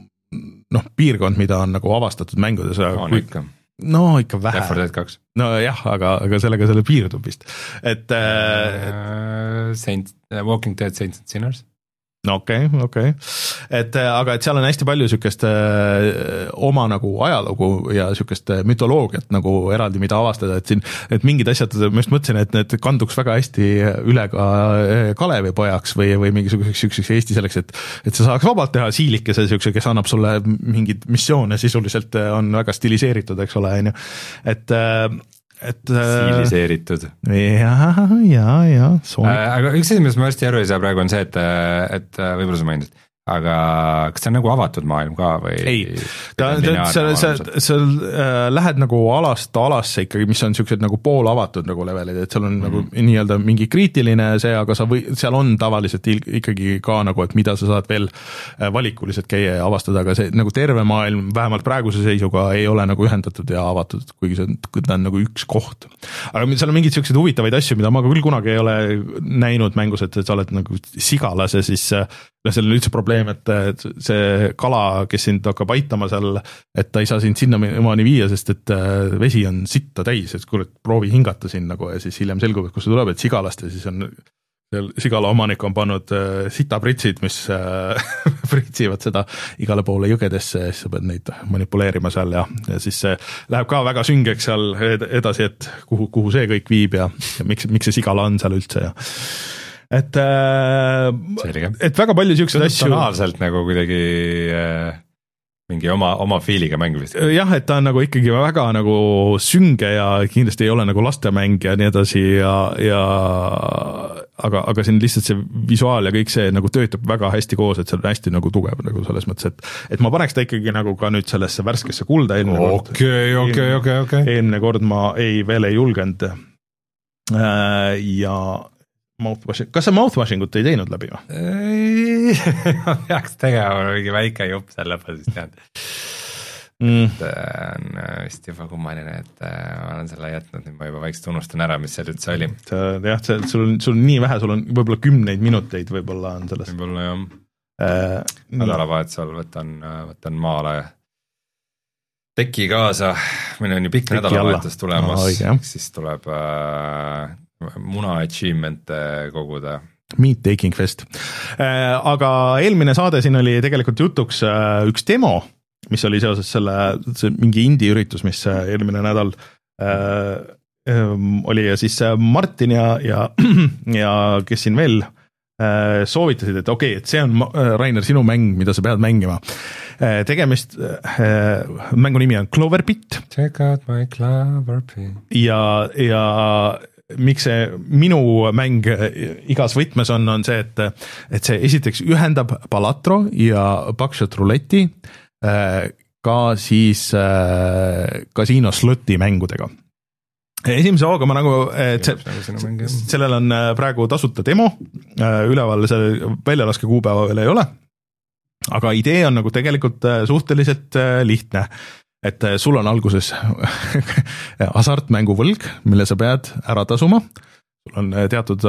A: noh, piirkond, mida on nagu avastatud mängudes.
B: On kui, ikka.
A: No ikka vähe.
B: Left four Dead kaks.
A: No jah, aga, aga sellega selle piirdub vist. Et, äh,
B: et... Saint, Walking Dead, Saints and Sinners.
A: No okei, okay, okei. Okay. Et aga et seal on hästi palju sükest äh, oma nagu ajalugu ja sükest mütoloogiat nagu eraldi, mida avastada, et siin, et mingid asjad, ma just mõtlesin, et need kanduks väga hästi üle ka Kalevi pojaks või, või mingisuguseks sükeseks Eesti selleks, et, et sa saaks vabalt teha siilikese sükse, kes annab sulle mingid missioone, sisuliselt on väga stiliseeritud, eks ole, on ju. Et äh, et
B: siiliseeritud.
A: Ja, ja, ja.
B: Äh, aga üks asi, mis ma hästi aru ei saa praegu on see, et, et võib-olla sa mainisid, aga kas see on nagu avatud maailm ka või?
A: Ei, ta, ta, sa, sa, sa äh, lähed nagu alast alasse ikkagi, mis on niisugused nagu poolavatud nagu levelid, et seal on mm. nagu nii-öelda mingi kriitiline see, aga sa või, seal on tavaliselt ikkagi ka nagu, et mida sa saad veel valikuliselt käia ja avastada, aga see nagu terve maailm, vähemalt praeguse seisuga ei ole nagu ühendatud ja avatud, kuigi see ta on nagu üks koht. Aga seal on mingid niisugused huvitavaid asju, mida ma küll kunagi ei ole näinud mängus, et sa oled nagu sigalas ja siis no seal on üldse probleem, et see kala, kes sind hakkab aitama seal, et ta ei saa sind sinna maani viia, sest et vesi on sitta täis, et kuule, proovi hingata siin nagu ja siis hiljem selgub, et kus see tuleb, et sigalast ja siis on seal sigala omanik on pannud sitapritsid, mis pritsivad seda igale poole jõgedesse ja siis sa pead neid manipuleerima seal ja, ja siis see läheb ka väga süngeks seal edasi, et kuhu, kuhu see kõik viib ja, ja miks, miks see sigala on seal üldse ja et, et väga palju siukseid asju.
B: Tonaalselt nagu kuidagi äh, mingi oma, oma fiiliga mäng vist.
A: Jah, et ta on nagu ikkagi väga nagu sünge ja kindlasti ei ole nagu lastemäng ja nii edasi ja, ja aga, aga siin lihtsalt see visuaal ja kõik see nagu töötab väga hästi koos, et see on hästi nagu tugev nagu selles mõttes, et, et ma paneks ta ikkagi nagu ka nüüd sellesse värskesse kulda eelmine
B: kord. Okei, okei, okei, okei.
A: Eelmine kord ma ei, veel ei julgenud ja mouthwashing, kas sa mouthwashingut ei teinud läbi või?
B: Ei, ma peaks tegema mingi väike jupp selle peal, siis tead. Mm. Et on vist juba kummaline, et ma olen selle jätnud, nüüd ma juba vaikselt unustan ära, mis seal üldse oli.
A: Jah, sul on, sul on nii vähe, sul on võib-olla kümneid minuteid võib-olla on sellest.
B: Võib-olla jah. Äh, nädalavahetusel võtan, võtan maale teki kaasa, meil on ju pikk nädalavahetus tulemas, oh, siis tuleb äh, muna achievement koguda.
A: Meat Taking Fest. Aga eelmine saade siin oli tegelikult jutuks üks demo, mis oli seoses selle see mingi indie üritus, mis eelmine nädal äh, oli ja siis Martin ja, ja, ja kes siin veel äh, soovitasid, et okei, okay, et see on Rainer sinu mäng, mida sa pead mängima. Äh, tegemist, äh, mängu nimi on Cloverbit.
B: Check out my Cloverbit.
A: Ja, ja miks see minu mäng igas võtmes on, on see, et, et see esiteks ühendab Balatro ja Buckshot Roulette'i ka siis kasiino sloti mängudega. Esimese hooga ma nagu, et see, sellel on praegu tasuta demo, üleval see väljalaske kuupäeva veel ei ole, aga idee on nagu tegelikult suhteliselt lihtne. Et sul on alguses hasartmängu võlg, mille sa pead ära tasuma. Sul on teatud,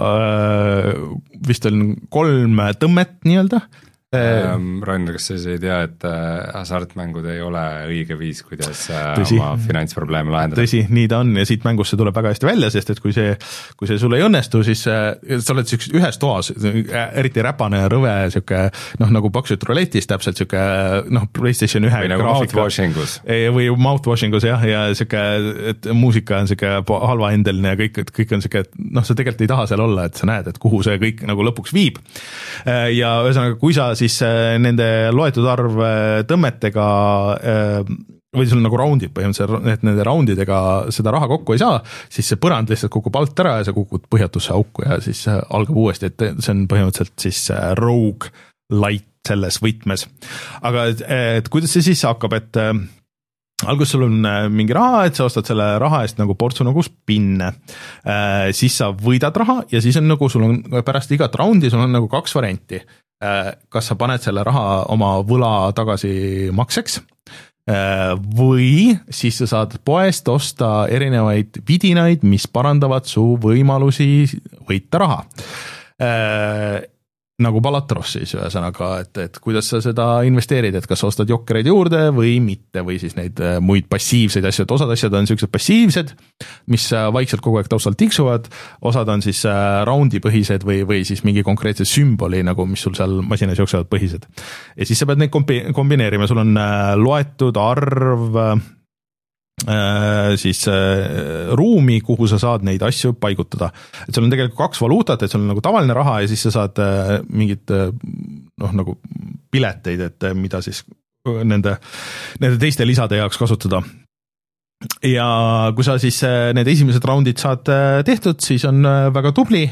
A: vist on kolm tõmmet nii-öelda.
B: Ähm, Rainer, kas sa ei tea, et hasartmängud ei ole õige viis, kuidas tõsi, oma finantsprobleeme lahendada? Tõsi, nii ta on ja siit mängust see tuleb väga hästi välja, sest et kui see, kui see sul ei õnnestu, siis sa oled ühes toas, eriti räpane ja rõve, siuke, noh, nagu Buckshot Roulette'is täpselt siuke, noh, PlayStation ühe või nagu mouthwashingus.
A: Või mouthwashingus, jah, ja siuke, et muusika on siuke halvaendeline ja kõik, et kõik on siuke, et noh, sa tegelikult ei taha seal olla, et sa näed, et kuhu see kõik nagu lõpuks viib. Ja ühesõnaga, kui sa siis nende loetud arv tõmmetega või sul nagu raundid põhimõtteliselt, et nende raundidega seda raha kokku ei saa, siis see põrand lihtsalt kukub alt ära ja sa kukud põhjatusse auku ja siis algab uuesti, et see on põhimõtteliselt siis rogue light selles võtmes. Aga et kuidas see siis hakkab, et alguses sul on mingi raha, et sa ostad selle raha eest nagu portsu nagu spinne, siis sa võidad raha ja siis on nagu sul on pärast igat raundi sul on nagu kaks varianti. Kas sa paned selle raha oma võla tagasi makseks või siis sa saad poest osta erinevaid vidinaid, mis parandavad su võimalusi võita raha. Nagu Balatros siis ühesõnaga, et, et kuidas sa seda investeerid, et kas sa ostad jokkereid juurde või mitte, või siis neid muid passiivseid asju, et osad asjad on sellised passiivsed, mis vaikselt kogu aeg taustal tiksuvad, osad on siis raundipõhised või, või siis mingi konkreetse sümboli, nagu mis sul seal masinas jooksevad põhised. Ja siis sa pead neid kombineerima, sul on loetud arv siis ruumi, kuhu sa saad neid asju paigutada. Et sul on tegelikult kaks valuutat, et sul on nagu tavaline raha ja siis sa saad mingid noh, nagu pileteid, et mida siis nende, nende teiste lisade jaoks kasutada. Ja kui sa siis need esimesed raundid saad tehtud, siis on väga tubli.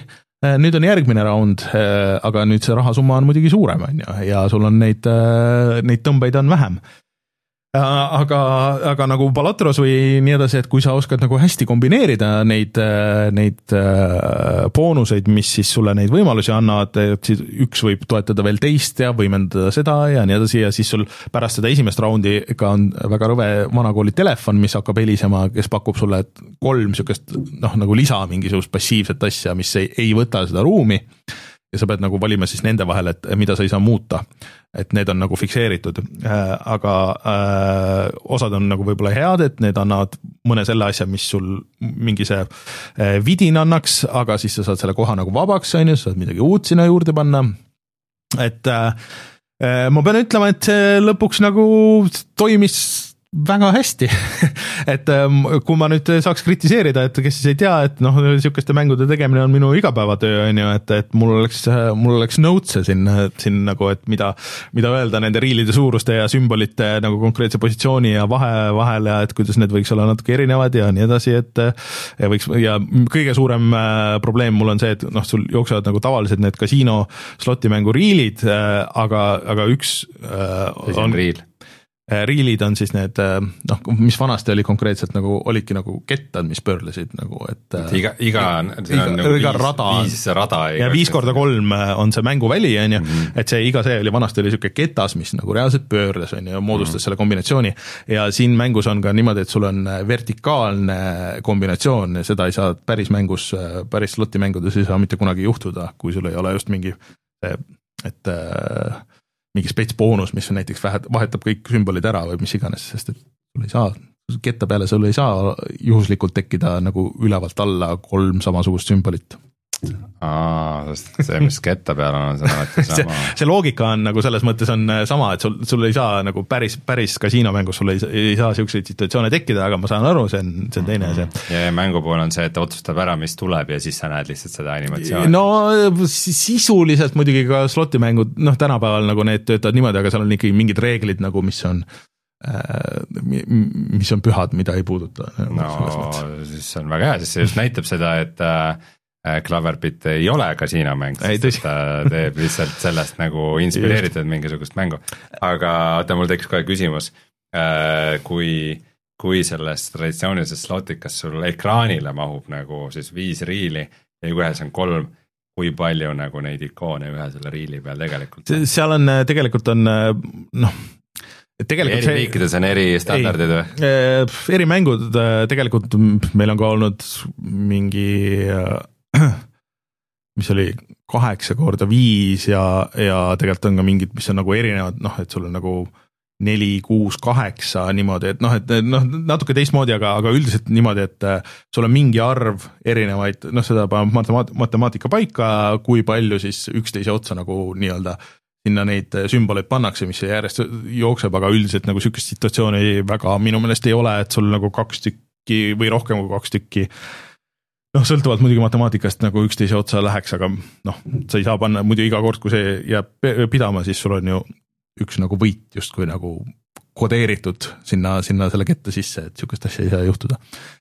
A: nüüd on järgmine raund, aga nüüd see rahasumma on muidugi suurem, on ju, ja sul on neid, neid tõmbeid on vähem. Aga, aga nagu Balatros või nii edasi, et kui sa oskad nagu hästi kombineerida neid, neid boonuseid, mis siis sulle neid võimalusi annavad, et siis üks võib toetada veel teist ja võimendada seda ja nii edasi ja siis sul pärast seda esimest raundi ka on väga rõve vanakooli telefon, mis hakkab helisema, kes pakub sulle kolm sükest, noh, nagu lisa mingisugust passiivset asja, mis ei, ei võta seda ruumi ja sa pead nagu valima siis nende vahel, et mida sa ei saa muuta. Et need on nagu fikseeritud, aga äh, osad on nagu võib-olla head, et need annavad mõne selle asja, mis sul mingi see vidin annaks, aga siis sa saad selle koha nagu vabaks, on ju, sa saad midagi uut sinna juurde panna. Et äh, ma pean ütlema, et see lõpuks nagu toimis väga hästi, et kui ma nüüd saaks kritiseerida, et kes siis ei tea, et noh, sihukeste mängude tegemine on minu igapäevatöö, on ju, et, et mul oleks, mul oleks notes'e siin, siin nagu, et mida, mida öelda nende riilide suuruste ja sümbolite nagu konkreetse positsiooni ja vahe vahel ja et kuidas need võiks olla natuke erinevad ja nii edasi, et ja võiks, ja kõige suurem probleem mul on see, et noh, sul jooksevad nagu tavalised need kasiino slotimängu riilid, aga, aga üks
B: on, on riil.
A: Riilid on siis need, noh, mis vanasti oli konkreetselt nagu, olidki nagu kettad, mis pöörlesid nagu, et
B: iga, iga,
A: iga,
B: nagu
A: iga viis, rada,
B: viis rada
A: ja viis korda kolm on see mänguväli, on ju, mm-hmm. et see iga see oli, vanasti oli siuke ketas, mis nagu reaalselt pöörles, on ju, moodustas mm-hmm. selle kombinatsiooni ja siin mängus on ka niimoodi, et sul on vertikaalne kombinatsioon ja seda ei saa päris mängus, päris sloti mängudes ei saa mitte kunagi juhtuda, kui sul ei ole just mingi, et mingi spets boonus, mis näiteks vahetab kõik sümbolid ära või mis iganes, sest et sul ei saa, ketta peale sul ei saa juhuslikult tekkida nagu ülevalt alla kolm samasugust sümbolit.
B: Aa, see, mis ketta peal on, see on alati sama.
A: see, see loogika on nagu selles mõttes on sama, et sul, sul ei saa nagu päris, päris kasiinomängus sul ei, ei saa siukseid situatsioone tekkida, aga ma saan aru, see on, see on teine see.
B: Ja mängu pool on see, et otsustab ära, mis tuleb ja siis sa näed lihtsalt seda animatsiooni.
A: No sisuliselt muidugi ka slotimängud, noh tänapäeval nagu need töötavad niimoodi, aga seal on ikkagi mingid reeglid nagu, mis on mis on pühad, mida ei puuduta.
B: No siis on väga hea, siis see just näitab seda, et Cloverbit ei ole kasiinomäng, sest ta teeb lihtsalt sellest nagu inspireeritud mingisugust mängu. Aga oota, mul tekkis kohe küsimus, kui, kui sellest traditsioonilisest slotikas sul ekraanile mahub nagu siis viis riili ja kui ühes on kolm, kui palju nagu neid ikoone ühe selle riili peal tegelikult?
A: Seal on, tegelikult on, noh,
B: eri see, riikides on eri standardid või?
A: Eri mängud, tegelikult meil on ka olnud mingi mis oli kaheksa korda viis ja, ja tegelikult on ka mingid, mis on nagu erinevad, noh, et sul on nagu neli, kuus, kaheksa niimoodi, et noh, et noh, natuke teistmoodi, aga, aga üldiselt niimoodi, et sul on mingi arv erinevaid, noh, seda paneb matemaat, matemaatika paika, kui palju siis üksteise otsa nagu nii-öelda sinna neid sümboleid pannakse, mis järjest jookseb, aga üldiselt nagu sükest situatsiooni väga minu meelest ei ole, et sul nagu kaks tükki või rohkem kui kaks tükki noh, sõltuvalt muidugi matemaatikast nagu üksteise otsa läheks, aga noh, sa ei saa panna muidu iga kord, kui see jääb pidama, siis sul on ju üks nagu võit justkui nagu kodeeritud sinna, sinna selle kette sisse, et sükest asja ei saa juhtuda.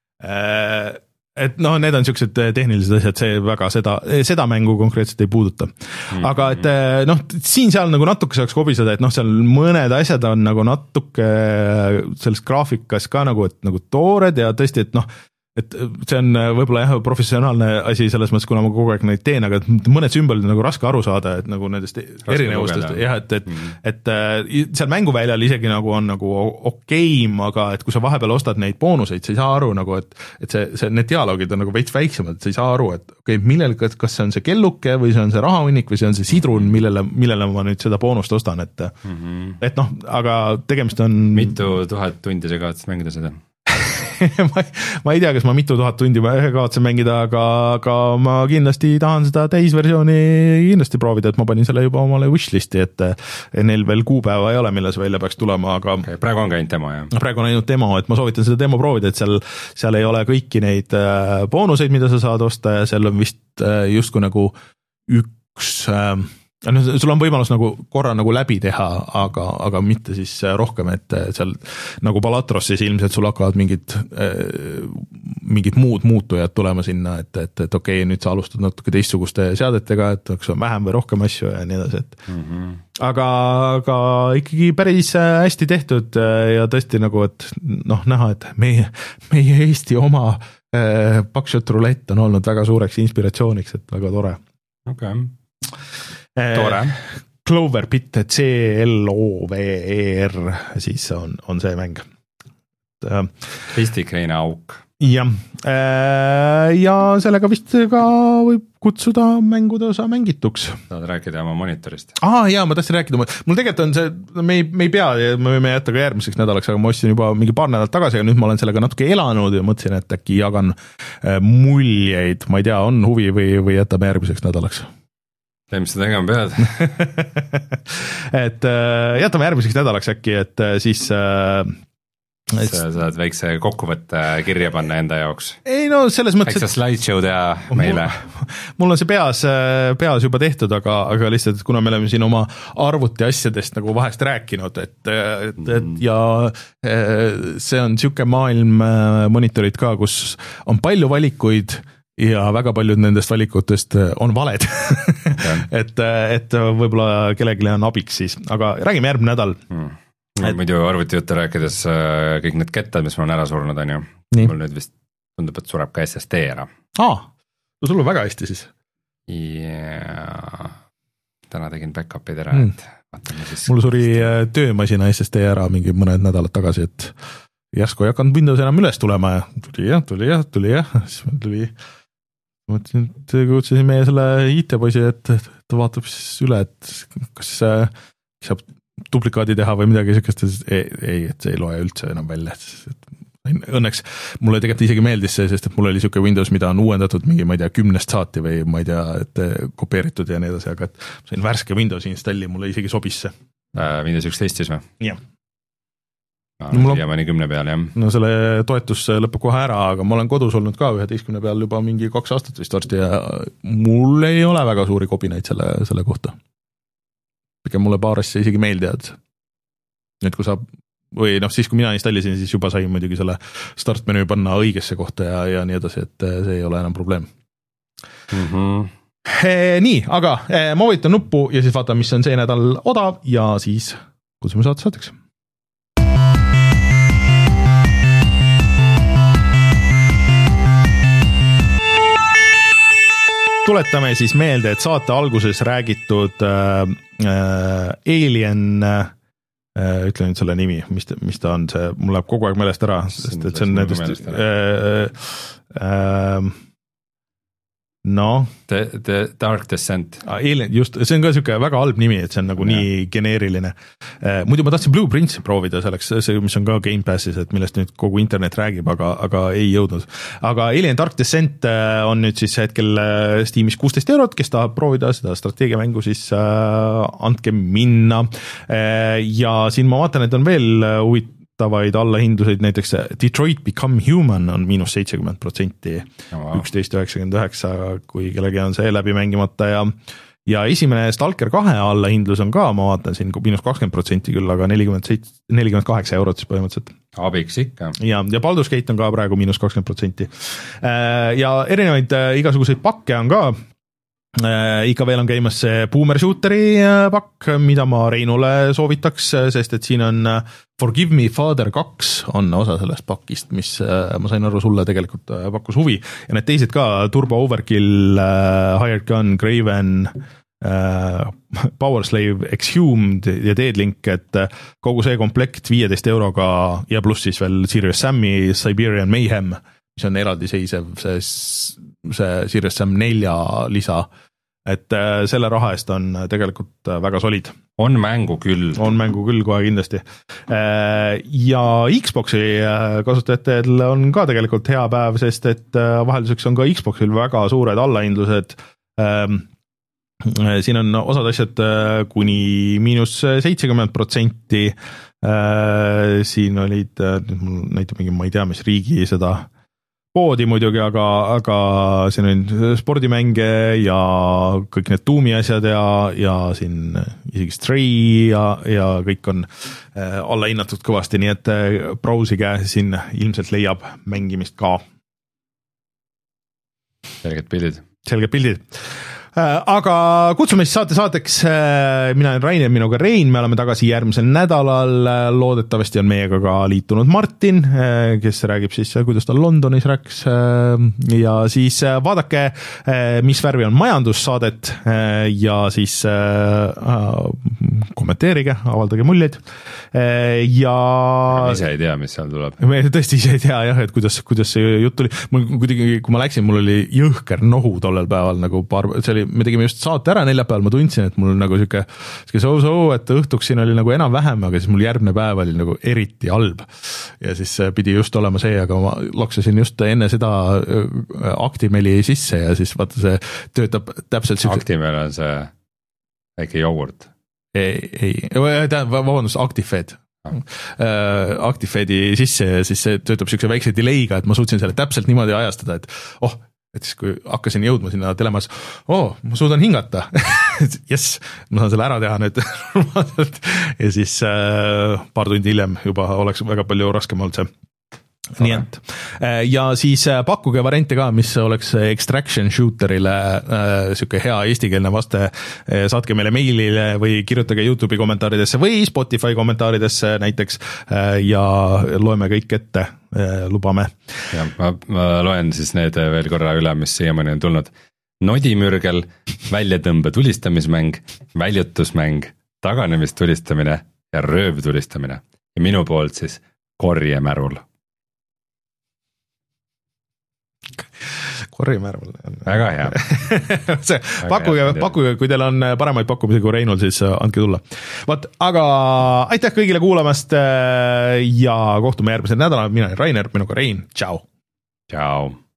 A: Et noh, need on siuksed tehnilised asjad, see väga seda, seda mängu konkreetselt ei puuduta. Aga et noh, siin-seal nagu natuke saaks kobiseda, et noh, seal mõned asjad on nagu natuke selles graafikas ka nagu, et nagu toored ja tõesti, et noh, et see on võib-olla jah, professionaalne asi selles mõttes, kuna ma kogu aeg neid teen, aga mõned sümbolid on nagu raske aru saada, et nagu nendest raske erinevustest, jah, et, et, mm. et, et seal mänguväljal isegi nagu on nagu okeim, aga et kui sa vahepeal ostad neid boonuseid, sa ei saa aru nagu, et, et see, see, need dialoogid on nagu veits väiksemad, et sa ei saa aru, et okei, okay, millel, kas see on see kelluke või see on see rahahunnik või see on see sidrun, millele, millele ma nüüd seda boonust ostan, et mm -hmm. et noh, aga tegemist on
B: mitu tuhat tundi sa kavatsid mängida seda?
A: ma, ma ei tea, kas ma mitu tuhat tundi kavatsen mängida, aga, aga ma kindlasti tahan seda täisversiooni kindlasti proovida, et ma panin selle juba omale wishlisti, et neil veel kuupäeva ei ole, milles välja peaks tulema, aga
B: okay, praegu on ka ainult demo, jah?
A: Praegu on ainult demo, et ma soovitan seda demo proovida, et seal, seal ei ole kõiki neid boonuseid, mida sa saad osta ja seal on vist justkui nagu üks no, sul on võimalus nagu korra nagu läbi teha, aga, aga mitte siis rohkem, et seal nagu Balatros siis ilmselt sul hakkavad mingid mingid muud muutujad tulema sinna, et, et, et okei okay,, nüüd sa alustad natuke teistsuguste seadetega, et kas on vähem või rohkem asju ja nii edasi, et mm -hmm. aga, aga ikkagi päris hästi tehtud ja tõesti nagu, et noh, näha, et meie, meie Eesti oma äh, Buckshot Roulette on olnud väga suureks inspiratsiooniks, et väga tore.
B: Okei, okay. Tore.
A: Clover Pit, C L O V E R, siis on, on see mäng.
B: Pistikreina auk.
A: jah, ja sellega vist ka võib kutsuda mängude osa mängituks.
B: Saad rääkida oma monitorist?
A: Aa, jaa, ma tahtsin rääkida, mul tegelikult on see, me ei, me ei pea, me võime jätta ka järgmiseks nädalaks, aga ma ostsin juba mingi paar nädalat tagasi, aga nüüd ma olen sellega natuke elanud ja mõtlesin, et äkki jagan muljeid, ma ei tea, on huvi või, või jätame järgmiseks nädalaks.
B: Tee, mis sa tegema pead?
A: et jätame järgmiseks nädalaks äkki, et siis
B: sa saad väikse kokkuvõtte kirja panna enda jaoks.
A: Ei no selles mõttes,
B: väikse slideshow teha meile.
A: Mul, mul on see peas, peas juba tehtud, aga, aga lihtsalt, kuna me oleme siin oma arvuti asjadest nagu vahest rääkinud, et, et, et ja see on siuke maailm monitorid ka, kus on palju valikuid ja väga paljud nendest valikutest on valed. et, et võib-olla kellelegi on abiks siis, aga räägime järgmine nädal.
B: Hmm. Et... muidu arvutijutte rääkides kõik need kettad, mis mul on ära surnud, on ju. Mul nüüd vist tundub, et sureb ka S S D ära.
A: Aa, no sul on väga hästi siis.
B: Ja täna tegin back-up'id ära,
A: mm.
B: et vaatame siis.
A: Mul suri töömasina S S D ära mingi mõned nädalad tagasi, et järsku ei hakanud Windows enam üles tulema ja tuli jah, tuli jah, tuli jah, siis tuli mõtlesin, et kutsusin meie selle I T-poisi, et ta vaatab siis üle, et kas saab duplikaadi teha või midagi sellist, ei, ei, et see ei loe üldse enam välja. Õnneks mulle tegelikult isegi meeldis see, sest et mul oli siuke Windows, mida on uuendatud mingi, ma ei tea, kümnest saati või ma ei tea, et kopeeritud ja nii edasi, aga et sain värske Windows installi, mulle isegi sobis see.
B: Äh, Windows üksteist siis või?
A: Jah.
B: No, ja mõni kümne peal, jah.
A: No selle toetus lõpeb kohe ära, aga ma olen kodus olnud ka üheteistkümne peal juba mingi kaks aastat vist varsti ja mul ei ole väga suuri kobineid selle, selle kohta. Pigem mulle paar asja isegi meeldivad. Nüüd kui saab, või noh, siis kui mina installisin, siis juba sain muidugi selle startmenüü panna õigesse kohta ja, ja nii edasi, et see ei ole enam probleem. Mm-hmm. E, nii, aga e, ma võitan nuppu ja siis vaatan, mis on see nädal odav ja siis kutsume saate saateks. Tuletame siis meelde, et saate alguses räägitud äh, äh, Alien, äh, ütlen nüüd selle nimi, mis ta, mis ta on, see mul läheb kogu aeg meelest ära, sest et see on nendest äh, äh, no
B: The, the Dark Descent.
A: Alien, just, see on ka siuke väga halb nimi, et see on nagu ja. Nii geneeriline. Muidu ma tahtsin Blueprints'i proovida selleks, see, mis on ka Game Passis, et millest nüüd kogu internet räägib, aga, aga ei jõudnud. Aga Alien Dark Descent on nüüd siis hetkel Steamis kuusteist eurot, kes tahab proovida seda strateegiamängu, siis äh, andke minna. Ja siin ma vaatan, et on veel huvit vaid allahinduseid, näiteks Detroit Become Human on miinus seitsekümmend protsenti, üksteist üheksakümmend üheksa, kui kellegi on see läbi mängimata ja ja esimene Stalker kahe allahindlus on ka, ma vaatan siin miinus kakskümmend protsenti küll, aga nelikümmend kaheksa eurot siis põhimõtteliselt.
B: Abiks ikka.
A: Ja, ja Baldur's Gate on ka praegu miinus kakskümmend protsenti. Ja erinevaid igasuguseid pakke on ka, ikka veel on käimas see Boomer Shooteri pakk, mida ma Reinule soovitaks, sest et siin on Forgive Me Father kaks on osa sellest pakist, mis ma sain aru sulle tegelikult pakkus huvi ja need teised ka, Turbo Overkill, Hired Gun, Graven, Power Slave, Exhumed ja Deadlink, et kogu see komplekt viieteist euroga ja pluss siis veel Serious Sam'i Siberian Mayhem, mis on eraldiseisev see, see Serious Sam nelja lisa, et selle raha eest on tegelikult väga solid.
B: On mängu küll.
A: On mängu küll kohe kindlasti. Ja Xboxi kasutajatel on ka tegelikult hea päev, sest et vahelduseks on ka Xboxil väga suured allahindlused. Siin on osad asjad kuni miinus seitsekümmend protsenti. Siin olid, näitab mingi, ma ei tea, mis riigi seda poodi muidugi, aga, aga siin on spordimänge ja kõik need Doomi asjad ja, ja siin isegi Stray ja, ja kõik on alla hinnatud kõvasti, nii et browsige siin ilmselt leiab mängimist ka.
B: selged pildid.
A: selged pildid. Aga kutsume siis saate saateks, mina olen Rainer, minuga Rein, me oleme tagasi järgmisel nädalal, loodetavasti on meiega ka liitunud Martin, kes räägib siis, kuidas ta Londonis rääkis ja siis vaadake, mis värvi on majandussaadet ja siis kommenteerige, avaldage muljeid ja
B: ma ise ei tea, mis seal tuleb.
A: Me tõesti ise ei tea jah, et kuidas, kuidas see jutt tuli, mul kuidagi, kui ma läksin, mul oli jõhker nohu tollel päeval nagu paar, see oli me tegime just saate ära neljapäeval, ma tundsin, et mul nagu siuke so-so, et õhtuks siin oli nagu enam-vähem, aga siis mul järgmine päev oli nagu eriti halb. Ja siis pidi just olema see, aga ma loksasin just enne seda Actimeli sisse ja siis vaata see töötab täpselt siukse...
B: Actimel on see väike jogurt.
A: Ei, ei, vabandust, Actifed. Ah. Actifedi sisse ja siis see töötab siukse väikse delay'ga, et ma suutsin selle täpselt niimoodi ajastada, et oh, et siis kui hakkasin jõudma sinna telemajas, oo, ma suudan hingata, jess, ma saan selle ära teha nüüd ja siis äh, paar tundi hiljem juba oleks väga palju raskem olnud see. Nii et, ja siis pakkuge variante ka, mis oleks extraction shooterile äh, siuke hea eestikeelne vaste, saatke meile meilile või kirjutage YouTube'i kommentaaridesse või Spotify kommentaaridesse näiteks äh, ja loeme kõik ette, äh, lubame.
B: Ja ma, ma loen siis need veel korra üle, mis siiamaani on tulnud. Nodimürgel, väljatõmbe tulistamismäng, väljutusmäng, taganemistulistamine ja röövtulistamine ja minu poolt siis korjemärul.
A: Korjemärvel.
B: Väga hea.
A: see, pakkuge, pakkuge, kui teil on paremaid pakkumisi kui Reinul, siis andke tulla. Vaat, aga aitäh kõigile kuulamast ja kohtume järgmisel nädalal. Mina olen Rainer, minuga Rein. Tšau.
B: Tšau.